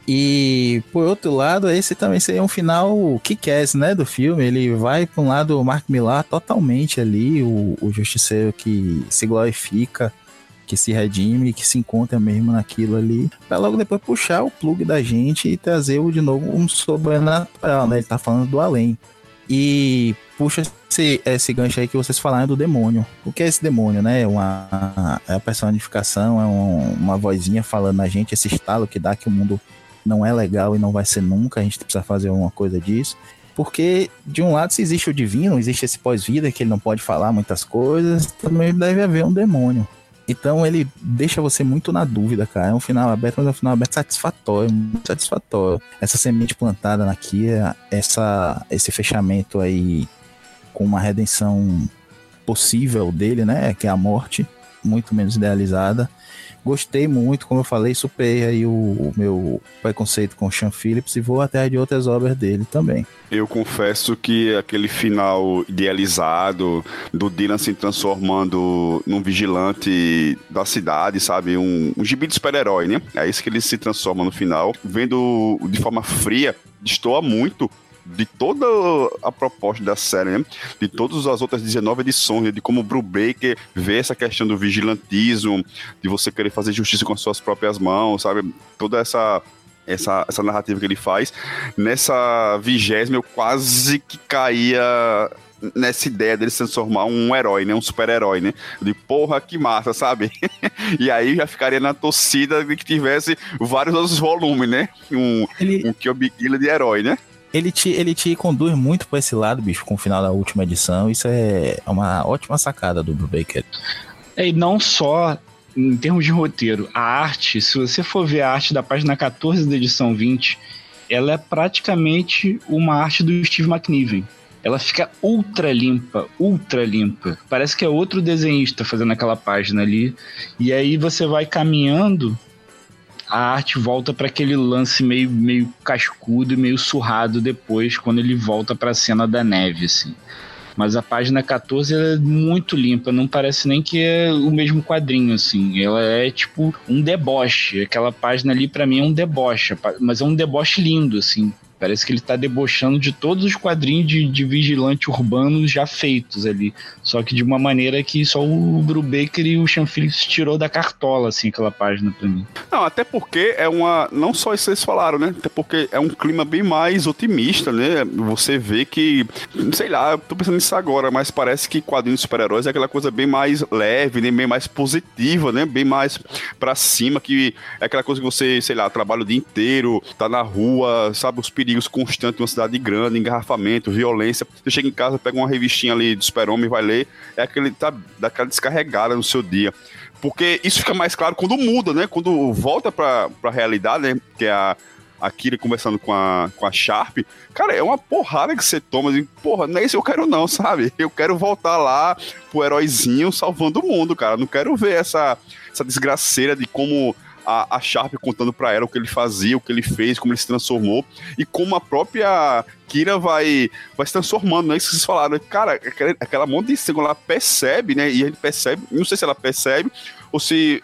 E, por outro lado, esse também seria um final kick-ass, né, do filme. Ele vai para um lado, o Mark Millar totalmente ali, o, o justiceiro que se glorifica, que se redime, que se encontra mesmo naquilo ali, pra logo depois puxar o plug da gente e trazer de novo um sobrenatural, né? Ele tá falando do além. E puxa esse, esse gancho aí que vocês falaram do demônio. O que é esse demônio, né? Uma, é a personificação, é um, uma vozinha falando na gente, esse estalo que dá que o mundo não é legal e não vai ser nunca, a gente precisa fazer alguma coisa disso. Porque, de um lado, se existe o divino, existe esse pós-vida que ele não pode falar muitas coisas, também deve haver um demônio. Então ele deixa você muito na dúvida, cara. É um final aberto, mas é um final aberto satisfatório, muito satisfatório. Essa semente plantada na Kira, essa, esse fechamento aí com uma redenção possível dele, né? Que é a morte, muito menos idealizada. Gostei muito, como eu falei, superei aí o, o meu preconceito com o Sean Phillips e vou atrás de outras obras dele também. Eu confesso que aquele final idealizado do Dylan se transformando num vigilante da cidade, sabe? Um, um gibi de super-herói, né? É isso que ele se transforma no final. Vendo de forma fria, destoa muito de toda a proposta da série, né? De todas as outras dezenove edições, de como o Brubaker vê essa questão do vigilantismo, de você querer fazer justiça com as suas próprias mãos, sabe? Toda essa, essa, essa narrativa que ele faz. Nessa vigésima, eu quase que caía nessa ideia dele se transformar um herói, né? Um super-herói, né? De porra, que massa, sabe? E aí já ficaria na torcida de que tivesse vários outros volumes, né? Um, ele... um Kill Bill de herói, né? Ele te, ele te conduz muito por esse lado, bicho, com o final da última edição. Isso é uma ótima sacada do Brubaker. É, e não só em termos de roteiro. A arte, se você for ver a arte da página catorze da edição vinte, ela é praticamente uma arte do Steve McNiven. Ela fica ultra limpa, ultra limpa. Parece que é outro desenhista fazendo aquela página ali. E aí você vai caminhando, a arte volta para aquele lance meio, meio cascudo e meio surrado depois, quando ele volta para a cena da neve, assim. Mas a página catorze ela é muito limpa, não parece nem que é o mesmo quadrinho, assim. Ela é tipo um deboche. Aquela página ali para mim é um deboche, mas é um deboche lindo, assim. Parece que ele tá debochando de todos os quadrinhos de, de vigilante urbano já feitos ali. Só que de uma maneira que só o Brubaker e o Sean Phillips tirou da cartola, assim, aquela página pra mim. Não, até porque é uma... Não só isso que vocês falaram, né? Até porque é um clima bem mais otimista, né? Você vê que... Sei lá, eu tô pensando nisso agora, mas parece que quadrinhos de super-heróis é aquela coisa bem mais leve, né? Bem mais positiva, né? Bem mais pra cima, que é aquela coisa que você, sei lá, trabalha o dia inteiro, tá na rua, sabe? Os perigos constantes de uma cidade grande, engarrafamento, violência. Você chega em casa, pega uma revistinha ali do Super-Homem e vai ler, é aquele, tá, daquela descarregada no seu dia. Porque isso fica mais claro quando muda, né? Quando volta pra, pra realidade, né? Que é a, a Kira conversando com a, com a Sharp. Cara, é uma porrada que você toma. Assim, porra, não é isso que eu quero não, sabe? Eu quero voltar lá pro heróizinho salvando o mundo, cara. Não quero ver essa, essa desgraceira de como... A, a Sharp contando pra ela o que ele fazia, o que ele fez, como ele se transformou e como a própria Kira vai, vai se transformando, né? Isso que vocês falaram, cara, aquela, aquela monte de cego lá percebe, né? E a gente percebe, não sei se ela percebe ou se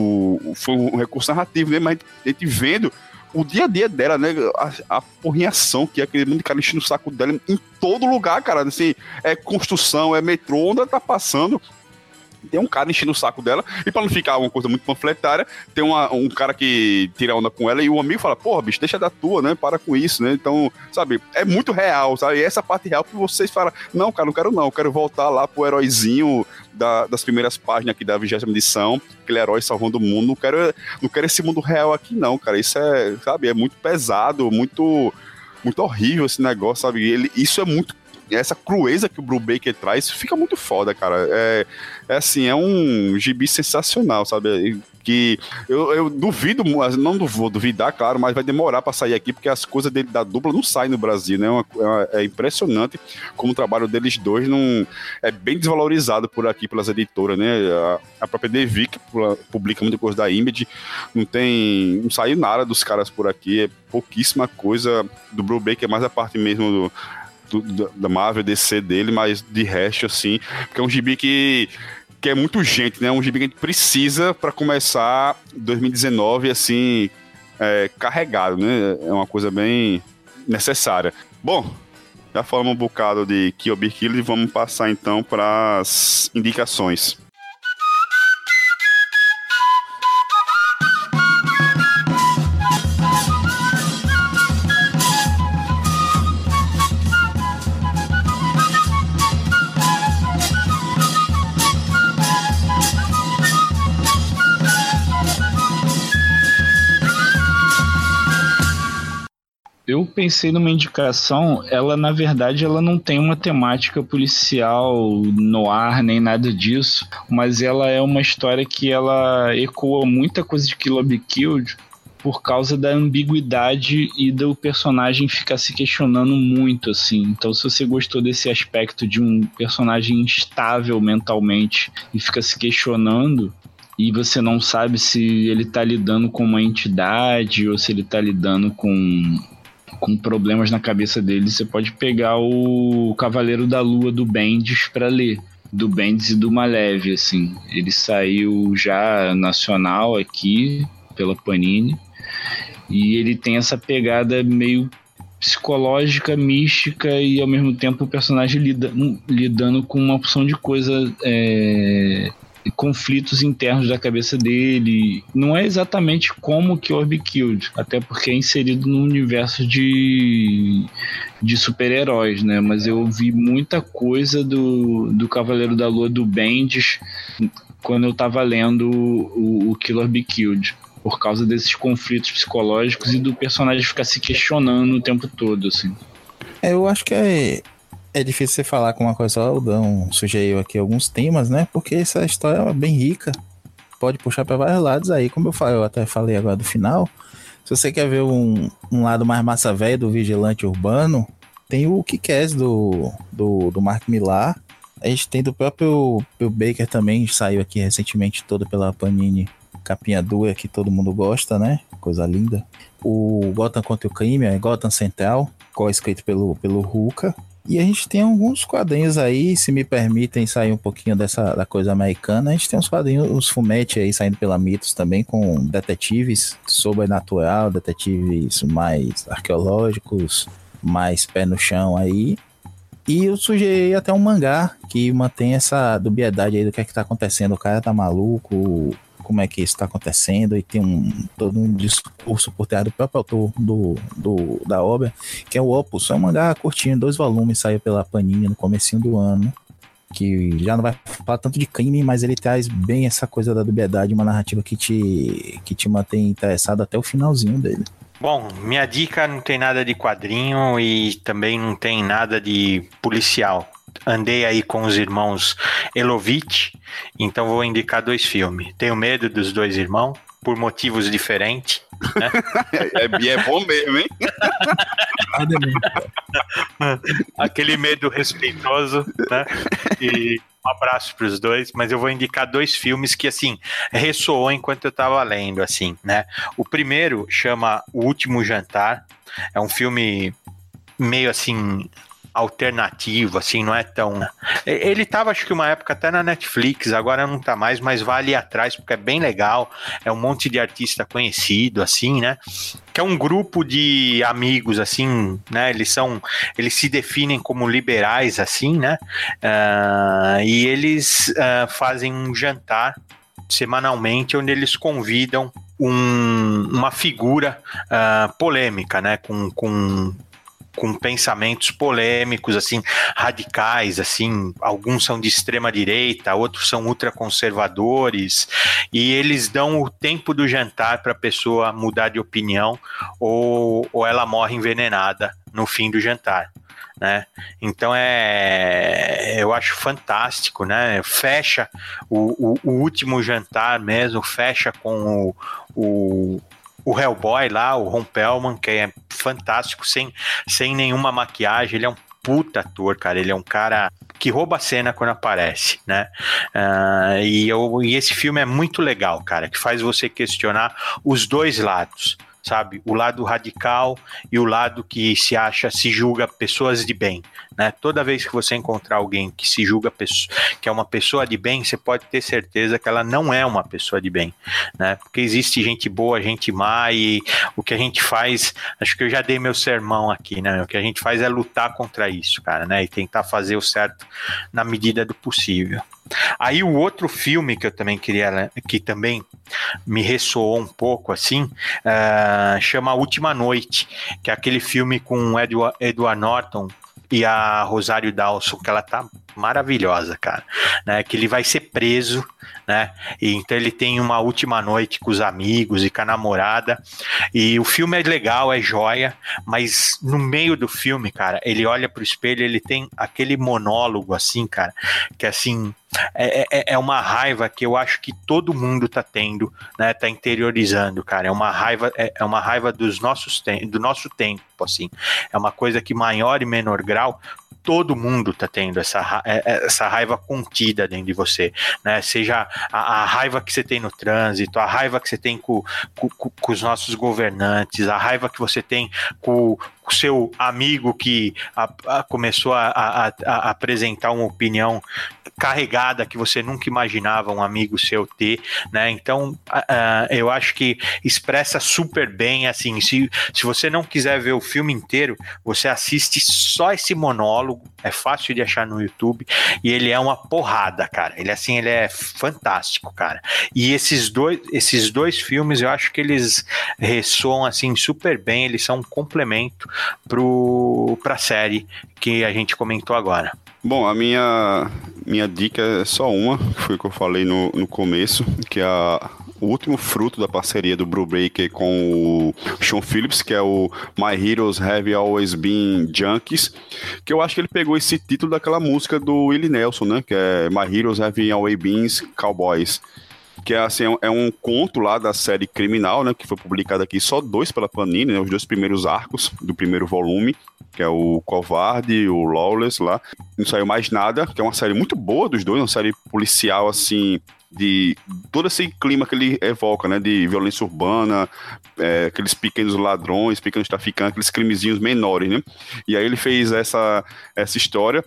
o, foi um recurso narrativo, né? Mas a gente vendo o dia a dia dela, né? A, a porrinhação que é aquele mundo de cara enchendo o saco dela em todo lugar, cara. Assim, é construção, é metrô, onde ela tá passando. Tem um cara enchendo o saco dela, e pra não ficar uma coisa muito panfletária, tem uma, um cara que tira onda com ela, e o amigo fala, porra, bicho, deixa da tua, né, para com isso, né, então, sabe, é muito real, sabe, e essa parte real que vocês falam, não, cara, não quero não, eu quero voltar lá pro heróizinho da, das primeiras páginas aqui da vigésima edição, aquele herói salvando o mundo, não quero, não quero esse mundo real aqui não, cara, isso é, sabe, é muito pesado, muito, muito horrível esse negócio, sabe, ele, isso é muito essa crueza que o Brubaker traz fica muito foda, cara. É, é assim, é um gibi sensacional, sabe? que eu, eu duvido, não vou duvidar, claro, mas vai demorar para sair aqui, porque as coisas dele da dupla não saem no Brasil, né? É, uma, é impressionante como o trabalho deles dois não é bem desvalorizado por aqui pelas editoras, né? A, a própria Devir, que publica muita coisa da Image, não tem, não saiu nada dos caras por aqui, é pouquíssima coisa do Brubaker, é mais a parte mesmo do, do, da Marvel, D C dele, mas de resto, assim, porque é um gibi que que é muito urgente, né? Um gibi que a gente precisa para começar dois mil e dezenove, assim, é, carregado, né? É uma coisa bem necessária. Bom, já falamos um bocado de Kill Bill Kill e vamos passar, então, para as indicações. Eu pensei numa indicação, ela na verdade ela não tem uma temática policial no ar nem nada disso, mas ela é uma história que ela ecoa muita coisa de Kill Bill Killed por causa da ambiguidade e do personagem ficar se questionando muito, assim. Então, se você gostou desse aspecto de um personagem instável mentalmente e fica se questionando, e você não sabe se ele tá lidando com uma entidade ou se ele tá lidando com... com problemas na cabeça dele, você pode pegar o Cavaleiro da Lua do Bendis para ler, do Bendis e do Malev, assim. Ele saiu já nacional aqui pela Panini e ele tem essa pegada meio psicológica, mística e ao mesmo tempo o personagem lida, lidando com uma opção de coisa é, conflitos internos da cabeça dele. Não é exatamente como que Kill Bill Killed, até porque é inserido no universo de, de super-heróis, né? Mas eu vi muita coisa do, do Cavaleiro da Lua do Bendis quando eu tava lendo o, o Kill Bill Killed, por causa desses conflitos psicológicos e do personagem ficar se questionando o tempo todo, assim. Eu acho que é É difícil você falar com uma coisa só, o Dão sugeriu aqui alguns temas, né? Porque essa história é bem rica, pode puxar para vários lados aí, como eu, falei, eu até falei agora do final. Se você quer ver um, um lado mais massa velho do vigilante urbano, tem o Kick-Ass do, do, do Mark Millar. A gente tem do próprio Bill Baker também, saiu aqui recentemente todo pela Panini, capinha dura que todo mundo gosta, né? Coisa linda. O Gotham contra o Crime, é Gotham Central, co-escrito pelo, pelo Ruka. E a gente tem alguns quadrinhos aí, se me permitem sair um pouquinho dessa da coisa americana, a gente tem uns quadrinhos, os fumetti aí saindo pela Mitos também, com detetives sobrenatural, detetives mais arqueológicos, mais pé no chão aí. E eu sugeri até um mangá que mantém essa dubiedade aí do que é que tá acontecendo, o cara tá maluco, como é que isso tá acontecendo, e tem um, todo um discurso por trás do próprio autor do, do, da obra, que é o Opus. É um mangá curtinho, dois volumes, saiu pela Panini no comecinho do ano, que já não vai falar tanto de crime, mas ele traz bem essa coisa da dubiedade, uma narrativa que te, que te mantém interessado até o finalzinho dele. Bom, minha dica não tem nada de quadrinho e também não tem nada de policial. Andei aí com os irmãos Elovitch, então vou indicar dois filmes. Tenho medo dos dois irmãos, por motivos diferentes, né? é, é bom mesmo, hein? Aquele medo respeitoso, né? E um abraço para os dois, mas eu vou indicar dois filmes que, assim, ressoou enquanto eu estava lendo, assim, né? O primeiro chama O Último Jantar, é um filme meio, assim, alternativo, assim, não é tão... Ele tava, acho que uma época até na Netflix, agora não tá mais, mas vale ir atrás, porque é bem legal, é um monte de artista conhecido, assim, né? Que é um grupo de amigos, assim, né? Eles são, eles se definem como liberais, assim, né? Uh, e eles uh, fazem um jantar semanalmente, onde eles convidam um, uma figura uh, polêmica, né? Com... com com pensamentos polêmicos, assim, radicais, assim, alguns são de extrema direita, outros são ultraconservadores, e eles dão o tempo do jantar para a pessoa mudar de opinião ou, ou ela morre envenenada no fim do jantar. né? Então é, eu acho fantástico, né? Fecha o, o, o último jantar mesmo, fecha com o, o o Hellboy lá, o Ron Perlman, que é fantástico, sem, sem nenhuma maquiagem, ele é um puta ator, cara, ele é um cara que rouba a cena quando aparece, né, uh, e, eu, e esse filme é muito legal, cara, que faz você questionar os dois lados, sabe, o lado radical e o lado que se acha, se julga pessoas de bem, né, toda vez que você encontrar alguém que se julga que é uma pessoa de bem, você pode ter certeza que ela não é uma pessoa de bem, né, porque existe gente boa, gente má, e o que a gente faz, acho que eu já dei meu sermão aqui, né, o que a gente faz é lutar contra isso, cara, né, e tentar fazer o certo na medida do possível. Aí o outro filme que eu também queria, que também me ressoou um pouco assim, uh, chama A Última Noite, que é aquele filme com Edward, Edward Norton e a Rosário Dawson, que ela tá maravilhosa, cara, né, que ele vai ser preso, né, e então ele tem uma última noite com os amigos e com a namorada, e o filme é legal, é joia, mas no meio do filme, cara, ele olha pro espelho, ele tem aquele monólogo assim, cara, que assim, é, é, é uma raiva que eu acho que todo mundo tá tendo, né, tá interiorizando, cara, é uma raiva, é, é uma raiva dos nossos te- do nosso tempo, assim, é uma coisa que maior e menor grau, todo mundo tá tendo essa, essa raiva contida dentro de você, né? Seja a, a raiva que você tem no trânsito, a raiva que você tem com, com, com os nossos governantes, a raiva que você tem com o seu amigo que a, a, começou a, a, a apresentar uma opinião carregada que você nunca imaginava um amigo seu ter, né? Então, uh, eu acho que expressa super bem, assim, se, se você não quiser ver o filme inteiro, você assiste só esse monólogo, é fácil de achar no YouTube, e ele é uma porrada, cara, ele, assim, ele é fantástico, cara, e esses dois, esses dois filmes, eu acho que eles ressoam, assim, super bem, eles são um complemento pro, pra série que a gente comentou agora. Bom, a minha, minha dica é só uma, que foi o que eu falei no, no começo, que é a, o último fruto da parceria do Brubaker com o Sean Phillips, que é o My Heroes Have Always Been Junkies, que eu acho que ele pegou esse título daquela música do Willie Nelson, né, que é My Heroes Have Always Been Cowboys, que é, assim, é um conto lá da série Criminal, né, que foi publicado aqui, só dois pela Panini, né, os dois primeiros arcos do primeiro volume, que é o Covarde e o Lawless lá. Não saiu mais nada, que é uma série muito boa dos dois, uma série policial, assim, de todo esse clima que ele evoca, né, de violência urbana, é, aqueles pequenos ladrões, pequenos traficantes, aqueles crimezinhos menores, né. E aí ele fez essa, essa história.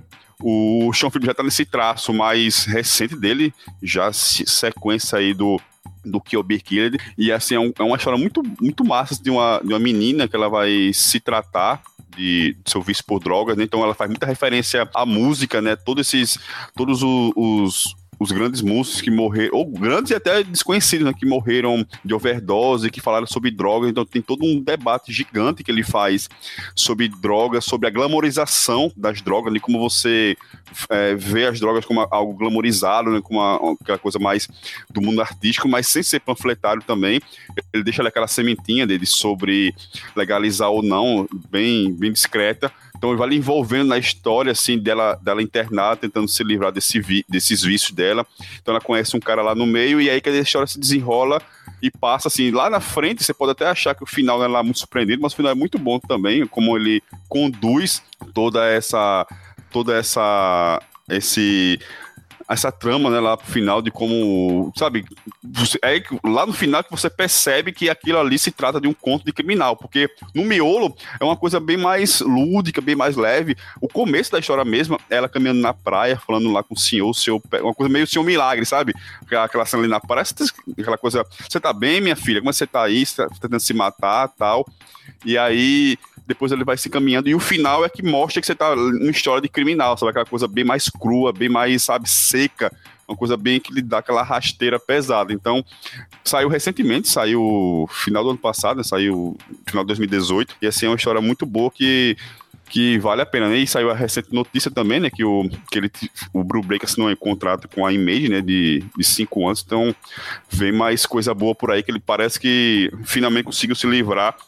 O Sean Phillips já tá nesse traço mais recente dele, já sequência aí do, do Kill Bill Killed, e assim, é, um, é uma história muito, muito massa de uma, de uma menina que ela vai se tratar de, de seu vício por drogas, né? Então ela faz muita referência à música, né, todos esses, todos os, os os grandes músicos que morreram, ou grandes e até desconhecidos, né, que morreram de overdose, que falaram sobre drogas. Então tem todo um debate gigante que ele faz sobre drogas, sobre a glamorização das drogas, né, como você é, vê as drogas como algo glamorizado, né, como uma, aquela coisa mais do mundo artístico, mas sem ser panfletário também. Ele deixa aquela sementinha dele sobre legalizar ou não, bem, bem discreta. Então ele vai lhe envolvendo na história, assim, dela, dela internada, tentando se livrar desse vi, desses vícios dela. Então ela conhece um cara lá no meio, e aí que a história se desenrola e passa, assim, lá na frente. Você pode até achar que o final não é lá muito surpreendente, mas o final é muito bom também, como ele conduz toda essa, toda essa, esse... essa trama, né, lá pro final, de como, sabe, você, é lá no final que você percebe que aquilo ali se trata de um conto de criminal, porque no miolo é uma coisa bem mais lúdica, bem mais leve. O começo da história mesmo, ela caminhando na praia, falando lá com o senhor, o seu, uma coisa meio Senhor Milagre, sabe? Aquela cena ali na praia, aquela coisa, você tá bem, minha filha? Como você tá aí? Você tá tentando se matar, tal. E aí depois ele vai se caminhando, e o final é que mostra que você tá numa história de criminal, sabe? Aquela coisa bem mais crua, bem mais, sabe, seca, uma coisa bem que lhe dá aquela rasteira pesada. Então, saiu recentemente, saiu final do ano passado, né? Saiu final de dois mil e dezoito, e assim, é uma história muito boa que que vale a pena, né? E saiu a recente notícia também, né, que o, que ele, o Brubaker assinou um contrato com a Image, né, de, de cinco anos, então vem mais coisa boa por aí, que ele parece que finalmente conseguiu se livrar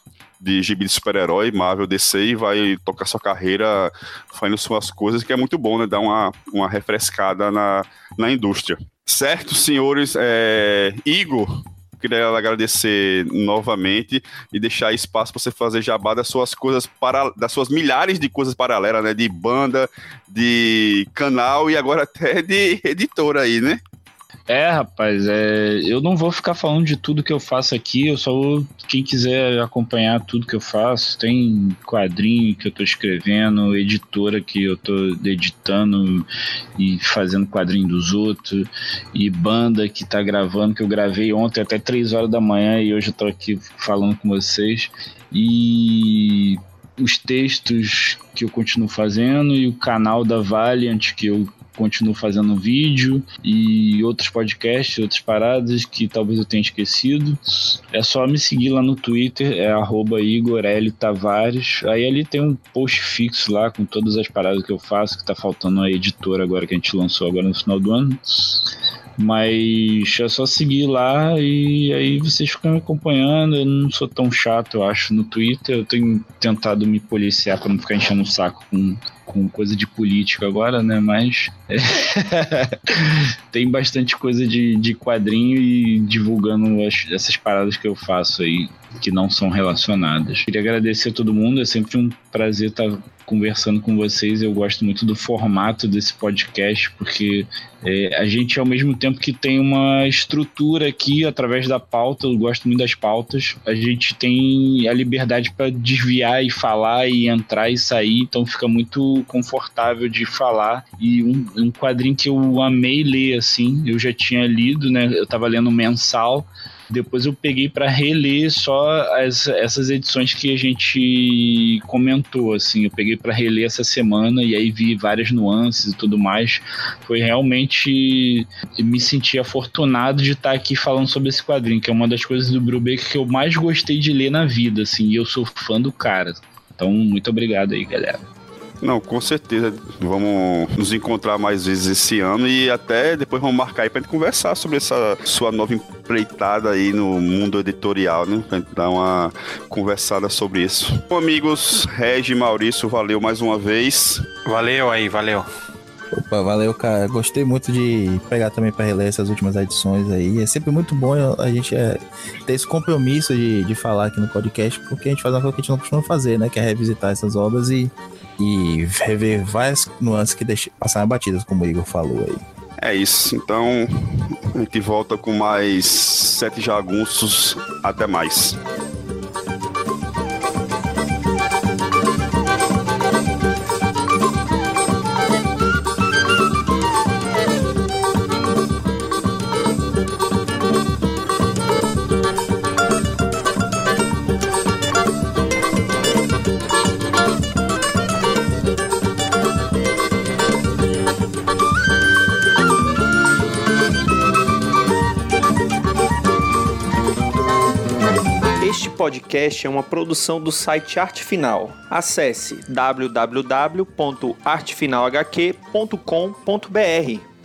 de gibi de super-herói, Marvel, D C, e vai tocar sua carreira fazendo suas coisas, que é muito bom, né? Dar uma, uma refrescada na, na indústria. Certo, senhores? É... Igor, queria agradecer novamente e deixar espaço para você fazer jabá das suas coisas, para, das suas milhares de coisas paralelas, né? De banda, de canal e agora até de editora aí, né? É, rapaz, é, eu não vou ficar falando de tudo que eu faço aqui, eu só vou, quem quiser acompanhar tudo que eu faço, tem quadrinho que eu tô escrevendo, editora que eu tô editando e fazendo quadrinho dos outros, e banda que tá gravando, que eu gravei ontem até três horas da manhã e hoje eu tô aqui falando com vocês, e os textos que eu continuo fazendo e o canal da Valiant que eu continuo fazendo vídeo e outros podcasts, outras paradas que talvez eu tenha esquecido. É só me seguir lá no Twitter, é arroba Igor L. Tavares. Aí ali tem um post fixo lá com todas as paradas que eu faço, que tá faltando a editora agora que a gente lançou agora no final do ano. Mas é só seguir lá e aí vocês ficam me acompanhando. Eu não sou tão chato, eu acho, no Twitter. Eu tenho tentado me policiar para não ficar enchendo o saco com, com coisa de política agora, né? Mas é tem bastante coisa de, de quadrinho e divulgando as, essas paradas que eu faço aí, que não são relacionadas. Queria agradecer a todo mundo, é sempre um prazer estar conversando com vocês. Eu gosto muito do formato desse podcast, porque é, a gente, ao mesmo tempo que tem uma estrutura aqui através da pauta, eu gosto muito das pautas, a gente tem a liberdade para desviar e falar e entrar e sair, então fica muito confortável de falar. E um, um quadrinho que eu amei ler, assim, eu já tinha lido, né? Eu tava lendo mensal. Depois eu peguei para reler só as, essas edições que a gente comentou, assim, eu peguei para reler essa semana e aí vi várias nuances e tudo mais. Foi realmente, me senti afortunado de estar aqui falando sobre esse quadrinho, que é uma das coisas do Brubaker que eu mais gostei de ler na vida, assim, e eu sou fã do cara. Então, muito obrigado aí, galera. Não, com certeza. Vamos nos encontrar mais vezes esse ano e até depois vamos marcar aí pra gente conversar sobre essa sua nova empreitada aí no mundo editorial, né? Pra gente dar uma conversada sobre isso. Bom, amigos, Regi e Maurício, valeu mais uma vez. Valeu aí, valeu. Opa, valeu, cara. Gostei muito de pegar também para reler essas últimas edições aí. É sempre muito bom a gente é, ter esse compromisso de, de falar aqui no podcast, porque a gente faz uma coisa que a gente não costuma fazer, né? Que é revisitar essas obras e, e rever várias nuances que deixam, passaram batidas, como o Igor falou aí. É isso. Então, a gente volta com mais Sete Jagunços. Até mais. Este podcast é uma produção do site Arte Final. Acesse w w w ponto arte final h q ponto com ponto b r.